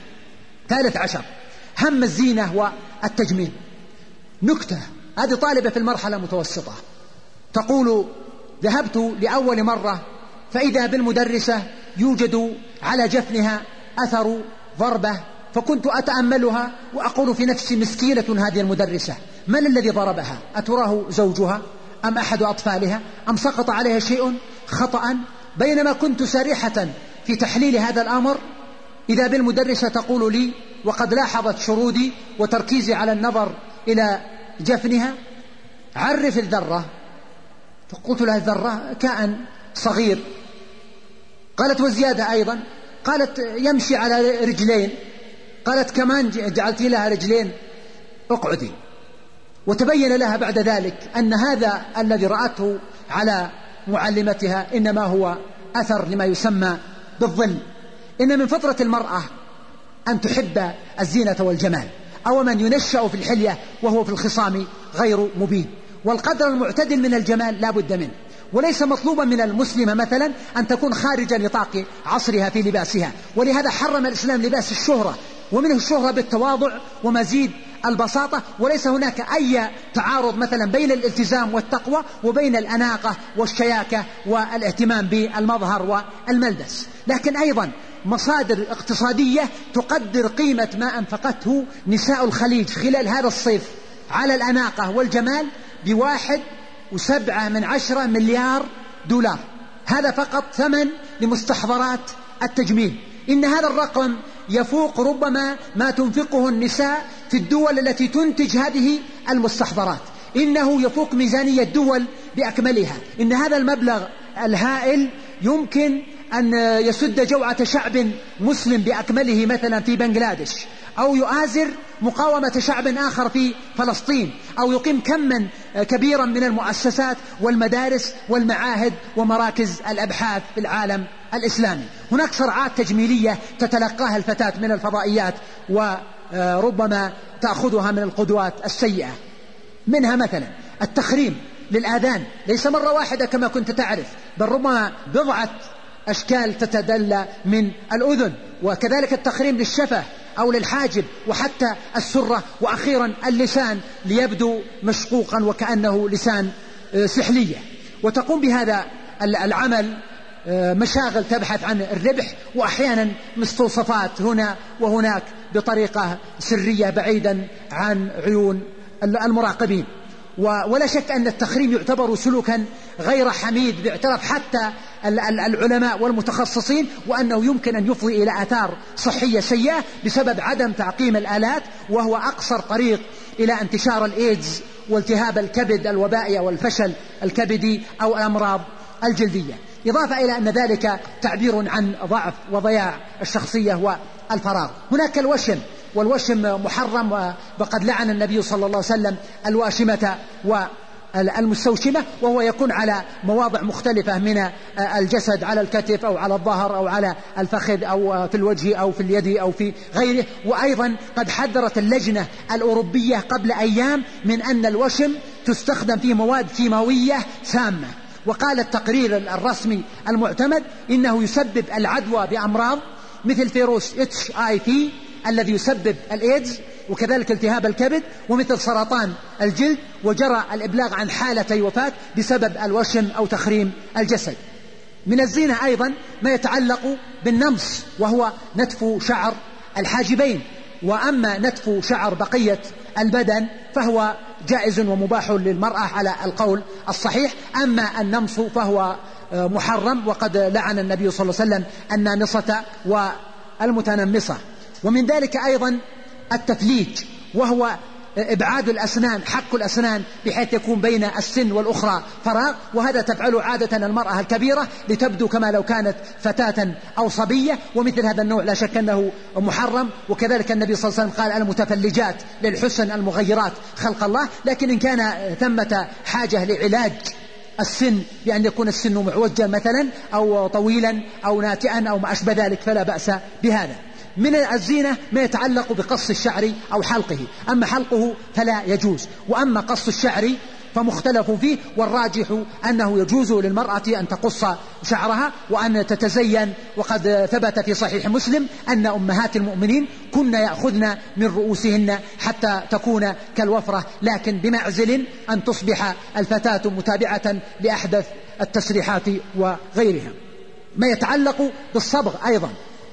13 هم الزينة والتجميل. نكتة، هذه طالبة في المرحلة المتوسطة تقول: ذهبت لأول مرة فإذا بالمدرسة يوجد على جفنها أثر ضربة، فكنت أتأملها وأقول في نفسي: مسكينة هذه المدرسة، من الذي ضربها؟ أتراه زوجها أم أحد أطفالها أم سقط عليها شيء خطأ؟ بينما كنت سارحة في تحليل هذا الأمر إذا بالمدرسة تقول لي، وقد لاحظت شرودي وتركيزي على النظر إلى جفنها: عرف الذرة. فقلت لها: الذرة كائن صغير. قالت: وزيادة أيضا. قالت يمشي على رجلين، قالت كمان جعلتي لها رجلين اقعدي. وتبين لها بعد ذلك أن هذا الذي رأته على معلمتها إنما هو أثر لما يسمى بالظل. إن من فطرة المرأة أن تحب الزينة والجمال، أو من ينشأ في الحلية وهو في الخصام غير مبين. والقدر المعتدل من الجمال لا بد منه، وليس مطلوبا من المسلمة مثلا أن تكون خارج نطاق عصرها في لباسها. ولهذا حرم الإسلام لباس الشهرة، ومنه الشهرة بالتواضع ومزيد البساطة. وليس هناك أي تعارض مثلا بين الالتزام والتقوى وبين الأناقة والشياكة والاهتمام بالمظهر والملبس. لكن أيضا مصادر اقتصادية تقدر قيمة ما أنفقته نساء الخليج خلال هذا الصيف على الأناقة والجمال ب1.7 مليار دولار. هذا فقط ثمن لمستحضرات التجميل. إن هذا الرقم يفوق ربما ما تنفقه النساء في الدول التي تنتج هذه المستحضرات. إنه يفوق ميزانية الدول بأكملها. إن هذا المبلغ الهائل يمكن أن يسد جوعة شعب مسلم بأكمله مثلا في بنغلاديش، أو يؤازر مقاومة شعب آخر في فلسطين، أو يقيم كما كبيرا من المؤسسات والمدارس والمعاهد ومراكز الأبحاث في العالم الإسلامي. هناك صراعات تجميلية تتلقاها الفتاة من الفضائيات وربما تأخذها من القدوات السيئة. منها مثلا التخريم للآذان، ليس مرة واحدة كما كنت تعرف، بل ربما بضعة أشكال تتدلى من الأذن. وكذلك التخريم للشفة أو للحاجب وحتى السرة، وأخيرا اللسان ليبدو مشقوقا وكأنه لسان سحلية. وتقوم بهذا العمل مشاغل تبحث عن الربح، وأحيانا مستوصفات هنا وهناك بطريقة سرية بعيدا عن عيون المراقبين. ولا شك أن التخريم يعتبر سلوكا غير حميد باعتراف حتى العلماء والمتخصصين، وأنه يمكن أن يفضي إلى آثار صحية سيئة بسبب عدم تعقيم الآلات، وهو أقصر طريق إلى انتشار الإيدز والتهاب الكبد الوبائي والفشل الكبدي أو الأمراض الجلدية. إضافة إلى أن ذلك تعبير عن ضعف وضياع الشخصية والفراغ. هناك الوشم، والوشم محرم، وقد لعن النبي صلى الله عليه وسلم الواشمة والمستوشمة، وهو يكون على مواضع مختلفة من الجسد، على الكتف أو على الظهر أو على الفخذ أو في الوجه أو في اليد أو في غيره. وأيضا قد حذرت اللجنة الأوروبية قبل أيام من أن الوشم تستخدم في مواد كيماوية سامة، وقال التقرير الرسمي المعتمد إنه يسبب العدوى بأمراض مثل فيروس HIV الذي يسبب الإيدز، وكذلك التهاب الكبد، ومثل سرطان الجلد. وجرى الإبلاغ عن حالتي وفاة بسبب الوشم أو تخريم الجسد. من الزينة أيضا ما يتعلق بالنمص، وهو نتف شعر الحاجبين. وأما نتف شعر بقية البدن فهو جائز ومباح للمرأة على القول الصحيح. أما النمص فهو محرم، وقد لعن النبي صلى الله عليه وسلم النامصة والمتنمصة. ومن ذلك أيضا التفليج، وهو إبعاد الأسنان، حك الأسنان بحيث يكون بين السن والأخرى فراغ، وهذا تفعله عادة المرأة الكبيرة لتبدو كما لو كانت فتاة أو صبية. ومثل هذا النوع لا شك أنه محرم. وكذلك النبي صلى الله عليه وسلم قال المتفلجات للحسن المغيرات خلق الله. لكن إن كان ثمة حاجة لعلاج السن بأن يكون السن معوجا مثلا أو طويلا أو ناتئا أو ما أشبه ذلك فلا بأس بهذا. من الزينة ما يتعلق بقص الشعر أو حلقه، أما حلقه فلا يجوز. وأما قص الشعر فمختلف فيه، والراجح أنه يجوز للمرأة أن تقص شعرها وأن تتزين. وقد ثبت في صحيح مسلم أن أمهات المؤمنين كن يأخذن من رؤوسهن حتى تكون كالوفرة، لكن بمعزل أن تصبح الفتاة متابعة لأحدث التسريحات وغيرها. ما يتعلق بالصبغ أيضا،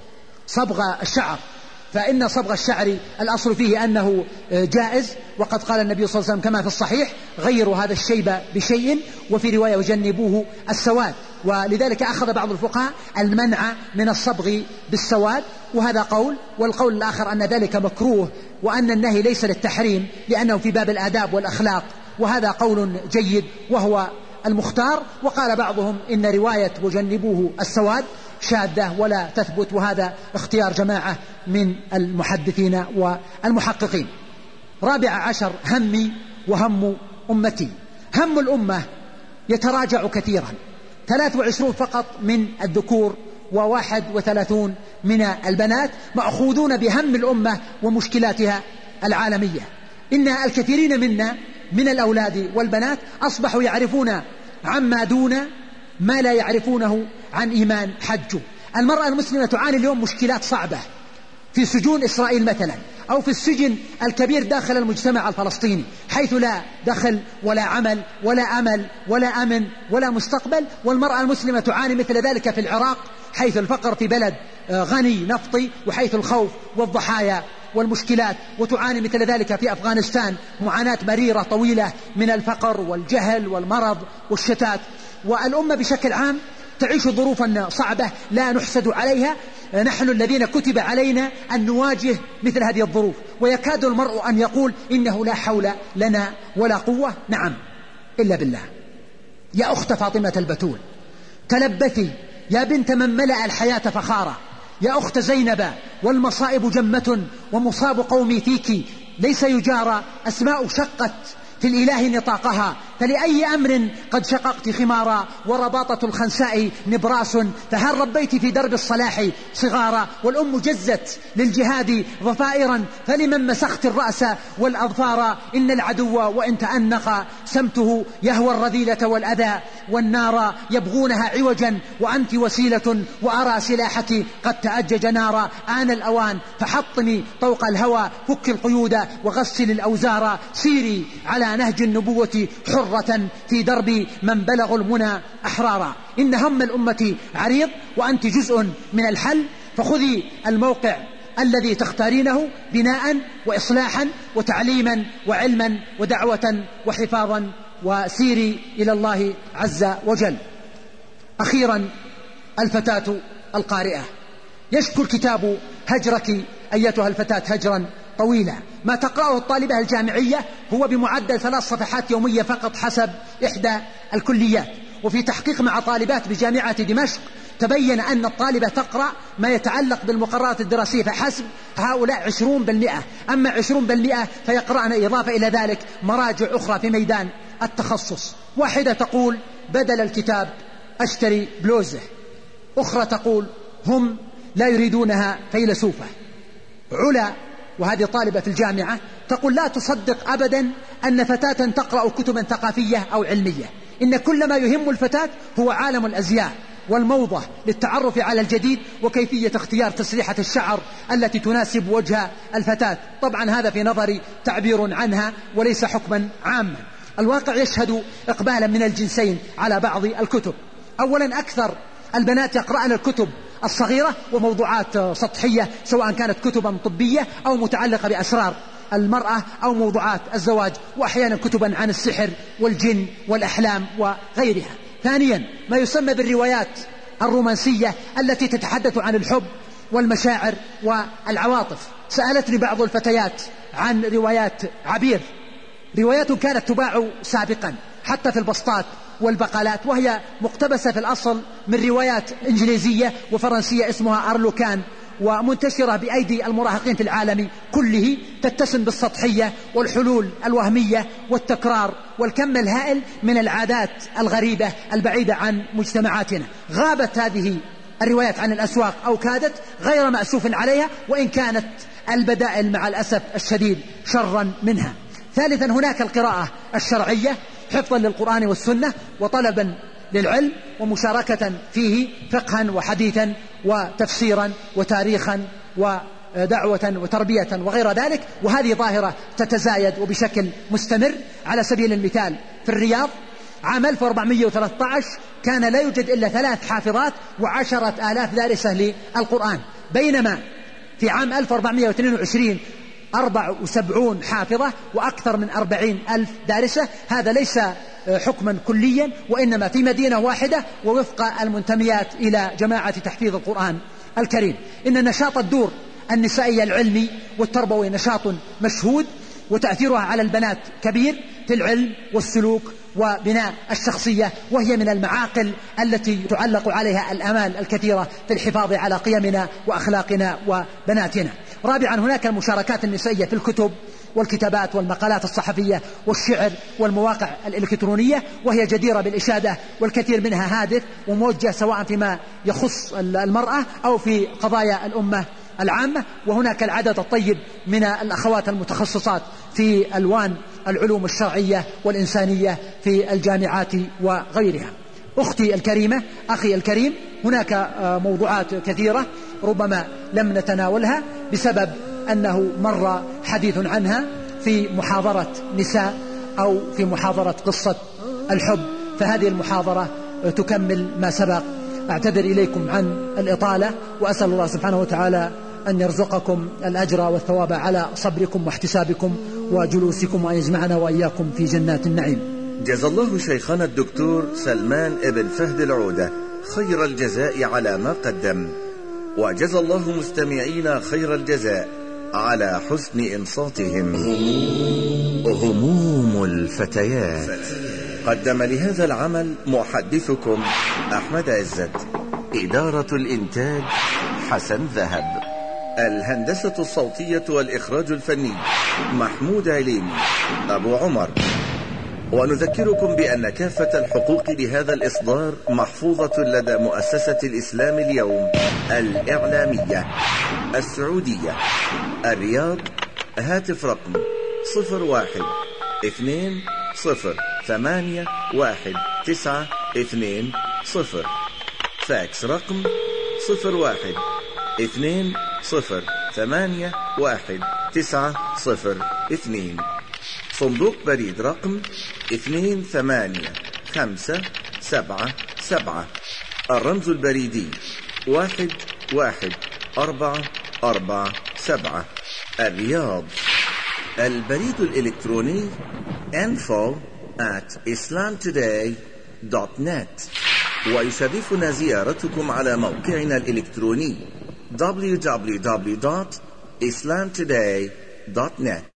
صبغ الشعر، فإن صبغ الشعر الأصل فيه أنه جائز، وقد قال النبي صلى الله عليه وسلم كما في الصحيح غيروا هذا الشيب بشيء، وفي رواية وجنبوه السواد. ولذلك أخذ بعض الفقهاء المنع من الصبغ بالسواد، وهذا قول. والقول الآخر أن ذلك مكروه، وأن النهي ليس للتحريم لأنه في باب الآداب والأخلاق، وهذا قول جيد وهو المختار. وقال بعضهم إن رواية وجنبوه السواد شاذة ولا تثبت، وهذا اختيار جماعة من المحدثين والمحققين. 14 همي وهم أمتي. هم الأمة يتراجع كثيرا، 23 فقط من الذكور و31 من البنات مأخوذون بهم الأمة ومشكلاتها العالمية. إن الكثيرين منا من الأولاد والبنات أصبحوا يعرفون عما دون ما لا يعرفونه عن إيمان حجه. المرأة المسلمة تعاني اليوم مشكلات صعبة في سجون إسرائيل مثلا، أو في السجن الكبير داخل المجتمع الفلسطيني، حيث لا دخل ولا عمل ولا أمل ولا أمن ولا مستقبل. والمرأة المسلمة تعاني مثل ذلك في العراق، حيث الفقر في بلد غني نفطي، وحيث الخوف والضحايا والمشكلات. وتعاني مثل ذلك في أفغانستان معاناة مريرة طويلة من الفقر والجهل والمرض والشتات. والأمة بشكل عام تعيش ظروفا صعبة لا نحسد عليها. نحن الذين كتب علينا أن نواجه مثل هذه الظروف، ويكاد المرء أن يقول إنه لا حول لنا ولا قوة. نعم، إلا بالله. يا أخت فاطمة البتول، تلبثي يا بنت من ملأ الحياة فخارا. يا أخت زينب، والمصائب جمة ومصاب قومي فيك ليس يجارى. أسماء شقت في الإله نطاقها، فلأي أمر قد شققت خمارا. ورباطة الخنساء نبراس، فهل ربيت في درب الصلاح صغارا. والأم جزت للجهاد ضفائرا، فلمن مسخت الرأس والأظفار. إن العدو وإن تأنق سمته يهوى الرذيلة والأذى والنار. يبغونها عوجا وأنت وسيلة، وأرى سلاحك قد تأجج نارا. آن الأوان فحطني طوق الهوى، فك القيود وغسل الأوزار. سيري على نهج النبوة حرة، في درب من بلغوا المنى أحرارا. إن هم الأمة عريض وأنت جزء من الحل، فخذي الموقع الذي تختارينه بناء وإصلاحا وتعليما وعلما ودعوة وحفاظا، وسيري إلى الله عز وجل. أخيرا، الفتاة القارئة. يشكو الكتاب هجرك أيتها الفتاة هجرا طويلة. ما تقرأه الطالبة الجامعية هو بمعدل 3 صفحات يومية فقط حسب إحدى الكليات. وفي تحقيق مع طالبات بجامعة دمشق تبين أن الطالبة تقرأ ما يتعلق بالمقررات الدراسية فحسب، هؤلاء 20%. أما 20% فيقرأن إضافة إلى ذلك مراجع أخرى في ميدان التخصص. واحدة تقول بدل الكتاب أشتري بلوزة، أخرى تقول هم لا يريدونها فيلسوفة. علا، وهذه طالبة في الجامعة، تقول لا تصدق أبدا أن فتاة تقرأ كتبا ثقافية أو علمية. إن كل ما يهم الفتاة هو عالم الأزياء والموضة للتعرف على الجديد، وكيفية اختيار تسريحة الشعر التي تناسب وجه الفتاة. طبعا هذا في نظري تعبير عنها وليس حكما عاما. الواقع يشهد إقبالا من الجنسين على بعض الكتب. أولا، أكثر البنات يقرأن الكتب الصغيرة وموضوعات سطحية، سواء كانت كتبا طبية أو متعلقة بأسرار المرأة أو موضوعات الزواج، وأحيانا كتبا عن السحر والجن والأحلام وغيرها. ثانيا، ما يسمى بالروايات الرومانسية التي تتحدث عن الحب والمشاعر والعواطف. سألتني بعض الفتيات عن روايات عبير، روايات كانت تباع سابقا حتى في البسطات والبقالات، وهي مقتبسة في الأصل من روايات إنجليزية وفرنسية اسمها أرلوكان، ومنتشرة بأيدي المراهقين في العالم كله. تتسم بالسطحية والحلول الوهمية والتكرار والكم الهائل من العادات الغريبة البعيدة عن مجتمعاتنا. غابت هذه الروايات عن الأسواق أو كادت غير مأسوف عليها، وإن كانت البدائل مع الأسف الشديد شرا منها. ثالثا، هناك القراءة الشرعية حفظا للقرآن والسنة وطلبا للعلم ومشاركة فيه فقها وحديثا وتفسيرا وتاريخا ودعوة وتربية وغير ذلك. وهذه ظاهرة تتزايد وبشكل مستمر. على سبيل المثال، في الرياض عام 1413 كان لا يوجد إلا 3 حافظات و10,000 دارسة للقرآن، بينما في عام 1422 74 حافظة وأكثر من 40,000 دارسة. هذا ليس حكما كليا، وإنما في مدينة واحدة ووفق المنتميات إلى جماعة تحفيظ القرآن الكريم. إن نشاط الدور النسائي العلمي والتربوي نشاط مشهود، وتأثيرها على البنات كبير في العلم والسلوك وبناء الشخصية، وهي من المعاقل التي تعلق عليها الآمال الكثيرة في الحفاظ على قيمنا وأخلاقنا وبناتنا. رابعا هناك المشاركات النسائية في الكتب والكتابات والمقالات الصحفية والشعر والمواقع الإلكترونية، وهي جديرة بالإشادة، والكثير منها هادف وموجه سواء فيما يخص المرأة أو في قضايا الأمة العامة. وهناك العدد الطيب من الأخوات المتخصصات في ألوان العلوم الشرعية والإنسانية في الجامعات وغيرها. أختي الكريمة، أخي الكريم، هناك موضوعات كثيرة ربما لم نتناولها بسبب أنه مر حديث عنها في محاضرة نساء أو في محاضرة قصة الحب، فهذه المحاضرة تكمل ما سبق. أعتذر إليكم عن الإطالة، وأسأل الله سبحانه وتعالى أن يرزقكم الأجر والثواب على صبركم واحتسابكم وجلوسكم، وأن يجمعنا وإياكم في جنات النعيم. جزا الله شيخنا الدكتور سلمان ابن فهد العودة خير الجزاء على ما قدم، وجزا الله مستمعينا خير الجزاء على حسن إنصاتهم. هموم الفتيات. قدم لهذا العمل محدثكم أحمد عزت، إدارة الإنتاج حسن ذهب، الهندسة الصوتية والإخراج الفني محمود عليمي أبو عمر. ونذكركم بأن كافة الحقوق لهذا الإصدار محفوظة لدى مؤسسة الإسلام اليوم الإعلامية السعودية، الرياض. هاتف رقم 0120801920، فاكس رقم 0120801902، صندوق بريد رقم 28577، الرمز البريدي 11447، الرياض. البريد الإلكتروني info@islamtoday.net. ويشرفنا زيارتكم على موقعنا الإلكتروني www.islamtoday.net.